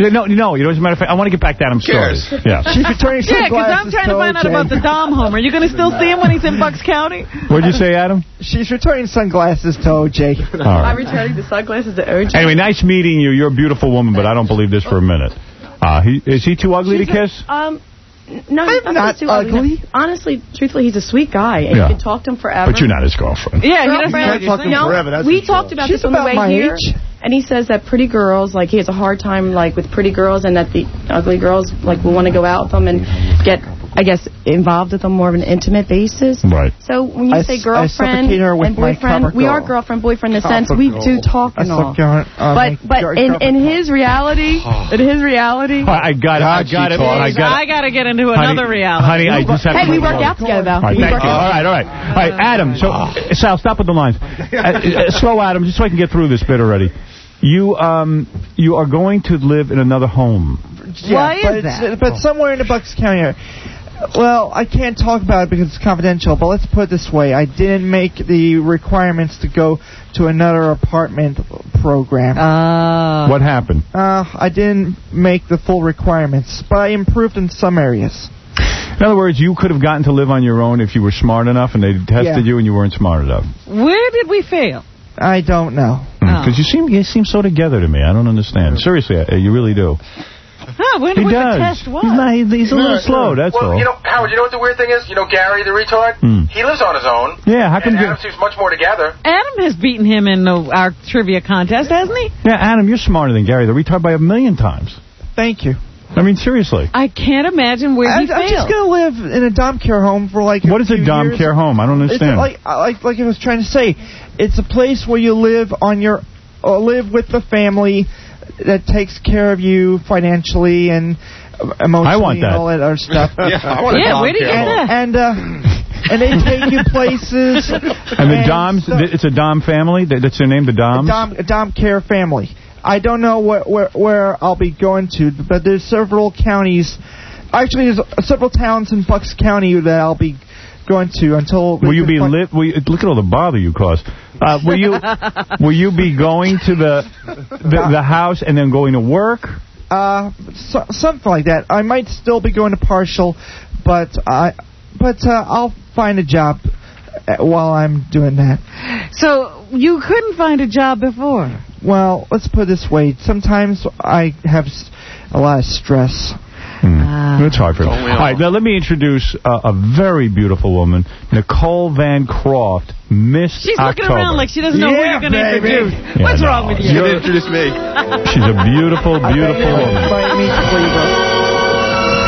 No, no, you know, as a matter of fact, I want to get back to Adam's story. Yeah. She's returning Yeah, because I'm sunglasses trying to to find out O J. about the Dom home. Are you going to still see him when he's in Bucks County? What'd you say, Adam? She's returning sunglasses to O J. All right. I'm returning the sunglasses to O J. Anyway, nice meeting you. You're a beautiful woman, but I don't believe this for a minute. Uh, he, is he too ugly She's to kiss? A, um, no, he's I'm not, not too ugly. Honestly, truthfully, he's a sweet guy, and Yeah. you can talk to him forever. But you're not his girlfriend. Yeah, he doesn't Girlfriend, know what you're saying. no, forever, that's we for talked sure. about She's this on the about way my here, age. and he says that pretty girls, like he has a hard time like with pretty girls, and that the ugly girls like will want to go out with them and get, I guess, involved with them more of an intimate basis. Right. So when you I say s- I girlfriend suffocate her with and my boyfriend, copper we are girl. girlfriend boyfriend in the sense Copper we girl. do talk I and all. suck her, uh, But my but gar- in, copper in girl. his reality, in his reality. I, I got it. I God, got she it. talks. I got I it. got to get into Honey- another reality. Honey, I just have Hey, to we move work on. out together though. All right, We thank work you. out. All right, all right. All right, Adam. So, uh, Sal, stop with the lines. Uh, uh, slow, Adam, just so I can get through this bit already. You um you are going to live in another home. Yeah, Why is but it's- that? But somewhere in the Bucks County area. Well, I can't talk about it because it's confidential, but let's put it this way. I didn't make the requirements to go to another apartment program. Uh, What happened? Uh, I didn't make the full requirements, but I improved in some areas. In other words, you could have gotten to live on your own if you were smart enough, and they tested Yeah. you and you weren't smart enough. where did we fail? I don't know. Because you seem you seem so together to me. I don't understand. Seriously, I, you really do. Huh, when He was does. the test was? He's, not, he's a little slow. That's well, all. you know, Howard, you know what the weird thing is? You know Gary, the retard? Hmm. He lives on his own. Yeah, how come And you- Adam seems much more together. Adam has beaten him in the, our trivia contest, hasn't he? Yeah, Adam, you're smarter than Gary the retard by a million times. Thank you. I mean, seriously. I can't imagine where I, he I'm just failed. going to live in a dom care home for like What is a few dom years. care home? I don't It's understand. like, like, like I was trying to say, it's a place where you live on your, uh, live with the family that takes care of you financially and emotionally I want and that. all that other stuff. Yeah, I want a Yeah, dom where do you care get home. that? And uh, and they take you places. and the Doms, stuff. it's a Dom family? That- That's their name, the Doms? A dom, a dom care family. I don't know where, where where I'll be going to, but there's several counties. Actually, there's several towns in Bucks County that I'll be going to until. Will you be lit? Will you, look at all the bother you cause. Uh, will you will you be going to the, the the house and then going to work? Uh, so, something like that. I might still be going to partial, but I, but uh, I'll find a job uh, while I'm doing that. So you couldn't find a job before? Well, let's put it this way. Sometimes I have s- a lot of stress. Hmm. It's hard for me. All right, now let me introduce uh, a very beautiful woman, Nicole Van Croft, Miss She's October. looking around like she doesn't know who Yeah, you're going to baby. introduce. Yeah, What's no. wrong with you? You didn't introduce me. She's a beautiful, beautiful woman. Invite me to Cleveland.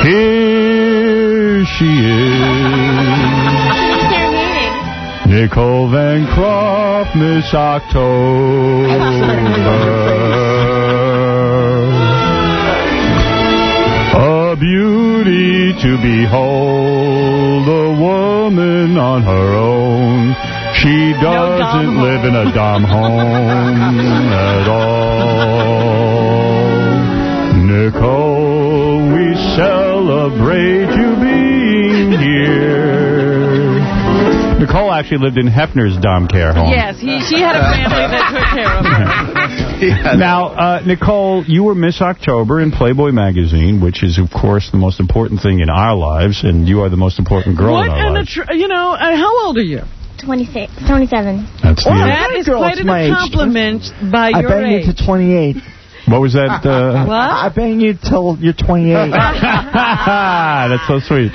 Here she is, Nicole Van Croft, Miss October. A beauty to behold, a woman on her own. She doesn't live in a dom home at all. Nicole, we celebrate you being here. Nicole actually lived in Hefner's dom care home. Yes, he, she had a family that took care of her. Now, uh, Nicole, you were Miss October in Playboy magazine, which is, of course, the most important thing in our lives, and you are the most important girl What in our an lives. attr- you know, uh, how old are you? twenty-six, twenty-seven. That's the That is girl, quite it's an my age. accomplishment by I your bang age. you to twenty-eight. What was that? Uh, What? I bang you till you're twenty-eight. That's so sweet.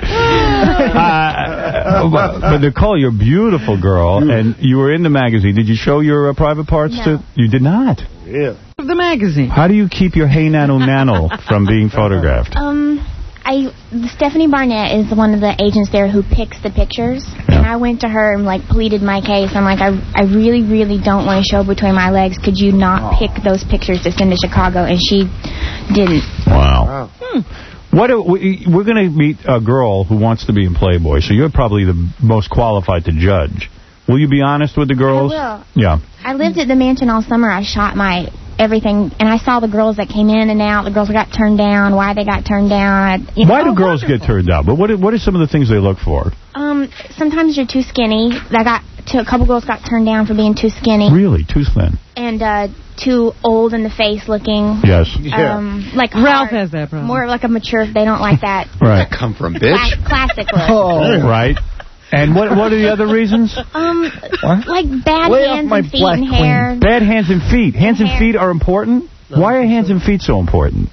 Uh, but, but Nicole, you're a beautiful girl, and you were in the magazine. Did you show your uh, private parts No. to? You did not. Yeah. Of the magazine. How do you keep your hey nano nano from being photographed? Um, I Stephanie Barnett is one of the agents there who picks the pictures, and I went to her and like pleaded my case. I'm like, I I really really don't want to show between my legs. Could you not pick those pictures to send to Chicago? And she didn't. Wow. Hmm. What do we, we're going to meet a girl who wants to be in Playboy, so you're probably the most qualified to judge. Will you be honest with the girls? I will. Yeah. I lived at the mansion all summer. I shot my everything, and I saw the girls that came in and out. The girls got turned down. Why they got turned down? You know, Why do girls get turned down? But what are, what are some of the things they look for? Um, sometimes you're too skinny. I got to, a couple girls got turned down for being too skinny. Really, too thin. and uh, too old in the face looking. Yes. Um, like Ralph hard, has that problem. More like a mature. They don't like that. Right. Come from, Cla- classic look. Oh. Right. And what what are the other reasons? Um, like bad Lay off hands my and feet black and hair. Bad hands and feet. Hands and hair. feet are important? Why are hands and feet so important?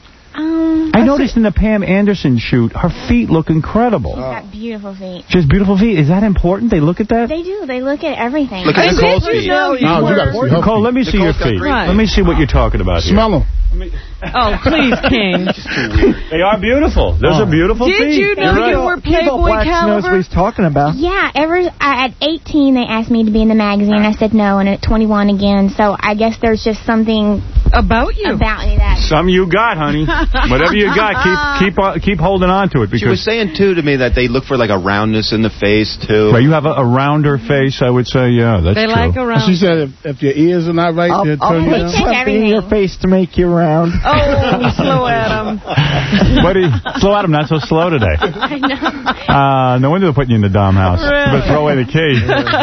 Um, I noticed in the Pam Anderson shoot, her feet look incredible. She's got beautiful feet. She has beautiful feet. Is that important? They look at that? They do. They look at everything. Look at I Nicole's did feet. know you No, you were- gotta see her Nicole, let me see your feet. Right. Let me see what you're talking about here. Smell them. Oh, please, King. They are beautiful. Those are beautiful Did feet. you know You're you right. were Playboy caliber? he's talking about. Yeah, ever I, at eighteen they asked me to be in the magazine. I said no, and at twenty-one again. So I guess there's just something about you about me that. Some you got, honey. Whatever you got, keep keep uh, keep holding on to it She was because saying, too, to me that they look for, like, a roundness in the face, too. right, you have a, a rounder face, I would say. Yeah, that's They true. like a round. She said if, if your ears are not right, I'll, they'll I'll turn you put down. something in your face to make you round. Oh, slow Adam. Buddy, slow Adam, not so slow today. I know. Uh, no wonder they're putting you in the dom house. Really? But throw away the key.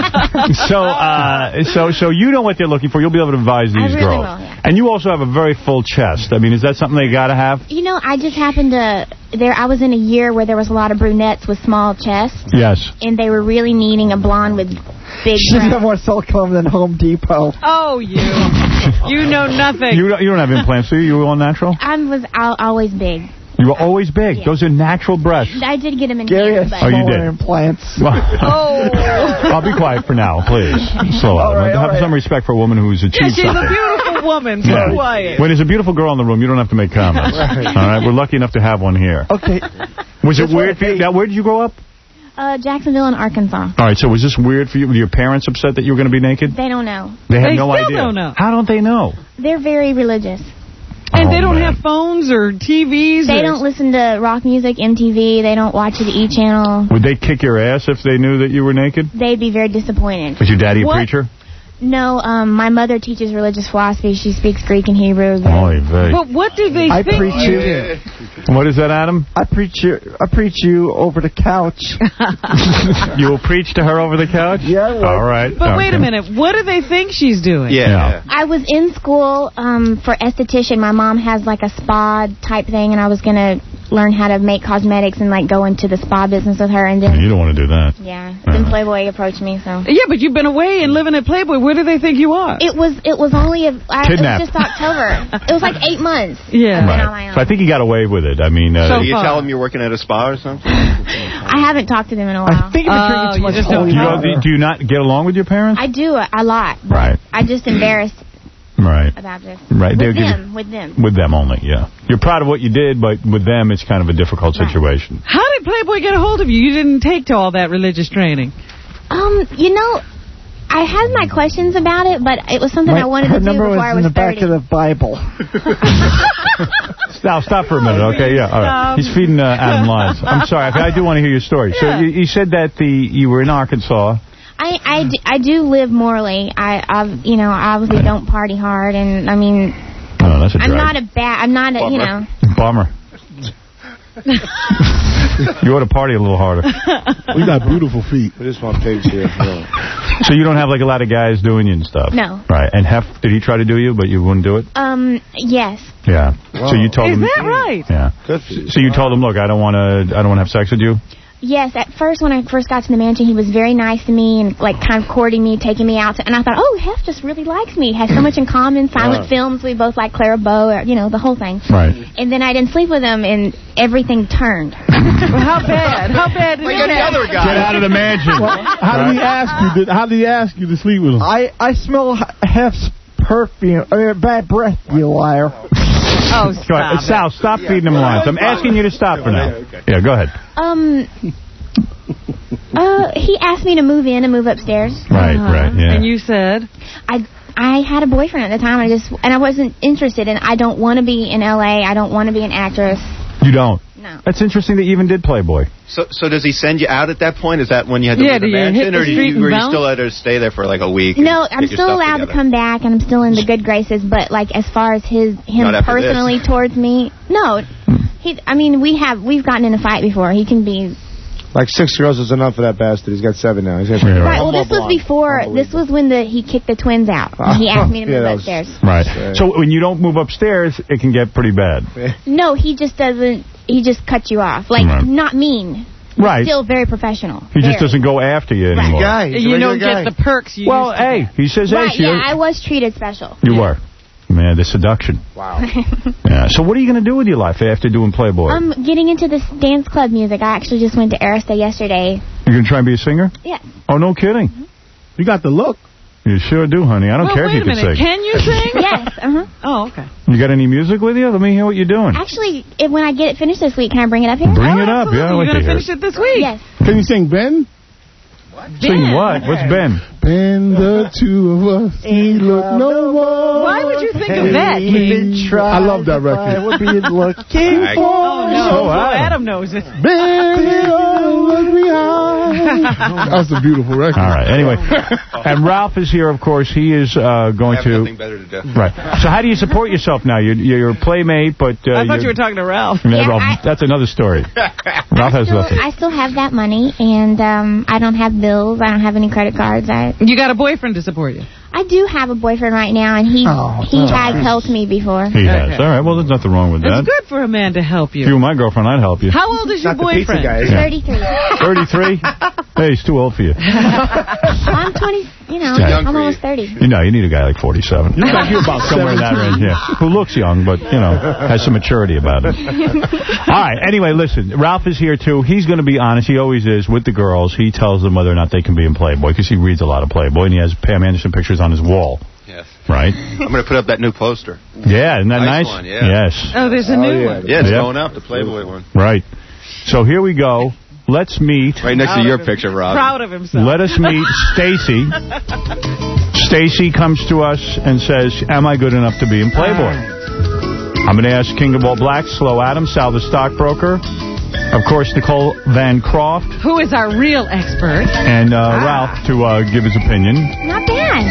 so, uh, so, so you know what they're looking for. You'll be able to advise these I really girls. will, yeah. And you also have a very full chest. I mean, is that something they got to have? You know, I just happened to there. I was in a year where there was a lot of brunettes with small chests, Yes. and they were really needing a blonde with big. She's got breasts. more silicone than Home Depot. Oh, you. You know nothing. You don't, you don't have implants, do you? You were all natural? I was al- always big. You were always big. Yeah. Those are natural breasts. I did get them in Gary here, has but Oh, you did? implants. Oh. I'll be quiet for now, please. Slow All Adam. right, all Have right. some respect for a woman who's Yeah, achieved she's something. a beautiful woman. So Yeah. quiet. When there's a beautiful girl in the room, you don't have to make comments. Right. All right? We're lucky enough to have one here. Okay. Was it weird for you? Now, where did you grow up? Uh, Jacksonville and Arkansas. All right, so was this weird for you? Were your parents upset that you were going to be naked? They don't know. They had They no still idea. don't know. How don't they know? They're very religious. And Oh, they don't man. have phones or T Vs. They or... don't listen to rock music, M T V. They don't watch the E! Channel. Would they kick your ass if they knew that you were naked? They'd be very disappointed. Was your daddy a What? preacher? No, um, my mother teaches religious philosophy. She speaks Greek and Hebrew. Oy vey. But what do they I think preach you you. What is that, Adam? I preach you. I preach you over the couch. You will preach to her over the couch? Yeah. Like, All right. But wait okay. a minute. What do they think she's doing? Yeah. Yeah. I was in school um, for esthetician. My mom has like a spa type thing, and I was going to learn how to make cosmetics and like go into the spa business with her. And then, You don't want to do that. yeah, then Playboy approached me. So Yeah, but you've been away and living at Playboy. Where do they think you are? it was it was only a, I, it was Kidnapped. just October. It was like eight months. Yeah. I've been Right. on my own. So I think he got away with it. I mean, uh, So Do you far. tell them you're working at a spa or something? I haven't talked to them in a while. I think you've been Oh, drinking too you much just don't holy do, you, water. do you not get along with your parents? I do a, a lot. but Right. I'm just embarrassed Right. about this. Right. They'll With give you- them. With them. With them only, yeah. You're proud of what you did, but with them, it's kind of a difficult Right. situation. How did Playboy get a hold of you? You didn't take to all that religious training. Um, you know, I had my questions about it, but it was something My- I wanted her to do number before was I in was the back thirty. of the Bible. Now, stop for a minute, okay? Yeah, all right. Um, He's feeding uh, Adam lines. I'm sorry, I do want to hear your story. So Yeah. you, you said that the you were in Arkansas. I, I, d- I do live morally. I, I've, you know, I obviously don't party hard, and I mean, Oh, that's a drag. I'm not a bad, I'm not a, you know. Bummer. You ought to party a little harder. We got beautiful feet. We just want pigs here. Yeah. So you don't have like a lot of guys doing you and stuff? No. Right. And Hef, did he try to do you, but you wouldn't do it? Um, yes. Yeah. So you told Is him. that right? Yeah. Good for you. So you told him, look, I don't want to. I don't want to have sex with you. Yes, at first when I first got to the mansion, he was very nice to me and like kind of courting me, taking me out to, and I thought, oh, Hef just really likes me. Has so much in common. Silent Yeah. films, we both like Clara Bow, or, you know, the whole thing. Right. And then I didn't sleep with him, and everything turned. Well, how bad? How bad did We it got the get? other guy. Get out of the mansion. How did he ask you? To, how did he ask you to sleep with him? I I smell H- Hef's perfume. I mean, bad breath, you liar. Oh, Go ahead. stop it. Sal, stop feeding him lines. I'm asking you to stop for now. Yeah, go ahead. Um, uh, he asked me to move in and move upstairs. Right, Uh-huh. right, yeah. And you said? I I had a boyfriend at the time. I just and I wasn't interested, and I don't want to be in L A. I don't want to be an actress. You don't? No. That's interesting that you even did Playboy. So, so does he send you out at that point? Is that when you had to Yeah, leave the do you hit mansion, the or do street you, and were you bounce? still had to stay there for like a week? and No, get I'm your still stuff allowed together? to come back, and I'm still in the good graces. But like as far as his him Not after personally this. towards me, no. He, I mean, we have we've gotten in a fight before. He can be Like six girls is enough for that bastard. He's got seven now. He's got Right, well, this was before, this was when the he kicked the twins out. And he asked me to move Yeah, that was- upstairs. Right. So when you don't move upstairs, it can get pretty bad. No, he just doesn't, he just cuts you off. Like, Right. not mean. Right. Still very professional. He Very. just doesn't go after you anymore. Guy. He's a You regular don't guy. get the perks you Well, used to hey, get. he says, Right, hey, she yeah, I was treated special. You were. Man, the seduction. Wow. Yeah. So what are you going to do with your life after doing Playboy? I'm getting into this dance club music. I actually just went to Arista yesterday. You're going to try and be a singer? Yeah. Oh, no kidding. You got the look. You sure do, honey. I don't Well, care wait if you a can minute. sing. Can you sing? Yes, uh-huh. Oh, okay. You got any music with you? Let me hear what you're doing. Actually, if, when I get it finished this week, can I bring it up here? Bring it up. Yeah, I You're like to going to hear finish it. it this week? Yes. Can you sing Ben? Sing what? What's Ben? Ben, the two of us, we look no more. Why would you think of that, King? I love that record. Would be looking for. Oh, no. So So Adam. Adam knows it. Ben, oh, look behind. That's a beautiful record. All right. Anyway, and Ralph is here, of course. He is uh, going I have to... nothing better to do. Right. So how do you support yourself now? You're, you're a playmate, but... Uh, I thought you you're- were talking to Ralph. Yeah, Yeah, well, I- that's another story. Ralph has Still, nothing. I still have that money, and um, I don't have bills. I don't have any credit cards. I You got a boyfriend to support you. I do have a boyfriend right now, and he Oh, he has helped me before. He has. Okay. All right. Well, there's nothing wrong with that. It's good for a man to help If you you. were my girlfriend, I'd help you. How old is your Not the pizza boyfriend? guy, is he? thirty-three. thirty-three? Hey, he's too old for you. I'm twenty. You know, Yeah. I'm almost thirty. You know, you need a guy like forty-seven. You got here about Somewhere in that range, yeah. Who looks young, but, you know, has some maturity about it. All right, anyway, listen. Ralph is here, too. He's going to be honest. He always is with the girls. He tells them whether or not they can be in Playboy, because he reads a lot of Playboy, and he has Pam Anderson pictures on his wall. Yes. Right? I'm going to put up that new poster. Yeah, isn't that nice? Nice one, yeah. Yes. Oh, there's a new one. Yeah, it's Yeah. going up, the Playboy one. Right. So here we go. Let's meet. Right next to your picture, Rob. Proud of himself. Let us meet Stacy. Stacy comes to us and says, am I good enough to be in Playboy? I'm going to ask King of All Blacks, Slow Adams, Sal the Stockbroker, of course, Nicole Van Croft, Who is our real expert? and uh, Ralph to uh, give his opinion. Not bad.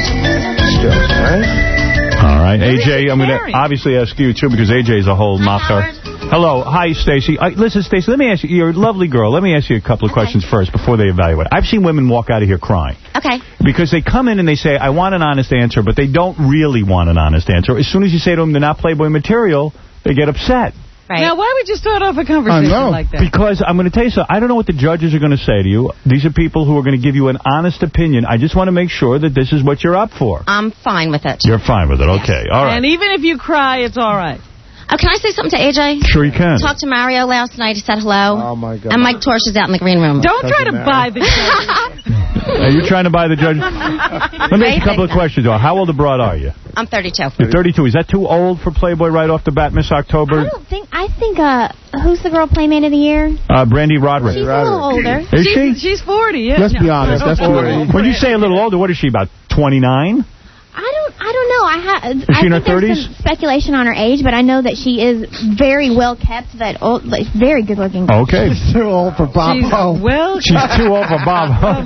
All right. A J, I'm going to obviously ask you, too, because A J is a whole macher. Hello. Hi, Stacy. Uh, listen, Stacy, let me ask you, you're a lovely girl. Let me ask you a couple of questions first before they evaluate. I've seen women walk out of here crying. Okay. Because they come in and they say, I want an honest answer, but they don't really want an honest answer. As soon as you say to them they're not Playboy material, they get upset. Right. Now, why would you start off a conversation like that? Because I'm going to tell you something. I don't know what the judges are going to say to you. These are people who are going to give you an honest opinion. I just want to make sure that this is what you're up for. I'm fine with it. You're fine with it. Okay. All right. And even if you cry, it's all right. Oh, can I say something to A J? Sure you can. Talked to Mario last night. He said hello. Oh, my God. And Mike Torch is out in the green room. Don't try to buy the Are you trying to buy the judge? Let me ask you a couple of questions. though. How old abroad are you? I'm thirty-two. You're thirty-two. Is that too old for Playboy right off the bat, Miss October? I don't think. I think. Uh, who's the girl Playmate of the Year? Uh, Brandy Roderick. She's a little older. Is she? She's forty. Yeah. Let's be No, honest. no, That's no, forty. no. When you say a little older, what is she, about twenty-nine? I don't. I don't know. I have. Is she in her I think there's thirties? some speculation on her age, but I know that she is very well kept. That old, like, very good looking. Okay. She's too old for Bob She's Hope. well. She's too old for Bob Hope.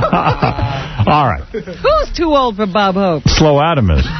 All right. Who's too old for Bob Hope? Slow Adam is.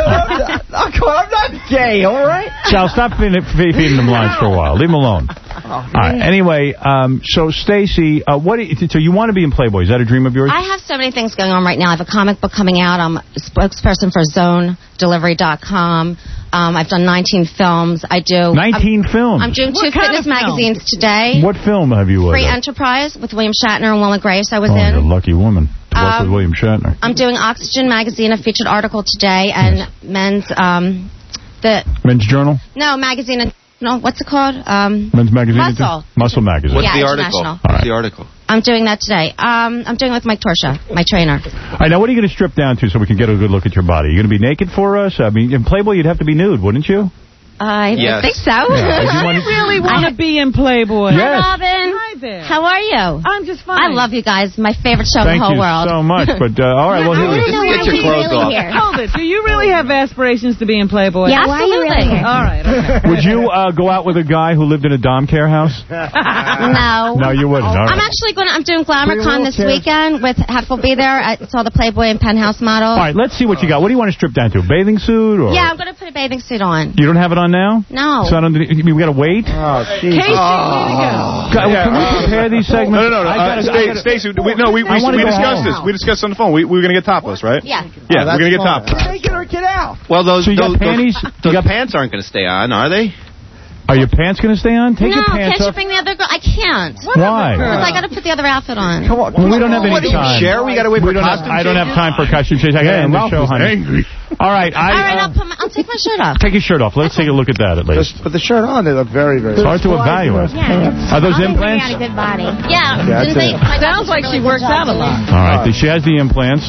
I'm not gay, all right? Sal, stop feeding, feeding them lines for a while. Leave them alone. All right. Anyway, um, so Stacy, uh, what? do you, so you want to be in Playboy? Is that a dream of yours? I have so many things going on right now. I have a comic book coming out. I'm a spokesperson for zone delivery dot com. Um, I've done nineteen films. I do... nineteen I'm, films? I'm doing What two kind fitness of film? magazines today. What film have you? Uh, Free done? Enterprise with William Shatner and Will and Grace I was oh, in. you're a lucky woman to work Um, with William Shatner. I'm doing Oxygen Magazine, a featured article today, and Men's... Um, the Men's Journal? No, magazine... No, what's it called? Um, Men's Magazine? Muscle. Muscle Magazine. What's Yeah, the article? international. What's the article? I'm doing that today. Um, I'm doing it with Mike Torsha, my trainer. All right, now what are you going to strip down to so we can get a good look at your body? Are you going to be naked for us? I mean, in Playboy, you'd have to be nude, wouldn't you? I Yes. think so. Yeah. Do you I wanna- really want to be in Playboy. Yes. Hi, Robin. Hi there. How are you? I'm just fine. I love you guys. My favorite show Thank in the whole you world. so much. But, uh, all right, well, here we I wanna know Get why your we clothes really off. here. Hold it. Do you really have aspirations to be in Playboy? Yeah, why are you really here? All right. Okay. Would you uh, go out with a guy who lived in a dom care house? No. No, you wouldn't. All right. I'm actually going to, I'm doing Pretty GlamourCon this wheelchair. weekend with Hef will be there. I saw the Playboy and Penthouse model. All right, let's see what you got. What do you want to strip down to? Bathing suit? Or? Yeah, I'm going to put a bathing suit on. You don't have it on now? No. So I don't. We got to wait. Oh, Casey, way to go. God, Can we prepare these segments? No, no, no. no. I Uh, gotta- Stacey, I gotta- Stacey, we, no, we, we, I wanna we go discussed home. this. We discussed on the phone. We, we were going to get topless, right? Yeah. Yeah, Oh, we're going to get that's topless. Make it or get out. Well, those, So you got those, panties? those, You those got- pants aren't going to stay on, are they? Are your pants going to stay on? Take no, your pants can't you off. bring the other girl? I can't. Why? Because I got to put the other outfit on. Come on. Well, we don't have any What do you time. share? We got to wait We for don't have, costume I don't have changes? time for costume change. I got to Man, end the Ralph show, is honey. angry. All right, I. All right, uh, I'll, put my, I'll take my shirt off. Take your shirt off. Let's take a look at that at least. Just put the shirt on. They look very, very. It's hard to evaluate. Yeah. Are those I'll implants? got a good body. Yeah. Yeah, didn't that's they- it. my Sounds doctor like did a she really works good out a job. lot. All right, she has the implants.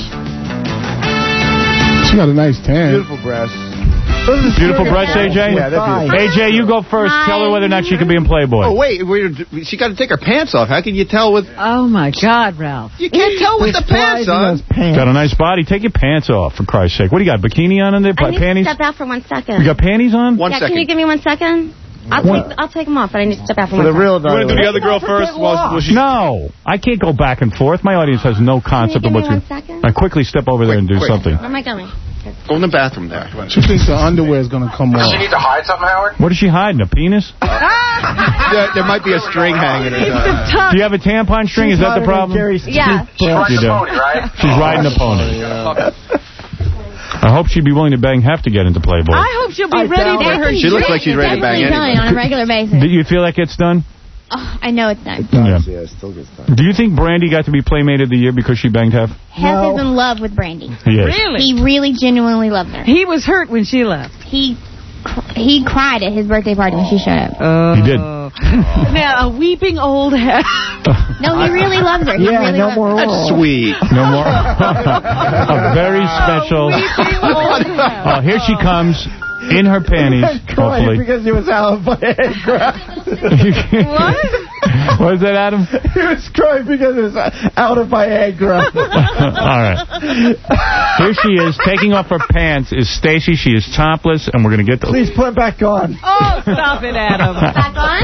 She got a nice tan. Beautiful breasts. Beautiful breasts, A J? Yeah, they're beautiful. A J, you go first. Hi. Tell her whether or not she can be in Playboy. Oh, wait. We're, she got to take her pants off. How can you tell with... Oh, my God, Ralph. You can't tell with the pants on. Got a nice body. Take your pants off, for Christ's sake. What do you got, bikini on in there? I need Panties? to step out for one second. You got panties on? One yeah, second. can you give me one second? I'll What? take I'll take them off, but I need to step out for, For one the real second. You want to do the other girl Take first? it While, off. while she... No, I can't go back and forth. My audience has no concept give of me what's one going second? I quickly step over there and do quick. something. Where am I going? Go in the bathroom there. She thinks her underwear is going to come Does off. she need to hide something, Howard? What is she hiding? A penis? there, there might be a string hanging in her. Do you have a tampon string? Is that the problem? Yeah. She's riding You the do. pony, right? She's riding a pony. I hope she'd be willing to bang Hef to get into Playboy. I hope she'll be I ready doubt for it. her. She looks like she's ready to bang Definitely done anybody. on a regular basis. Do you feel like it's done? Oh, I know it's done. Yeah. Yeah, still gets done. Do you think Brandy got to be Playmate of the Year because she banged Hef? Hef No. is in love with Brandy. He is. Really? He really genuinely loves her. He was hurt when she left. He cr- he cried at his birthday party when she showed up. Oh. He did. Now, a weeping old head. No, he really loves her. He Yeah, really no loves more her. That's sweet. No more. A very special. Oh, here she comes in her panties, Crying hopefully. because he was out of Viagra. What? What is that, Adam? He was crying because he was out of Viagra. All right. Here she is, taking off her pants, is Stacy. She is topless, and we're going to get the... Please put it back on. Oh, stop it, Adam. Back on?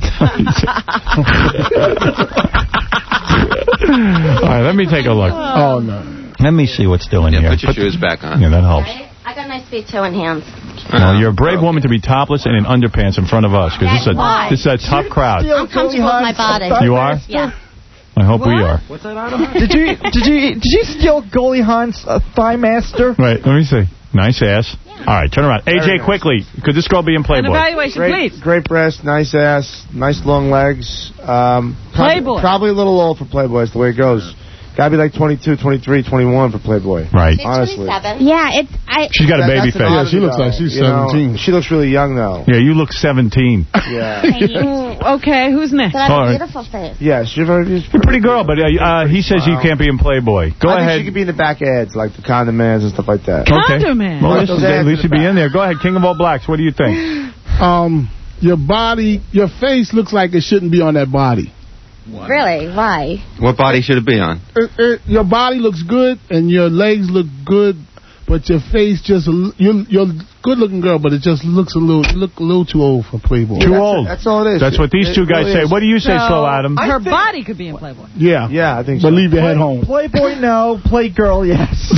All right, let me take a look. Oh, no. Let me see what's doing Yeah, here. put your shoes back on. Yeah, that helps. I got nice feet, toe, and hands. Well, you're a brave woman to be topless and in underpants in front of us, because this is a Why? this is a tough crowd. I'm comfortable with my body. You are? Yeah. I hope we are. What's that, Adam? Did you did you did you steal Goalie Hahn's uh, thigh master? Right, let me see. Nice ass. All right, turn around. A J, nice. quickly. Could this girl be in An Playboy? evaluation, Great, please. great breasts, nice ass, nice long legs. Um, probably, Playboy. Probably a little old for Playboy. It's the way it goes. Gotta be like twenty-two, twenty-three, twenty-one for Playboy. Right. She's Honestly. twenty-seven. Yeah, it's I. She's got a That- baby that's an face. Yeah, she oddity, looks like though. she's You know, seventeen. She looks really young, though. Yeah, you look seventeen. Yeah. Ooh, okay, who's next? But I have All a right. beautiful face. Yeah, she's very You're a pretty girl, but uh, uh, he says you can't be in Playboy. Go I ahead. think she could be in the back ads, like the Condom Mans and stuff like that. Okay. Condom Man. Well, Like listen, those ads at least in you'd the be back. in there. Go ahead, King of All Blacks. What do you think? Um, your body, your face looks like it shouldn't be on that body. Really? Why? What body should it be on? It, it, your body looks good and your legs look good, but your face just a l- you're you're a good-looking girl, but it just looks a little you look a little too old for Playboy. Too That's old. it. That's all it is. That's what these It two guys really say. is. What do you say, So, Slow Adam? her body could be in Playboy. Yeah, Yeah, I think so. but leave your head home. Playboy, no. Playgirl, yes.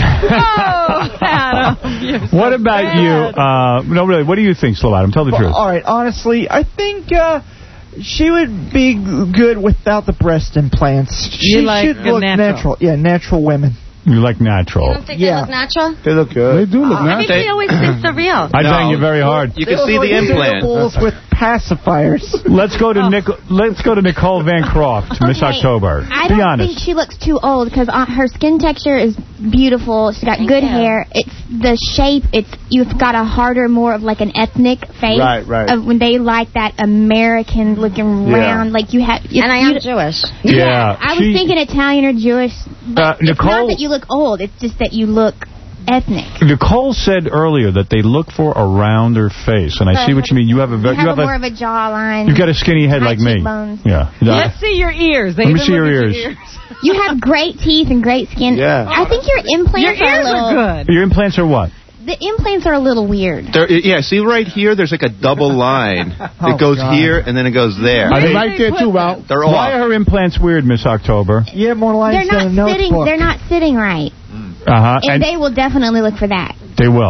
Oh, Adam. You're so What about bad. you? Uh, no, really, what do you think, Slow Adam? Tell the Well, truth. all right, honestly, I think uh, she would be good without the breast implants. She like should a look natural. Yeah, natural women. You like You natural. don't think Yeah. they look natural? They look good. They do look I think natural. she always thinks they're real. I No. bang you very hard. You They can look see like the implant. nipples with pacifiers. Let's go to Nic- Let's go to Nicole Van Croft, Miss Okay, October. I Be don't honest. think she looks too old because uh, her skin texture is beautiful. She's got Thank good you. hair. It's the shape. It's you've got a harder, more of like an ethnic face. Right, right. Of when they like that American looking Yeah. round, like you have. And I am Jewish. Yeah, I was she- thinking Italian or Jewish. But Uh, it's Nicole- not that you look old. It's just that you look ethnic. Nicole said earlier that they look for a rounder face, and I see what you mean. You have a You very, have, you a have more a, of a jawline. you've got a skinny head high like me. cheekbones. Yeah. Let's see your ears. They Let me even see look your at ears. You have great teeth and great skin. Yeah. I think your implants Your ears are a little. are good. Your implants are what? The implants are a little weird. There, yeah, see right here, there's like a double line. Oh, it goes God. here and then it goes there. Are they right there too, Val? They're Why off. are her implants weird, Miss October? Yeah, more lines They're than a not sitting. notebook. They're not sitting right, Uh huh. and, they will definitely look for that. they will.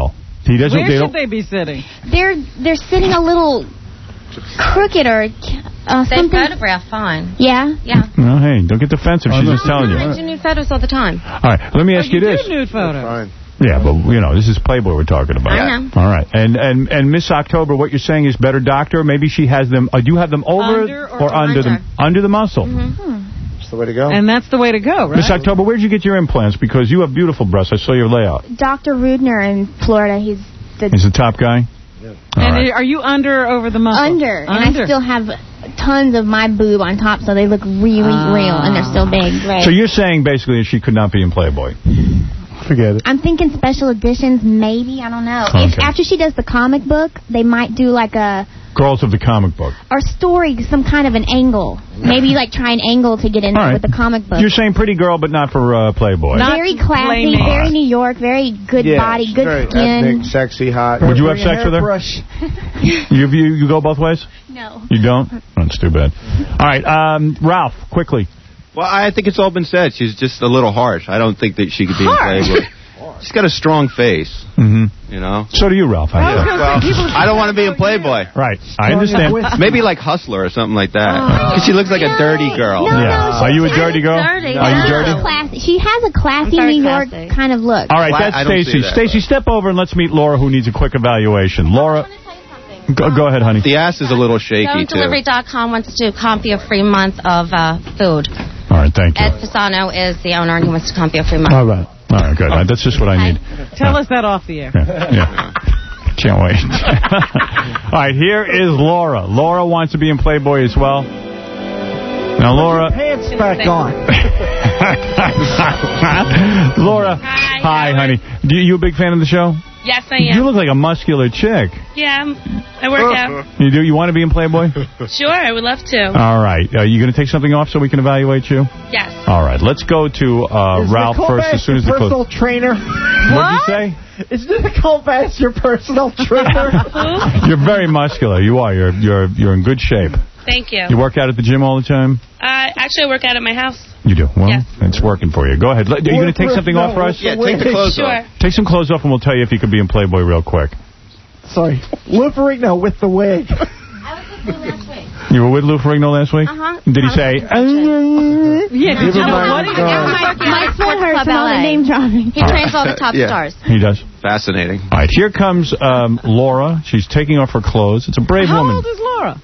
He doesn't. Where they should don't, they be sitting? They're they're sitting a little crooked or uh, They something. photograph fine. Yeah. Yeah. No, hey, don't get defensive. She's just telling you. I do nude photos all the time. All right, let me ask you, this. nude photos. Yeah, but, you know, this is Playboy we're talking about. I know. All right. And and and Miss October, what you're saying is better doctor. Maybe she has them. Uh, do you have them over Under or under, under? the under the muscle? Mm-hmm. That's the way to go. And that's the way to go, right? Miss October, where'd you get your implants? Because you have beautiful breasts. I saw your layout. Doctor Rudner in Florida. He's the He's the top guy. Yeah. And right. are you under or over the muscle? under, and Under. I still have tons of my boob on top, so they look really Ah. real, and they're still big. Right. So you're saying basically that she could not be in Playboy. Forget it. I'm thinking special editions, maybe. I don't know. If Okay. after she does the comic book, they might do like a Girls of the comic book. or story, some kind of an angle. Maybe like try an angle to get in All there right. with the comic book. You're saying pretty girl, but not for uh, Playboy. very classy, Playmate. very New York, very good Yeah, body, she's good very skin. ethnic, sexy, hot. Would you have sex with her? Brush. You, you you go both ways? No. You don't? That's too bad. All right, um, Ralph, quickly. Well, I think it's all been said. She's just a little harsh. I don't think that she could be Harsh? in Playboy. She's got a strong face, Mm-hmm. you know. So do you, Ralph. I Yeah. guess. Well, I don't want to be in Playboy. Right. I understand. Maybe like Hustler or something like that. 'Cause she looks like a dirty girl. No, Yeah. no, Are you a she's dirty girl? dirty. Are you She's dirty? classy. She has a classy I'm very New York classy. kind of look. All right, Well, that's I don't see Stacy. that, Stacy, step over and let's meet Laura, who needs a quick evaluation. Laura, go, go ahead, honey. The ass is a little shaky, Zone too. Delivery dot com wants to copy a free month of uh, food. All right, thank you. Ed Pisano is the owner, and he wants to copy a free month. All right. All right, good. All right, that's just what I need. Tell us that off the air. Yeah. yeah. Can't wait. All right, here is Laura. Laura wants to be in Playboy as well. Now, Laura. Pants back on. Laura. Hi. Hi, honey. Do you, you a big fan of the show? Yes, I You am. look like a muscular chick. Yeah, I'm- I work out. You do? You want to be in Playboy? Sure, I would love to. All right. Are you going to take something off so we can evaluate you? Yes. All right. Let's go to uh, Is Ralph Nicole first Bass as soon as the your close. personal trainer? What'd you say? Is Nicole Bass your personal trainer? You're very muscular. You are. You're you're you're in good shape. Thank you. You work out at the gym all the time? Uh, actually, I work out at my house. You do? Well, Yes. it's working for you. Go ahead. Let- Are you going to take something off for us? Yeah, take the clothes Sure. off. Take some clothes off and we'll tell you if you can be in Playboy real quick. Sorry. Lou Ferrigno with the wig. You were with Lou Ferrigno last week? Uh-huh. Did he say... Yeah, did you know what? My, my foot hurts from all the name dropping. He trains all the top Yeah. stars. He does. Fascinating. All right, here comes um, Laura. She's taking off her clothes. It's a brave How woman. old is Laura?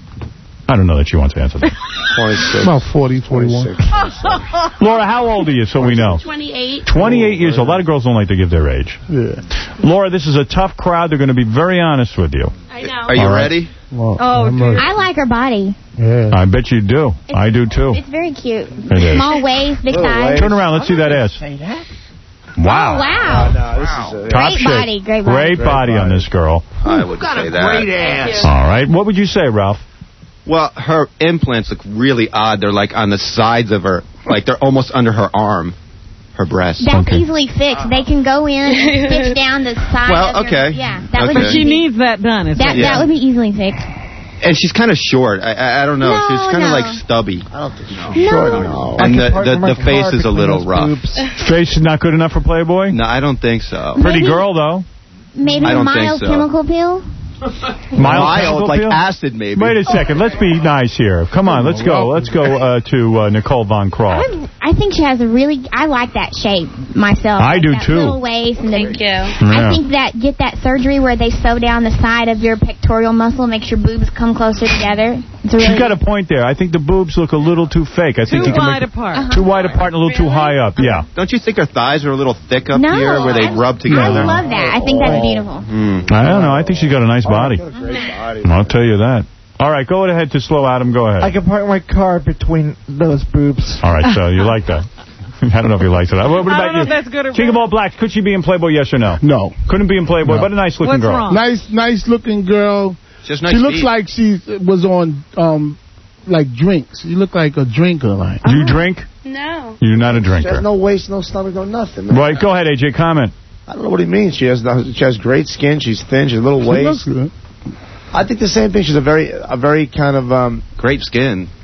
I don't know that she wants to answer that. twenty-six. About forty, twenty-one. Laura, how old are you so we know? twenty-eight. twenty-eight years old. A lot of girls don't like to give their age. Yeah. Laura, this is a tough crowd. They're going to be very honest with you. I know. Are you All right. ready? Well, Oh, I'm dude. a- I like her body. yeah. I bet you do. I do, too. It's very cute. It is. Small waist, big Little thighs. waist. Turn around. Let's see that ass. Say that? Wow. Oh, wow. No, this is a, Top Great shape. body, great body. Great Great body on body. this girl. I would say that. All right. What would you say, Ralph? Well, her implants look really odd. They're like on the sides of her, like they're almost under her arm, her breast. That's Okay. easily fixed. They can go in and stitch down the side Well, of your... okay. Yeah, that would Okay. be She easy. needs that done. Is That, what- Yeah. that would be easily fixed. And she's kind of short. I, I I don't know. No, she's kind of no. like stubby. I don't think so. No. Short, no. And I the, can park the, my the face car is a between little those rough. boobs. Face is not good enough for Playboy? No, I don't think so. Pretty Maybe- girl, though. Maybe I a don't think mild so. chemical peel? Mild, Mild, chemical like peel? acid, maybe. Wait a second. Let's be nice here. Come on, let's go. Let's go uh, to uh, Nicole Von Croft. I'm, I think she has a really... I like that shape myself. I Like do, that too. little waist and the, Thank you. Yeah. I think that get that surgery where they sew down the side of your pectoral muscle, makes your boobs come closer together. It's a really, She's got a point there. I think the boobs look a little too fake. I think Too you can wide make apart. Uh-huh. too wide apart and a little too high up. Yeah. Don't you think her thighs are a little thick up No, here where they I- rub I together? love that. I think that's beautiful. Mm. I don't know. I think she's got a nice body. Got a great body. I'll tell you that. All right, go ahead to Slow Adam. Go ahead. I can park my car between those boobs. All right, so you like that. I don't know if he likes it. What, what I about don't know you? if that's good or King of all blacks, could she be in Playboy, yes or no? No. Couldn't be in Playboy, No. but a nice-looking What's girl. wrong? Nice, nice looking girl. Just nice She looks feet. like she was on, um, like drinks. You look like a drinker, like. Do you drink? No. You're not a She drinker. has no waist, no stomach, no nothing. Man. Right, go ahead, A J, comment. I don't know what he means. She has no, she has great skin. She's thin. She's a little She looks waist. good. I think the same thing. She's a very a very kind of um Great skin.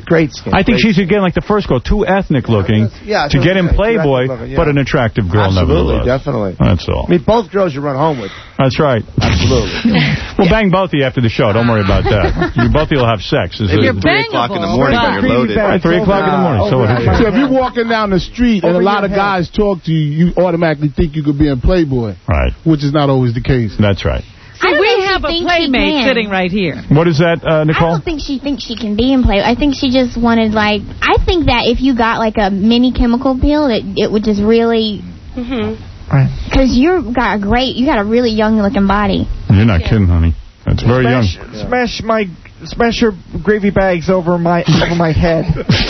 great skin. I think great she's, again, like the first girl, too ethnic looking Yeah, to get in okay, Playboy, too ethnic looking, yeah. but an attractive girl Absolutely, nevertheless. definitely. That's all. I mean, both girls you run home with. That's right. Absolutely. We'll bang both of you after the show. Don't worry about that. You both of you will have sex. Is Maybe it- at three o'clock in the morning when you're loaded. Right, three o'clock in the morning. So what? So if you're walking down the street and a lot of guys talk to you, you automatically think you could be in Playboy. Right. Which is not always the case. That's right. See, we have a playmate sitting right here. What is that, uh, I Nicole? don't think she thinks she can be in play. I think she just wanted, like, I think that if you got, like, a mini chemical peel, that it would just really, because you got a great, you got a really young-looking body. You're not kidding, honey. That's very smash, young. Smash my, smash your gravy bags over my over my head.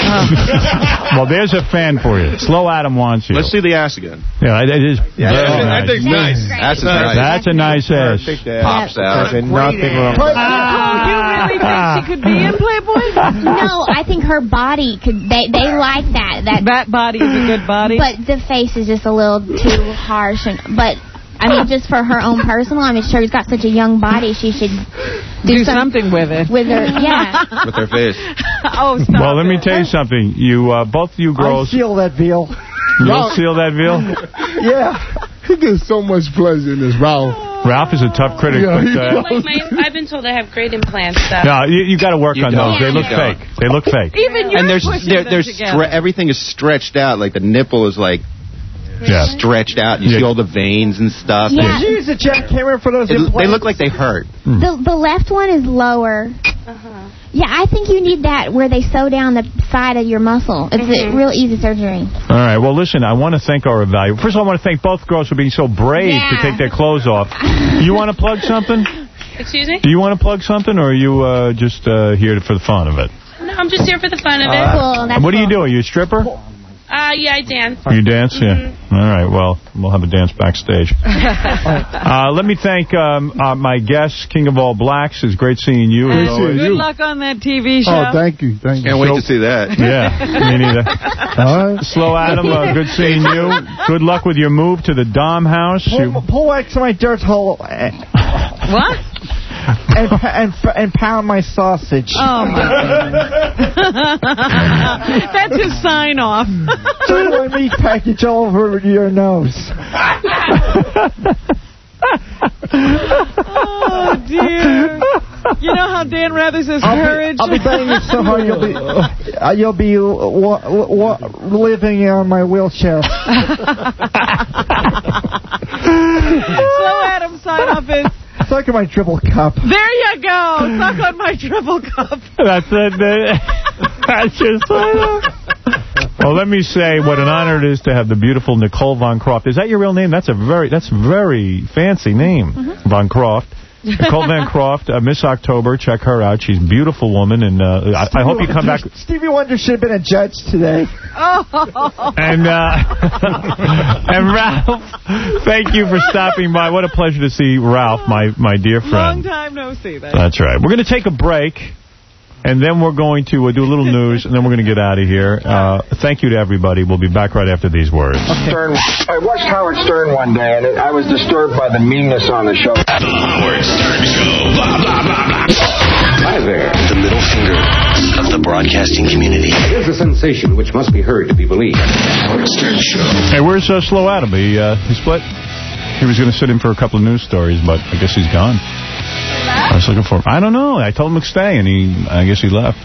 Well, there's a fan for you. Slow Adam wants you. Let's see the ass again. Yeah, it is. Yeah, very I nice. think nice. That's nice. That's a nice ass. Pops out. There's nothing wrong with Nicole, you really think she could be in Playboy? No, I think her body could. They they like that. That that body is a good body. But the face is just a little too harsh. And but I mean, just for her own personal, I mean, she's got such a young body. She should do, do some, something with it. With her, yeah. With her face. Oh, stop Well, let me it. tell you something. You, uh, both you I girls, seal that veal. you'll seal that veal. Yeah. He gets so much pleasure in this, Ralph. Ralph is a tough critic, Yeah, he but uh, Like my, I've been told I have great implants. So. no, you, you got to work You on don't. those. They You look don't. fake. They look fake. Even you're And there's pushing there, them there's together. stre- everything is stretched out. Like the nipple is like Yeah. stretched out. You Yeah. see all the veins and stuff. Yeah. Did you use a jackhammer for those It, implants? they look like they hurt. The the left one is lower. Uh-huh. Yeah, I think you need that where they sew down the side of your muscle. It's a real easy surgery. All right. Well, listen, I want to thank our evaluator. First of all, I want to thank both girls for being so brave Yeah. to take their clothes off. You want to plug something? Excuse me? Do you want to plug something, or are you uh, just uh, here for the fun of it? No, I'm just here for the fun of it. Cool. That's what do you cool. do? Are you a stripper? Uh, yeah, I dance. You dance? Yeah. Mm-hmm. All right. Well, we'll have a dance backstage. uh, let me thank um, uh, my guest, King of All Blacks. It's great seeing you. Great as always. seeing Good you. luck on that T V show. Oh, thank you. Thank you. Can't wait to see that. Yeah, me neither. All right. Slow Adam, uh, good seeing you. Good luck with your move to the Dom house. You- Pull, pull X my dirt hole and, What? and, and, and pound my sausage. Oh, my God. That's his sign off. Throw my meat package all over your nose. Oh, dear. You know how Dan Rather says I'll courage? be, I'll be banging so hard you'll be uh, you'll be wa- wa- living on my wheelchair. Slow Adam sign off is, Suck on my triple cup. there you go. Suck on my triple cup. That's it. That's just. Well, let me say what an honor it is to have the beautiful Nicole Von Croft. Is that your real name? That's a very that's a very fancy name, Mm-hmm. Von Croft. Nicole Van Croft, uh, Miss October. Check her out. She's a beautiful woman, and uh, I, I hope you come back. Stevie Wonder should have been a judge today. Oh. And uh, and Ralph, thank you for stopping by. What a pleasure to see Ralph, my my dear Long friend. time no see. That. That's right. We're going to take a break, and then we're going to uh, do a little news, and then we're going to get out of here. Uh, thank you to everybody. We'll be back right after these words. Stern. I watched Howard Stern one day, and it, I was disturbed by the meanness on the show. Howard Stern Show. Blah, blah, blah, blah. Hi there. The middle finger of the broadcasting community. Here's a sensation which must be heard to be believed. Howard Stern Show. Hey, where's uh, Slow Adam? He, uh, he split? He was going to sit in for a couple of news stories, but I guess he's gone. I was looking for him. I don't know. I told him to stay, and he, I guess he left.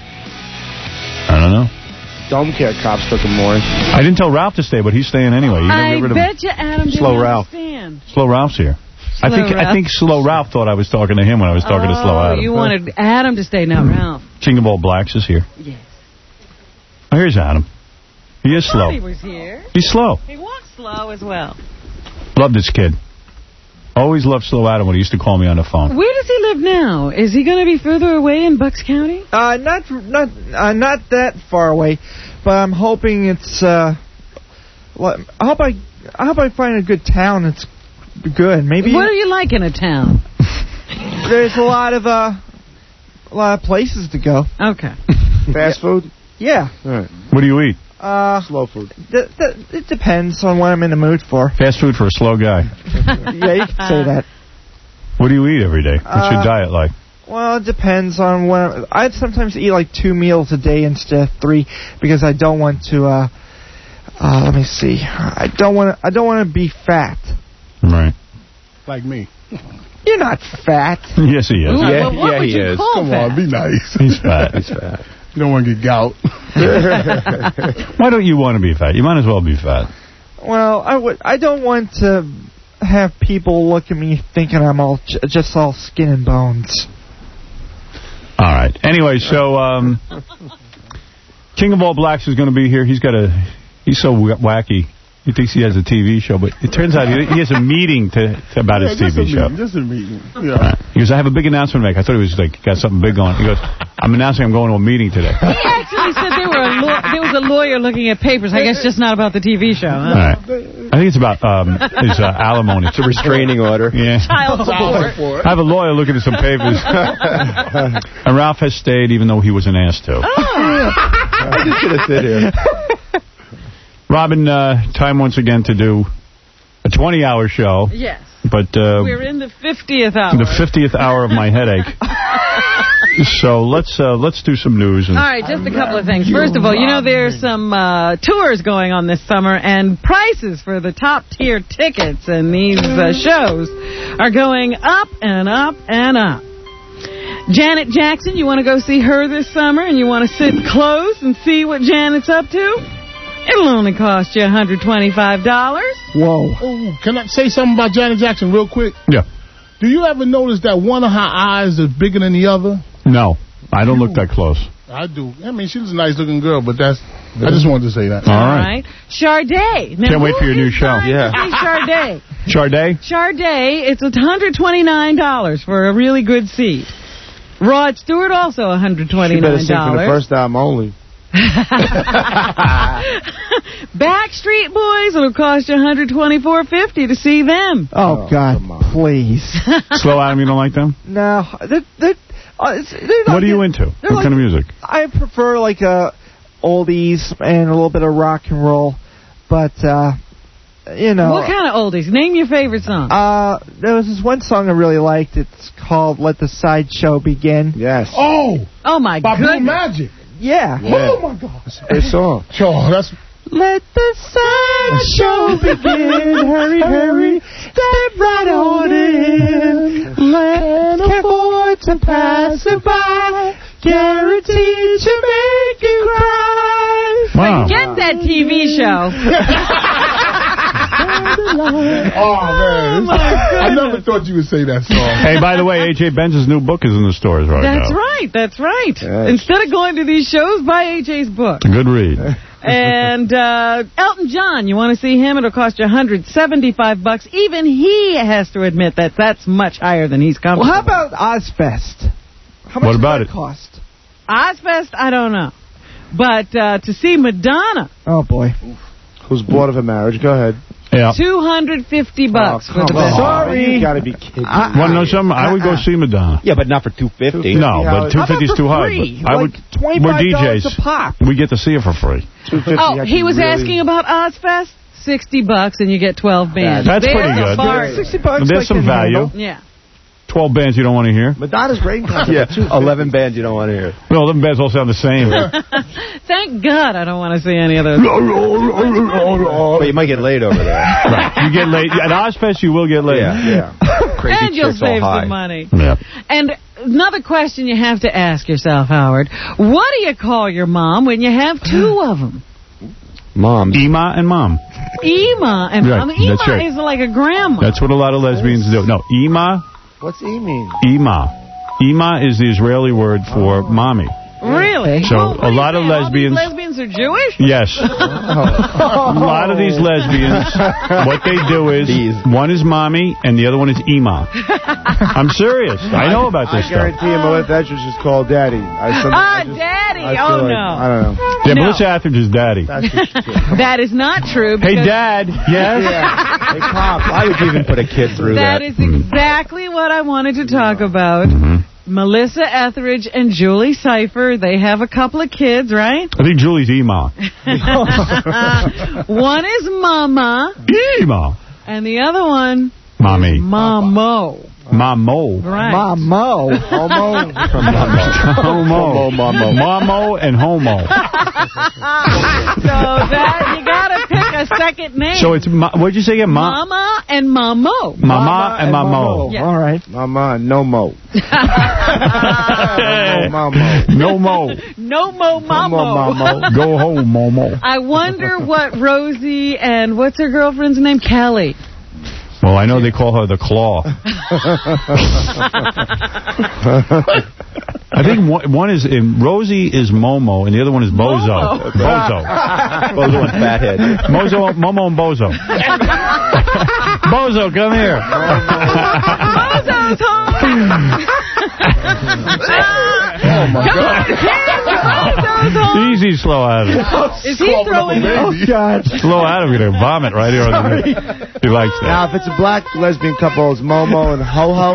I don't know. Dome care cops took him more. I didn't tell Ralph to stay, but he's staying anyway. You I get rid of bet you Adam didn't Slow Ralph. understand. Slow Ralph's here. I Slow think I Ralph. think Slow Ralph thought I was talking to him when I was talking oh, to Slow Adam. You wanted Adam to stay, not Ralph. King of All Blacks is here. Yes. Oh, here's Adam. He is I slow. thought he was here. He's slow. He walks slow as well. Love this kid. Always loved Slow Adam when he used to call me on the phone. Where does he live now? Is he going to be further away in Bucks County? Uh, not not uh, not that far away, but I'm hoping it's. Uh, well, I hope I I hope I find a good town that's good. Maybe What do you like in a town? there's a lot of uh, a lot of places to go. Okay. Fast food? Yeah. All right. What do you eat? Uh, Slow food. th- th- it depends on what I'm in the mood for. Fast food for a slow guy. Yeah, you can say that. What do you eat every day? What's your Uh, diet like? Well, it depends on when. I'd sometimes eat like two meals a day instead of three because I don't want to. Uh, uh, let me see. I don't want to. I don't want to be fat. Right. Like me. You're not fat. Yes, he is. Ooh, yeah, well, what yeah, would he you is. call Come fat? on, be nice. He's fat. He's fat. You don't want to get gout. Why don't you want to be fat? You might as well be fat. Well, I would. I don't want to have people look at me thinking I'm all j- just all skin and bones. All right. Anyway, so um, King of All Blacks is going to be here. He's got a. He's so wacky. He thinks he has a T V show, but it turns out he, he has a meeting to, to about yeah, his T V just a show. Meeting, just a meeting. Yeah. Right. He goes, I have a big announcement to make. I thought he was like got something big on. He goes, I'm announcing I'm going to a meeting today. He actually said there, were a law- there was a lawyer looking at papers. I guess just not about the T V show. Huh? All right. I think it's about um, his uh, alimony. It's a restraining order. Yeah. Child support. I have a lawyer looking at some papers. And Ralph has stayed even though he wasn't asked to. Oh. I just should have sit here. Robin, uh, time once again to do a twenty-hour show. Yes. But uh, we're in the fiftieth hour. The fiftieth hour of my headache. So let's uh, let's do some news. And all right, just a couple of things. First of all, you know there's some uh, tours going on this summer, and prices for the top-tier tickets in these uh, shows are going up and up and up. Janet Jackson, you want to go see her this summer, and you want to sit close and see what Janet's up to? It'll only cost you one hundred twenty-five dollars. Whoa. Oh, can I say something about Janet Jackson real quick? Yeah. Do you ever notice that one of her eyes is bigger than the other? No. I don't look that close. I do. I mean, she's a nice-looking girl, but that's... I just wanted to say that. All right. Sade. Now, can't wait for your new show. Yeah. Sade. Sade? Sade, it's one hundred twenty-nine dollars for a really good seat. Rod Stewart, also one hundred twenty-nine dollars. She better sing for the first time only. Backstreet Boys, it'll cost you one hundred twenty-four fifty to see them. Oh, oh God, please. Slow Adam, you don't like them? No. They're, they're, uh, it's, they're not, what are you into? What like, kind of music? I prefer like uh, oldies and a little bit of rock and roll, but uh, you know. What kind of oldies? Name your favorite song. Uh, there was this one song I really liked. It's called "Let the Sideshow Begin." Yes. Oh. Oh my God. Blue Magic. Yeah. yeah. Oh my God. It's a great song. Sure, that's. Let the sideshow begin. Hurry, hurry, step right on in. Can't afford to pass it by. Guaranteed to make you cry. Wow. Get that T V show. Oh, man. I never thought you would say that song. Hey, by the way, A J Benz's new book is in the stores right that's now. That's right. That's right. Yes. Instead of going to these shows, buy A J's book. It's a good read. And uh, Elton John, you want to see him? It'll cost you one hundred seventy-five bucks. Even he has to admit that that's much higher than he's comfortable. Well, how about Ozfest? How much what about does that it? cost? Ozfest, I don't know. But uh, to see Madonna. Oh, boy. Who's bored of a marriage? Go ahead. Yeah. two hundred fifty bucks oh, for the best. Sorry. You got to be kidding. Want to know something? I would go see Madonna. Yeah, but not for two fifty. No, but two fifty is too high. But I would. We're D Js. A pop. We get to see her for free. Oh, he was really asking about Ozfest. Sixty bucks and you get twelve bands. That's There's pretty good. Bargain. Sixty bucks. There's like some value. Yeah. Twelve bands you don't want to hear. Madonna's great. Yeah, eleven bands you don't want to hear. Well, eleven bands all sound the same. Thank God I don't want to see any of those. But you might get laid over there. Right. You get laid. At Ozfest, you will get laid. Yeah. yeah. Crazy And you'll chicks all save high. some money. Yeah. And another question you have to ask yourself, Howard. What do you call your mom when you have two of them? Mom. Ema and Mom. Ema. And Right, I mean, Ema that's right. is like a grandma. That's what a lot of lesbians do. No, Ema. What's E mean? Ema. Ema is the Israeli word for mommy. Really? So well, a lot of say, lesbians. All these lesbians are Jewish? Yes. A lot of these lesbians, what they do is, one is mommy and the other one is Ema. I'm serious. I know about this I stuff. guarantee you Melissa Etheridge is called Daddy. I, some, Ah, I just, Daddy. I Oh, like, no. I don't know. Yeah, No. Melissa Etheridge is daddy. That's just, That is not true. Hey, because Dad. Yes? yeah. Hey, Pop. Why would you even put a kid through that? That is exactly what I wanted to talk about. Mm-hmm. Melissa Etheridge and Julie Cypher, they have a couple of kids, right? I think Julie's Ema. One is Mama, Ema. and the other one Mommy. is Mamo. Mamo. Right. Mamo. Homo. Homo. Mamo. Mamo and homo. So that you gotta pick a second name. So it's, ma- what'd you say again? Ma- Mama and Mamo. Mama, Mama and Mamo. Yeah. All right. Mama, no mo. Hey. No mo. No mo. No mo Mamo. Mamo. Go home, Momo. I wonder what Rosie and what's her girlfriend's name? Kelly. Well, I know they call her the Claw. I think one, one is um, Rosie is Momo, and the other one is Bozo. Momo. Bozo. Bozo and Fathead. Mozo, Momo and Bozo. Bozo, come here. Bozo's home. Oh, my God. Bozo's home. Easy, slow Adam. Is he throwing Oh, God. Slow Adam going to vomit right here on the knee. He likes that. Now, if it's a black lesbian couple, it's Momo and Ho Ho.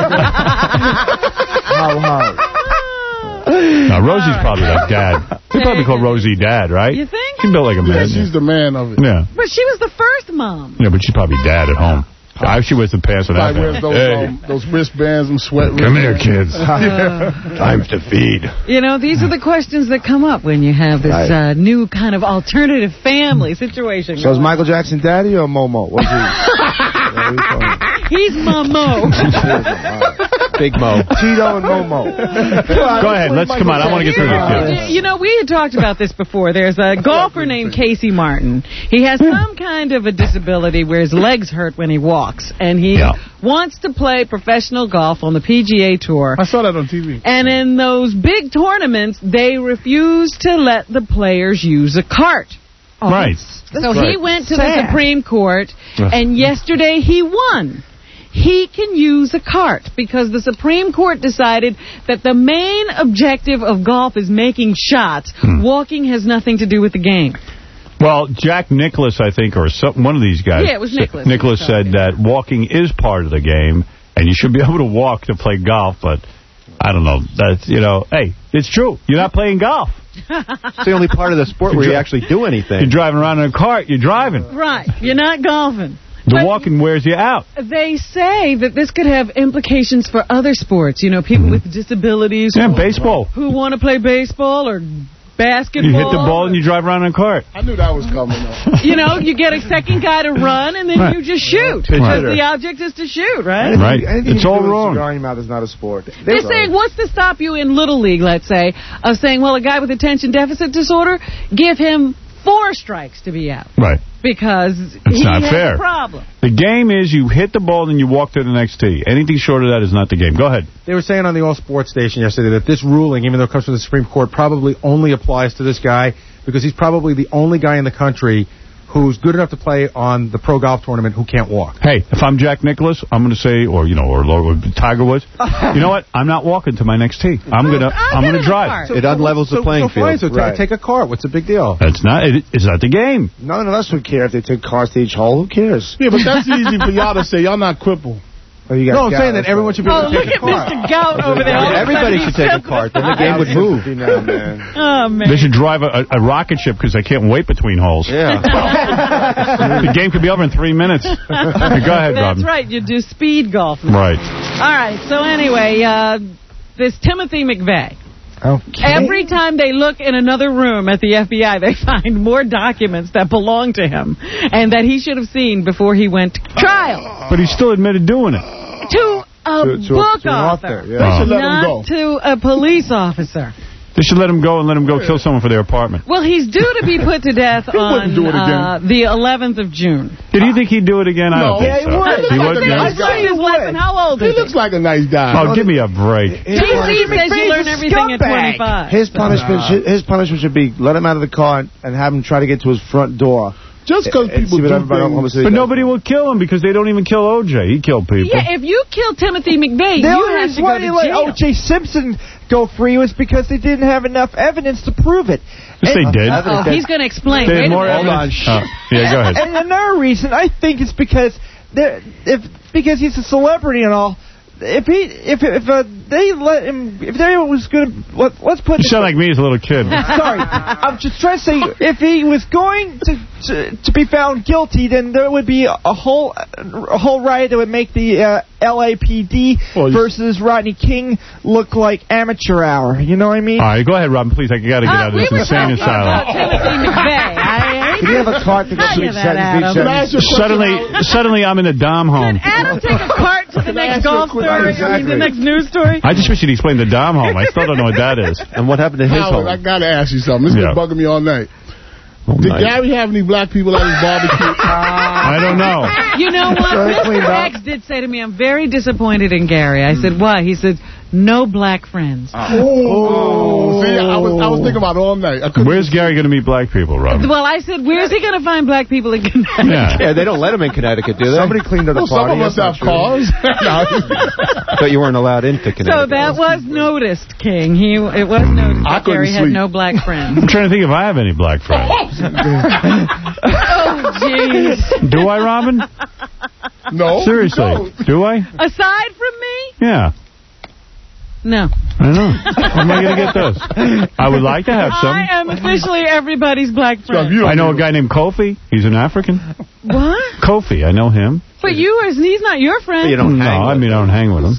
Ho Ho. Now, Rosie's probably like dad. They probably call Rosie dad, right? You think? She built like a man. Yeah, she's the man of it. Yeah. But she was the first mom. Yeah, but she's probably dad at home. I, she wears the pants on that. Like wears those, Hey. um, those wristbands and sweat Come here, wristbands. kids. Time to feed. You know, these are the questions that come up when you have this Right. uh, new kind of alternative family situation. So is going Michael Jackson daddy or Momo? What's he? Yeah, who's calling? He's Mamo. Big Mo. Tito and Momo. Go ahead. Let's come on. I want to get through this, kids. You know, we had talked about this before. There's a golfer named Casey Martin. He has some kind of a disability where his legs hurt when he walks, and he Yeah. wants to play professional golf on the P G A Tour. I saw that on T V. And in those big tournaments, they refuse to let the players use a cart. Right. So he right. went to Sad. the Supreme Court, and yesterday he won. He can use a cart because the Supreme Court decided that the main objective of golf is making shots. Hmm. Walking has nothing to do with the game. Well, Jack Nicklaus, I think, or some, one of these guys. Yeah, it was Nicklaus. Nicklaus said that walking is part of the game, and you should be able to walk to play golf, but I don't know. That's, you know, hey, it's true. You're not playing golf. It's the only part of the sport where you actually do anything. You're driving around in a cart. You're driving. Right. You're not golfing. The But walking wears you out. they say that this could have implications for other sports. You know, people with disabilities. Yeah, who, baseball. Who want to play baseball or basketball. You hit the ball and you drive around in a cart. I knew that was coming up. You know, you get a second guy to run, and then Right. you just shoot. Right. Because the object is to shoot, right? Anything- Right. anything It's you all do with a wrong. cigar in your mouth is not a sport. They're saying, what's to stop you in Little League, let's say, of saying, well, a guy with attention deficit disorder, give him four strikes to be out. Right. Because It's he not has fair. a problem. The game is you hit the ball and you walk to the next tee. Anything short of that is not the game. Go ahead. They were saying on the All Sports station yesterday that this ruling, even though it comes from the Supreme Court, probably only applies to this guy because he's probably the only guy in the country who's good enough to play on the pro golf tournament who can't walk. Hey, if I'm Jack Nicklaus, I'm going to say, or you know, or, or Tiger Woods, you know what? I'm not walking to my next tee. I'm gonna, I'm gonna drive. It unlevels the So- playing so fine, field. So ta- take a car. What's the big deal? That's not. It, it's not the game. None of us would care if they took cars to each hole. Who cares? Yeah, but that's easy for y'all to say. Y'all not crippled. Oh, you got No, I'm gout, saying that that's everyone right. should be Oh, able to look take at a car. Mister Gout over there. All of a Everybody sudden should take a he's cart. Then the game would move. Now, man. Oh, man. They should drive a, a, a rocket ship because they can't wait between holes. Yeah. The game could be over in three minutes. Go ahead, That's Robin. right. You do speed golf now. Right. All right. So anyway, uh, this Timothy McVeigh. Okay. Every time they look in another room at the F B I, they find more documents that belong to him and that he should have seen before he went to trial. But he still admitted doing it. To a To- to- book to an author. author, yeah. They should let him Not go. to a police officer. They should let him go and let him go kill someone for their apartment. Well, he's due to be put to death He wouldn't on do it again. uh, the eleventh of June. Did you think he'd do it again? I No. don't think Yeah, so. he would. He He would. looks like a Yeah. nice guy. He's less than how old He is looks like a nice guy. Oh, give me a break. he? T C says you learn everything at twenty-five. His punishment, should, his punishment should be let him out of the car and, and have him try to get to his front door. Just because And people see what do everybody things. else- But nobody will kill him because they don't even kill O J. He killed people. Yeah, if you kill Timothy McVeigh, The you only have to reason go why to they let jail. O J Simpson go free was because they didn't have enough evidence to prove it. Yes, they And- did. Oh, he's going to explain. They Wait had a more minute. evidence. Oh, yeah, go ahead. And another reason I think it's because they're, if because he's a celebrity and all. If he if if uh, they let him, if they was going to, let, let's put. You sound like me as a little kid. Sorry, I'm just trying to say, if he was going to, to to be found guilty, then there would be a whole a whole riot that would make the uh, L A P D well, versus Rodney King look like amateur hour. You know what I mean? All right, go ahead, Robin. Please, I got to get Uh, out of we this were insane talking asylum. about Timothy McVeigh. I, Can you have a cart to go to the Suddenly, suddenly, I'm in a Dom home. Adam take a cart to the next golf story, I mean, the next news story. I just wish you'd explain the Dom home. I still don't know what that is. And what happened to his Howard, home? I gotta ask you something. This Yeah. is bugging me all night. Oh, Did nice. Gary have any black people at his barbecue? I don't know. You know what? Sure, Mister cleaned up. X did say to me, I'm very disappointed in Gary. I said, why? He said, no black friends. Oh, see, I was I was thinking about it all night. I couldn't- Where's Gary going to meet black people, Robin? Well, I said, where's he going to find black people in Connecticut? Yeah. Yeah, they don't let him in Connecticut, do they? Somebody cleaned up Well, the some party. of us That's have not true. cars. No. But you weren't allowed into Connecticut. So that was noticed, King. He It was noticed I that couldn't Gary had sleep. no black friends. I'm trying to think if I have any black friends. Oh, jeez. Do I, Robin? No. Seriously. No. Do I? Aside from me? Yeah. No. I don't know. How am I going to get those? I would like to have some. I am officially everybody's black friend. I know a guy named Kofi. He's an African. What? Kofi, I know him. But you, are, he's not your friend. no, I mean, I don't hang with him.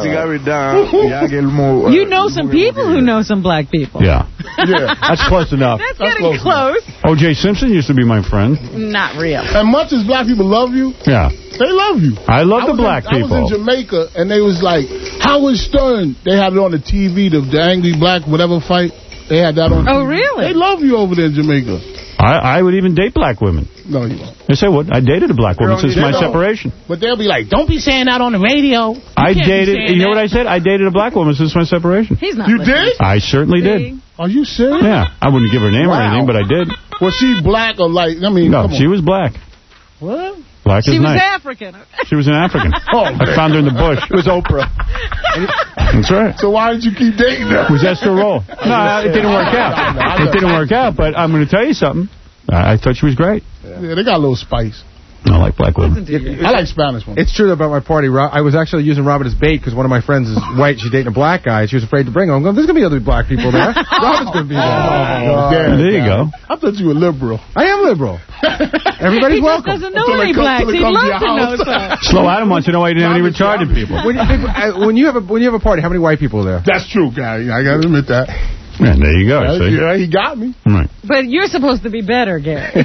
You know some people who know some black people. Yeah. Yeah. That's close enough. That's, That's getting close close. O J Simpson used to be my friend. Not real. And much as black people love you, Yeah. they love you. I love I the was black in, people. I was in Jamaica, and they was like, Howard Stern. They had it on the T V, the, the angry black whatever fight. They had that on Oh, T V. really? They love you over there in Jamaica. I, I would even date black women. No, you won't. Yes, I would. I dated a black woman since my separation. But they'll be like, don't be saying that on the radio. You I can't be dated, saying you know that. what I said? I dated a black woman since my separation. He's not You listening. did? I certainly did. Are you serious? Yeah. I wouldn't give her name or Wow. anything, but I did. Was she black or like, I mean, No, come on. she was black. What? Black She as was night. African. She was an African. Oh, I found her in the bush. It was Oprah. That's right. So why did you keep dating her? It was Esther Roll. No, it didn't work out. It didn't work out, but I'm going to tell you something. I, I thought she was great. Yeah, they got a little spice. I like black women. I like Spanish ones. It's true about my party. Ro- I was actually using Robin as bait because one of my friends is white. She's dating a black guy. She was afraid to bring him. I'm going, there's going to be other black people there. Robin's going to be there. Oh, There you go. I thought you were liberal. I am liberal. Everybody's He just welcome. doesn't know Until any they come- blacks. till they He'd come to love your to know house. some. Slow Adam wants to know why you didn't have any retarded people. When, uh, when you have a when you have a party, how many white people are there? That's true, guy. I got to admit that. Yeah, there you go. See? Yeah, he got me. Right. But you're supposed to be better, Gary.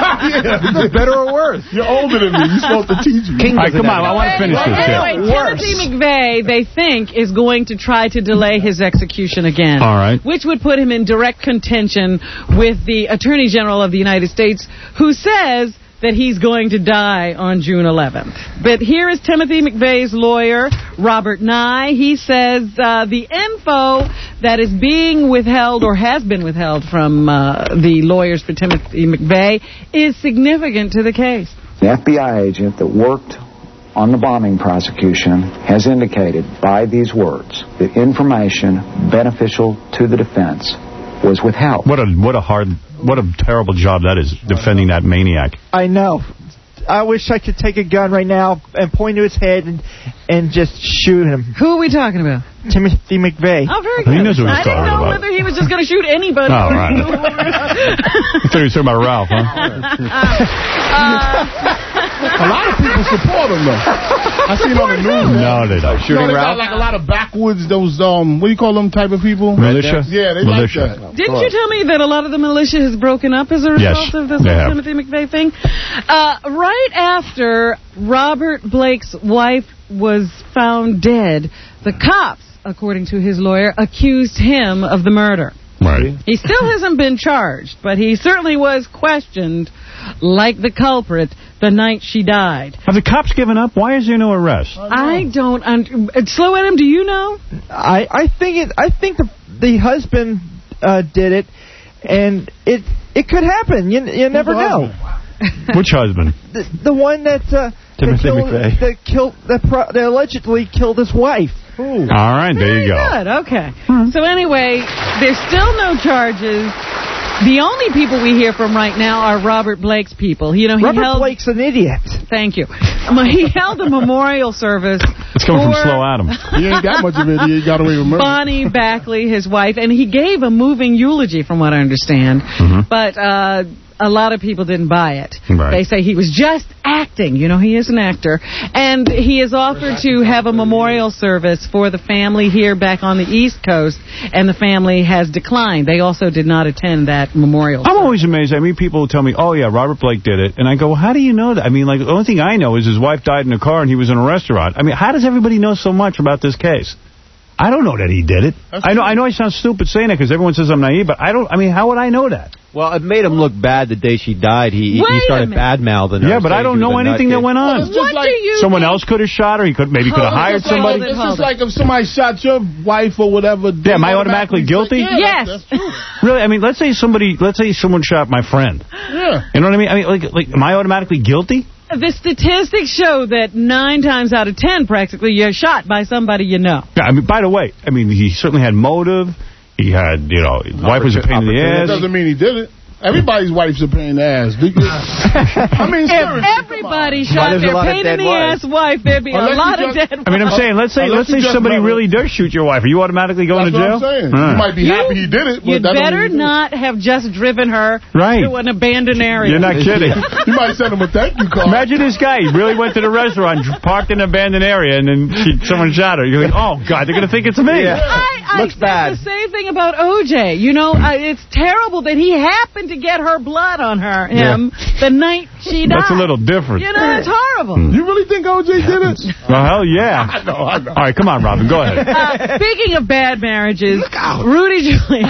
Yeah. Better or worse? You're older than me. You're supposed to teach me. All right, come on. I want to finish this. Anyway, Yeah. Timothy McVeigh, they think, is going to try to delay his execution again. All right. Which would put him in direct contention with the Attorney General of the United States, who says that he's going to die on June eleventh. But here is Timothy McVeigh's lawyer, Robert Nye. He says uh, the info that is being withheld or has been withheld from uh, the lawyers for Timothy McVeigh is significant to the case. The F B I agent that worked on the bombing prosecution has indicated by these words that information beneficial to the defense was withheld. What a what a hard, what a terrible job that is, defending that maniac. I know. I wish I could take a gun right now and point to his head and, and just shoot him. Who are we talking about? Timothy McVeigh. Oh, very He good. knows what he's I didn't talking know about. whether he was just going to shoot anybody. Oh, right. I thought he was talking about Ralph, huh? A lot of people support him, though. I seen on the news. No, they don't. You know, they got like a lot of backwoods, those, um, what do you call them type of people? Militia? Yeah, they Militia. like that. Didn't you tell me that a lot of the militia has broken up as a result Yes, of this they whole have. Timothy McVeigh thing? Uh, right after Robert Blake's wife was found dead, the cops, according to his lawyer, accused him of the murder. Right. He still hasn't been charged, but he certainly was questioned like the culprit the night she died. Have the cops given up? Why is there no arrest? I don't... Un- Slow Adam, do you know? I, I think it. I think the the husband uh, did it, and it it could happen. You you never know. Which husband? The, the one that uh, that Timothy killed, McVeigh. that killed that, pro- that allegedly killed his wife. All right, there you go. Good, okay. So anyway, there's still no charges. The only people we hear from right now are Robert Blake's people. You know, he Robert held, Blake's an idiot. Thank you. he held a memorial service. It's coming for from Slow Adam. He ain't got much of it. He got away with murder. Bonnie Backley, his wife, and he gave a moving eulogy, from what I understand. Mm-hmm. But uh, a lot of people didn't buy it. Right. They say he was just acting. You know, he is an actor. And he has offered to have a memorial service for the family here back on the East Coast, and the family has declined. They also did not attend that memorial I'm always amazed. I mean, people will tell me, oh, yeah, Robert Blake did it. And I go, well, how do you know that? I mean, like, the only thing I know is his wife died in a car and he was in a restaurant. I mean, how does everybody know so much about this case? I don't know that he did it. I know I know I sound stupid saying it because everyone says I'm naive, but I don't, I mean, how would I know that? Well, it made him look bad the day she died. He, he started bad-mouthing her. Yeah, but I don't know anything that went on. What do you Someone else could have shot her. He could maybe could have hired It's like- somebody. It's just like if somebody shot your wife or whatever. Yeah, am I automatically guilty? Yeah, Yes. Really? I mean, let's say somebody, let's say someone shot my friend. Yeah. You know what I mean? I mean, like, like, am I automatically guilty? The statistics show that nine times out of ten, practically, you're shot by somebody you know. Yeah, I mean, by the way, I mean, he certainly had motive. He had, you know, his wife was a pain in the That ass. doesn't mean he did it. Everybody's wife's a pain in the ass. Do you- I mean, If seriously, everybody come on. shot their pain in the ass wife, there'd be Unless a lot you of just- dead I mean, I'm saying, let's say, Unless let's say you just somebody never- really does shoot your wife. Are you automatically going That's to jail? what I'm saying. All right. You might be happy he did it, but You'd that don't better mean he did it. not have just driven her Right. to an abandoned area. You're not kidding. You might send him a thank you card. Imagine this guy. He really went to the restaurant, parked in an abandoned area, and then she, someone shot her. You're like, oh, God, they're going to think it's me. I, I Looks said bad. the same thing about O J. You know, I, it's terrible that he happened to get her blood on her, him, the night she died. That's a little different. You know, it's horrible. You really think O J did it? Well, hell yeah. I know, I know. All right, come on, Robin. Go ahead. Uh, speaking of bad marriages, Rudy Giuliani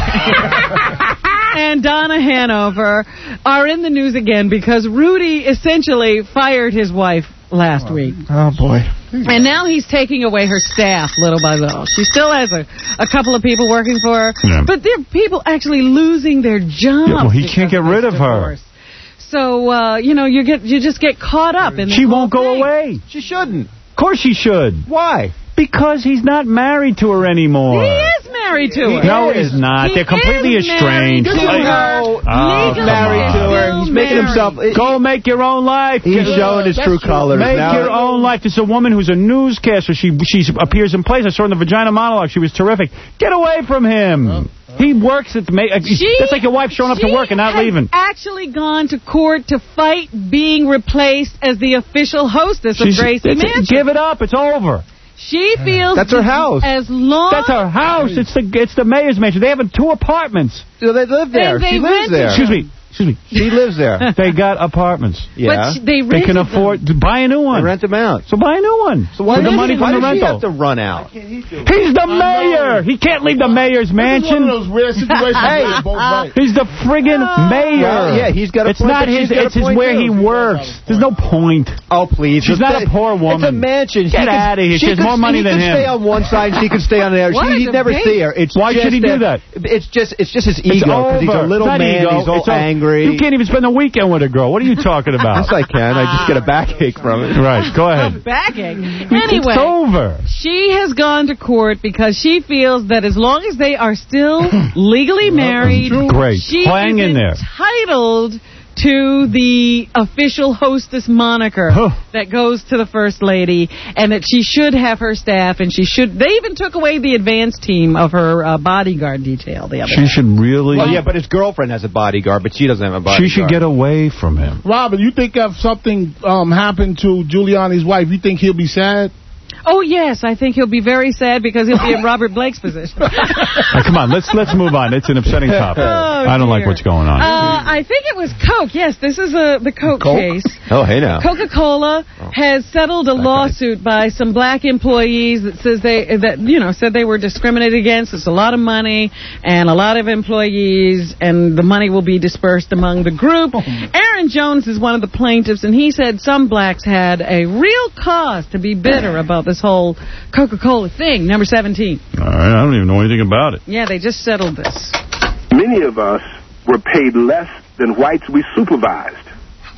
and Donna Hanover are in the news again because Rudy essentially fired his wife last week. Oh, boy. And now he's taking away her staff little by little. She still has a, a couple of people working for her, Yeah. but there are people actually losing their jobs. Yeah, well, he can't because get of rid this of her. divorce. So, uh, you know, you get you just get caught up in this She whole won't go thing. away. She shouldn't. Of course she should. Why? Because he's not married to her anymore. He is married to her. No, he's not. He They're completely is married estranged. to Like- her. Oh, Legally come married on. to her. still He's making married. himself. Go make your own life. He's Get- showing his That's true true. colors Make now. your own life. This is a woman who's a newscaster. She she appears in plays. I saw her in the Vagina Monologue. She was terrific. Get away from him. He works at the... Ma- She- That's like your wife showing up to she work and not has leaving. actually gone to court to fight being replaced as the official hostess of She's- Gracie it's- Mansion. Give it up. It's over. She feels That's her house. As long That's her house. It's the it's the mayor's mansion. They have two apartments. So they live there. They- she they lives rented there. Excuse me. Excuse me. She lives there. They got apartments. Yeah. But sh- they, They can rented afford to buy a new They one. rent them out. So buy a new one. So why With the does money he, from why the does he rental. have to run out? He's the mayor. He can't leave the mayor's This is one mansion. of those rare situations where they're both right. He's the friggin' mayor. Well, yeah, he's got a It's point, not but his. she's got a It's his point, where too. he works. There's no point. Oh, please. She's It's not a poor woman. It's a mansion. Get She could- outta here. She has could- more money he than could him. stay on one side and she could stay on the other. What She, is he'd a never base? see her. It's Why just should he do that? It's just it's just his It's ego because he's a over. little It's not man. ego. He's all It's all- angry. You can't even spend a weekend with a girl. What are you talking about? Yes, I can. I just get a backache from it. Right. Go ahead. backache. It's Anyway, over. she has gone to court because she feels that as long as they are still legally married, Great. she Hang is in there. entitled to the official hostess moniker Huh. that goes to the first lady, and that she should have her staff, and she should. They even took away the advance team of her uh, bodyguard detail the other She day. should really. Well, yeah, but his girlfriend has a bodyguard, but she doesn't have a bodyguard. She should get away from him. Robin, you think if something um, happened to Giuliani's wife, you think he'll be sad? Oh yes, I think he'll be very sad because he'll be in Robert Blake's position. Now, come on, let's let's move on. It's an upsetting topic. Oh, I don't like dear. what's going on. Uh, I think it was Coke. Yes, this is a the Coke, Coke? case. Oh, hey now. Coca-Cola has settled a lawsuit by some black employees that says they that you know said they were discriminated against. It's a lot of money and a lot of employees, and the money will be dispersed among the group. Aaron Jones is one of the plaintiffs, and he said some blacks had a real cause to be bitter about this whole Coca-Cola thing. Number seventeen. All right, I don't even know anything about it. Yeah, they just settled this. Many of us were paid less than whites we supervised.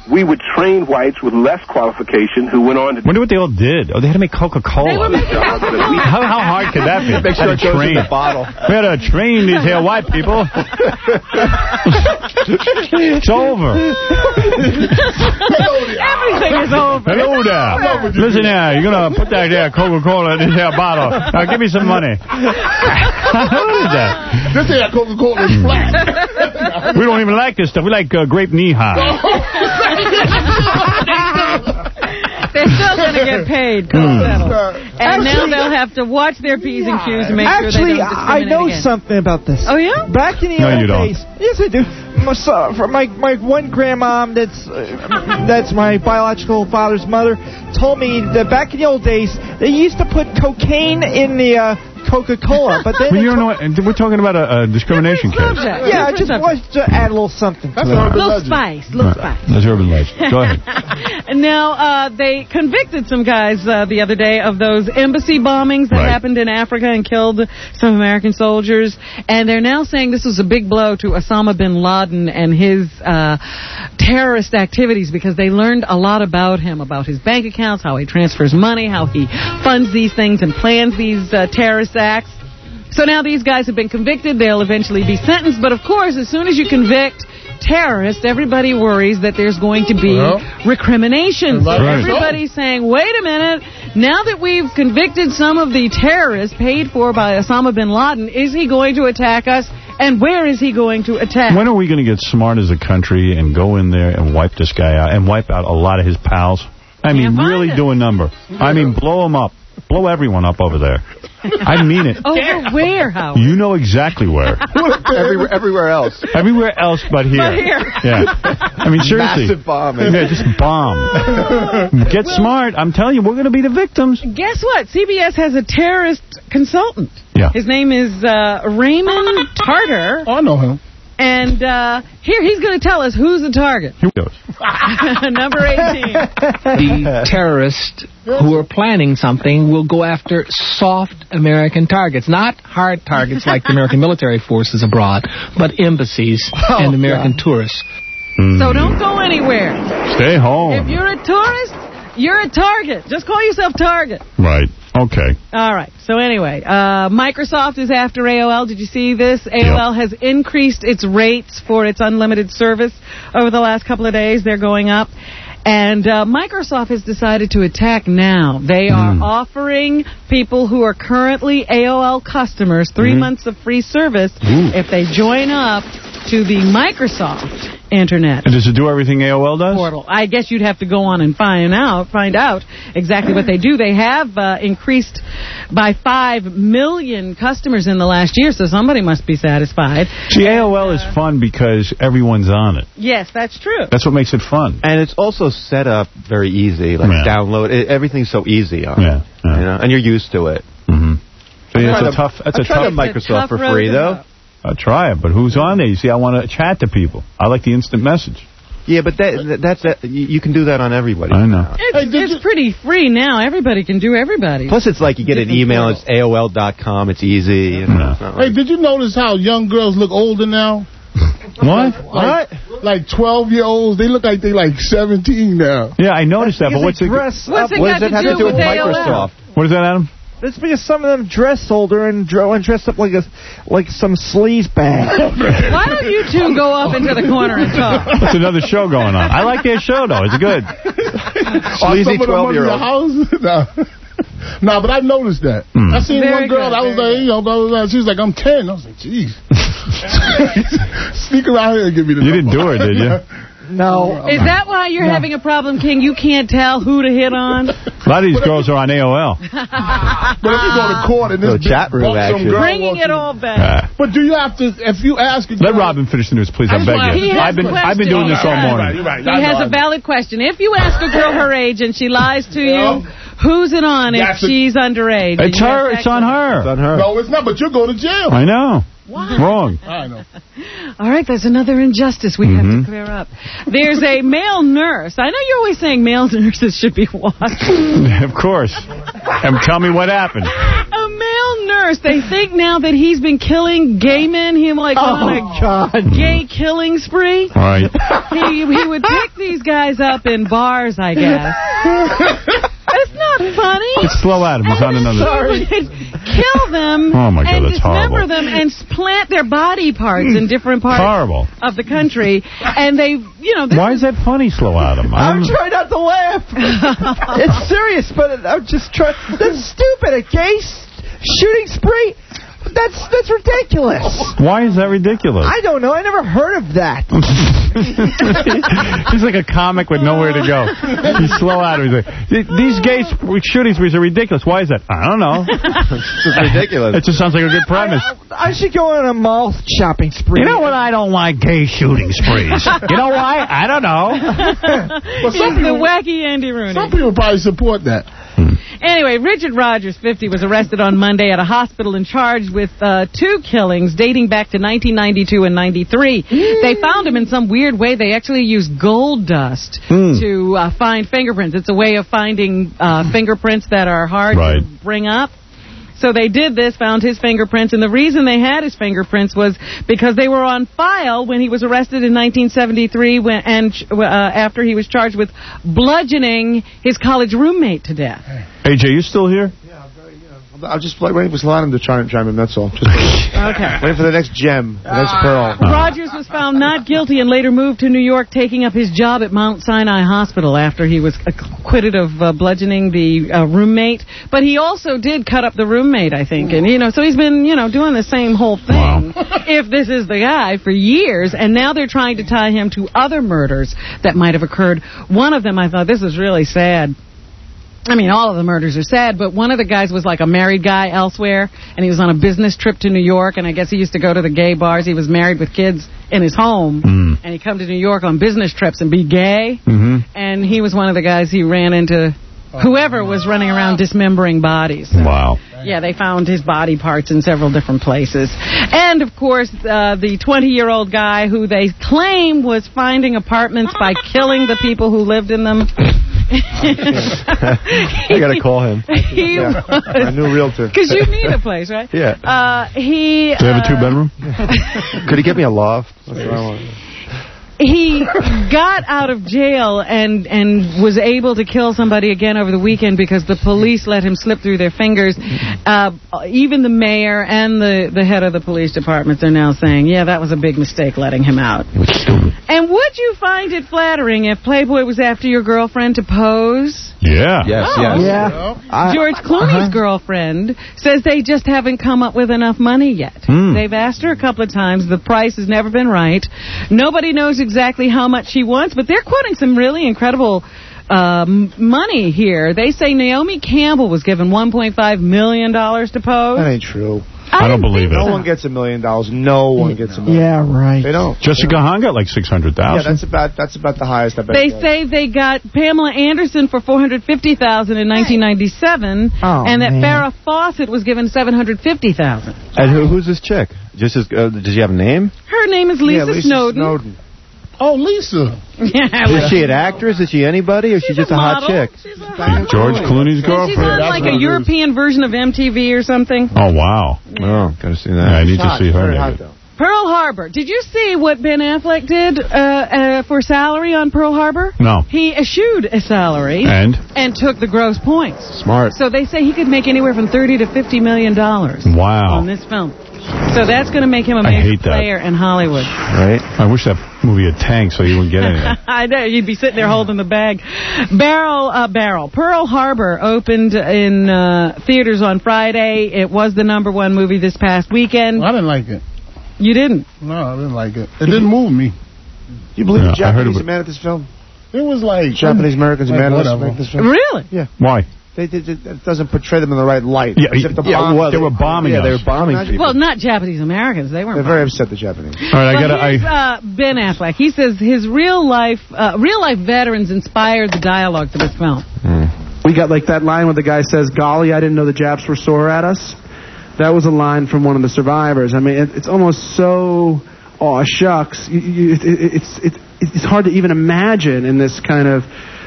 we would train whites with less qualification who went on to wonder what they all did. Oh, they had to make Coca-Cola. How, how hard could that be? Make sure it goes in the bottle. We had to train these here white people. It's over. Everything is over. Hello there. Listen here, you're going to put that there Coca-Cola in this here bottle. Now, give me some money. What is that? This here Coca-Cola is flat. We don't even like this stuff. We like uh, grape knee-high. They're still going to get paid. Mm. And now they'll have to watch their P's and Q's to make Actually, sure they don't I discriminate know again. something about this. Oh, yeah? Back in the No, old you don't. days. Yes, I do. My, so- for my, my one grandmom, that's, uh, that's my biological father's mother, told me that back in the old days, they used to put cocaine in the uh, Coca-Cola. But then Well, you don't know what, we're talking about a, a discrimination case. Yeah, I just wanted to add a little something to A that. little spice, little spice. That's urban legend. Go ahead. And now, uh, they convicted some guys uh, the other day of those embassy bombings that Right. happened in Africa and killed some American soldiers. And they're now saying this was a big blow to Osama bin Laden and his uh, terrorist activities because they learned a lot about him, about his bank accounts, how he transfers money, how he funds these things and plans these uh, terrorist acts. So now these guys have been convicted. They'll eventually be sentenced. But, of course, as soon as you convict terrorists, everybody worries that there's going to be Well, recrimination. So right. everybody's saying, wait a minute, now that we've convicted some of the terrorists paid for by Osama bin Laden, is he going to attack us? And where is he going to attack? When are we going to get smart as a country and go in there and wipe this guy out and wipe out a lot of his pals? I mean, really do a number. I mean, blow them up. Blow everyone up over there. I mean it. Over where, Howard? You know exactly where. everywhere, everywhere else. Everywhere else but here. But here. Yeah. I mean, seriously. Massive bombing. Yeah, just bomb. Get smart. I'm telling you, we're going to be the victims. Guess what? C B S has a terrorist consultant. Yeah. His name is uh, Raymond Tarter. I know him. And uh, here, he's going to tell us who's the target. Here we go. Number eighteen. The terrorists who are planning something will go after soft American targets, not hard targets like the American military forces abroad, but embassies Oh, and American tourists. So don't go anywhere. Stay home. If you're a tourist, you're a target. Just call yourself Target. Right. Okay. All right. So anyway, uh, Microsoft is after A O L. Did you see this? A O L has increased its rates for its unlimited service over the last couple of days. They're going up. And uh, Microsoft has decided to attack now. They are Mm. offering people who are currently A O L customers three Mhm. months of free service Ooh. if they join up to the Microsoft Internet And does it do everything A O L does? portal. I guess you'd have to go on and find out, find out exactly what they do. They have uh, increased by five million customers in the last year, so somebody must be satisfied. See, A O L is fun because everyone's on it. Yes, that's true. That's what makes it fun. And it's also set up very easy, like Yeah. download. It, everything's so easy on Yeah, it, you know, and you're used to it. Mm-hmm. So yeah, I it's tried a tough. That's I a tried tough. a Microsoft for free though. I'll try it, but who's on there? You see, I want to chat to people. I like the instant message. Yeah, but that, that's that. You you can do that on everybody. I know. It's, it's pretty free now. Everybody can do everybody. Plus, it's like you get an email. It's A O L dot com. It's easy. You know, it's not Hey, like- did you notice how young girls look older now? What? Like, like twelve-year-olds, they look like they like seventeen now. Yeah, I noticed that, but what's it? dress What's up? it got to do with A O L? What is that, Adam? It's because some of them dress older and dr- and dress up like a like some sleaze bag. Why don't you two go up into the corner and talk? It's another show going on. I like their show, though. It's good. Sleazy twelve-year-olds. No. Nah, but I noticed that. Mm. I seen Very one girl, good, I was very like, you know, blah, blah, blah. She was like, I'm ten. I was like, jeez. Sneak around here and give me the You didn't do it, did you? No. Is that why you're No. having a problem, King? You can't tell who to hit on? A lot of these girls are on A O L. But if you go to court and this Little big chat room buxom action. girl Bringing walks it in- all back. Uh, But do you have to, if you ask a let girl- Robin finish the news, please. I I just beg want- you. He has I've been a I've been doing this all question. morning. You're right, He I know, has I a know. valid question. If you ask a girl her age and she lies to you, Yeah. who's it on if That's a- she's underage? And It's you her. ask It's that on question? her. It's on her. No, it's not, but you'll go to jail. I know. Why? Wrong. I know. All right, there's another injustice we Mhm. have to clear up. There's a male nurse. I know you're always saying male nurses should be watched. Of course. And tell me what happened. A male worse. They think now that he's been killing gay men. He like Oh, on a God. gay killing spree. Right. He he would pick these guys up in bars, I guess. It's not funny. It's Slow Adam. He's on another. Sorry. Kill them Oh, my God, and that's dismember horrible. them and plant their body parts in different parts Horrible. of the country. And they, you know... Why is that funny, Slow Adam? I'm trying not to laugh. It's serious, but I'm just trying. That's stupid. A gay s- shooting spree? That's that's ridiculous. Why is that ridiculous? I don't know. I never heard of that. He's like a comic with nowhere to go. He's Slow Adam. He's like, these gay sp- shooting sprees are ridiculous. Why is that? I don't know. It's just ridiculous. It just sounds like a good premise. I should go on a mall shopping spree. You know what? I don't like gay shooting sprees. You know why? I don't know. Well, He's the wacky Andy Rooney. Some people probably support that. Anyway, Richard Rogers, fifty, was arrested on Monday at a hospital and charged with uh, two killings dating back to nineteen ninety-two and ninety-three. They found him in some weird way. They actually used gold dust Mm. to uh, find fingerprints. It's a way of finding uh, fingerprints that are hard Right. to bring up. So they did this, found his fingerprints, and the reason they had his fingerprints was because they were on file when he was arrested in nineteen seventy-three when, and uh, after he was charged with bludgeoning his college roommate to death. A J, you still here? I was just like, waiting for Saladin to try and chime in, that's all. Just Okay. waiting for the next gem, the next pearl. Rogers was found not guilty and later moved to New York, taking up his job at Mount Sinai Hospital after he was acquitted of uh, bludgeoning the uh, roommate. But he also did cut up the roommate, I think. And, you know, so he's been, you know, doing the same whole thing, if this is the guy, for years. And now they're trying to tie him to other murders that might have occurred. One of them, I thought, this is really sad. I mean, all of the murders are sad, but one of the guys was like a married guy elsewhere, and he was on a business trip to New York, and I guess he used to go to the gay bars. He was married with kids in his home, Mm. and he'd come to New York on business trips and be gay, Mm-hmm. and he was one of the guys he ran into whoever was running around dismembering bodies. Wow. Yeah, they found his body parts in several different places. And, of course, uh, the twenty-year-old guy who they claim was finding apartments by killing the people who lived in them. I got to call him. He Yeah. was... My new realtor. Because you need a place, right? Yeah. Uh, he... Do they have a uh, two-bedroom? Could he get me a loft? He got out of jail and and was able to kill somebody again over the weekend because the police let him slip through their fingers. Uh, even the mayor and the, the head of the police departments are now saying, yeah, that was a big mistake letting him out. And would you find it flattering if Playboy was after your girlfriend to pose? Yeah. Yes, Oh. yes. Yeah. I- George Clooney's uh-huh. girlfriend says they just haven't come up with enough money yet. Hmm. They've asked her a couple of times. The price has never been right. Nobody knows exactly how much she wants, but they're quoting some really incredible um, money here. They say Naomi Campbell was given one point five million dollars to pose. That ain't true. I don't believe it. No one gets a million dollars. No one gets a million. Yeah, right. They don't. Jessica Hahn got like six hundred Yeah, thousand. that's about that's about the highest I bet. They you get. say they got Pamela Anderson for four hundred fifty thousand dollars in nineteen ninety-seven, Oh, and that man. Farrah Fawcett was given seven hundred fifty thousand dollars. And who, who's this chick? Just as, uh, does she have a name? Her name is Lisa, yeah, Lisa Snowden. Snowden. Oh, Lisa. Yeah, Is she an actress? Is she anybody? Or is she just a, hot model. chick? She's a hot George Clooney's And she's girlfriend. on like a European version of M T V or something. Oh, wow. Oh, gotta see that. Yeah, I need to Hot, see her. very hot, naked. though. Pearl Harbor. Did you see what Ben Affleck did uh, uh, for salary on Pearl Harbor? No. He eschewed a salary And? and took the gross points. Smart. So they say he could make anywhere from thirty to fifty million dollars Wow. on this film. So that's going to make him a I major hate that. player in Hollywood. Right? I wish that movie had tanked so you wouldn't get anything. I know, you'd be sitting there holding the bag. Barrel, uh, Barrel. Pearl Harbor opened in uh, theaters on Friday. It was the number one movie this past weekend. I didn't like it. You didn't? No, I didn't like it. It didn't move me. You believe Yeah, the I heard Japanese about- are mad at this film? It was like Japanese Americans are like, mad at us whatever. make this film? Really? Yeah. Why? They, they, they, it doesn't portray them in the right light. Yeah, As if the yeah, bomb- well, they were bombing Yeah, us. they were bombing Imagine- people. Well, not Japanese Americans. They weren't. They're very upset, the Japanese. All right, I Well, gotta. here's, I, uh, Ben Affleck. He says his real life, uh, real life veterans inspired the dialogue for this film. We got like that line where the guy says, "Golly, I didn't know the Japs were sore at us." That was a line from one of the survivors. I mean, it, it's almost so, oh shucks. You, you, it, it, it's it, it's hard to even imagine in this kind of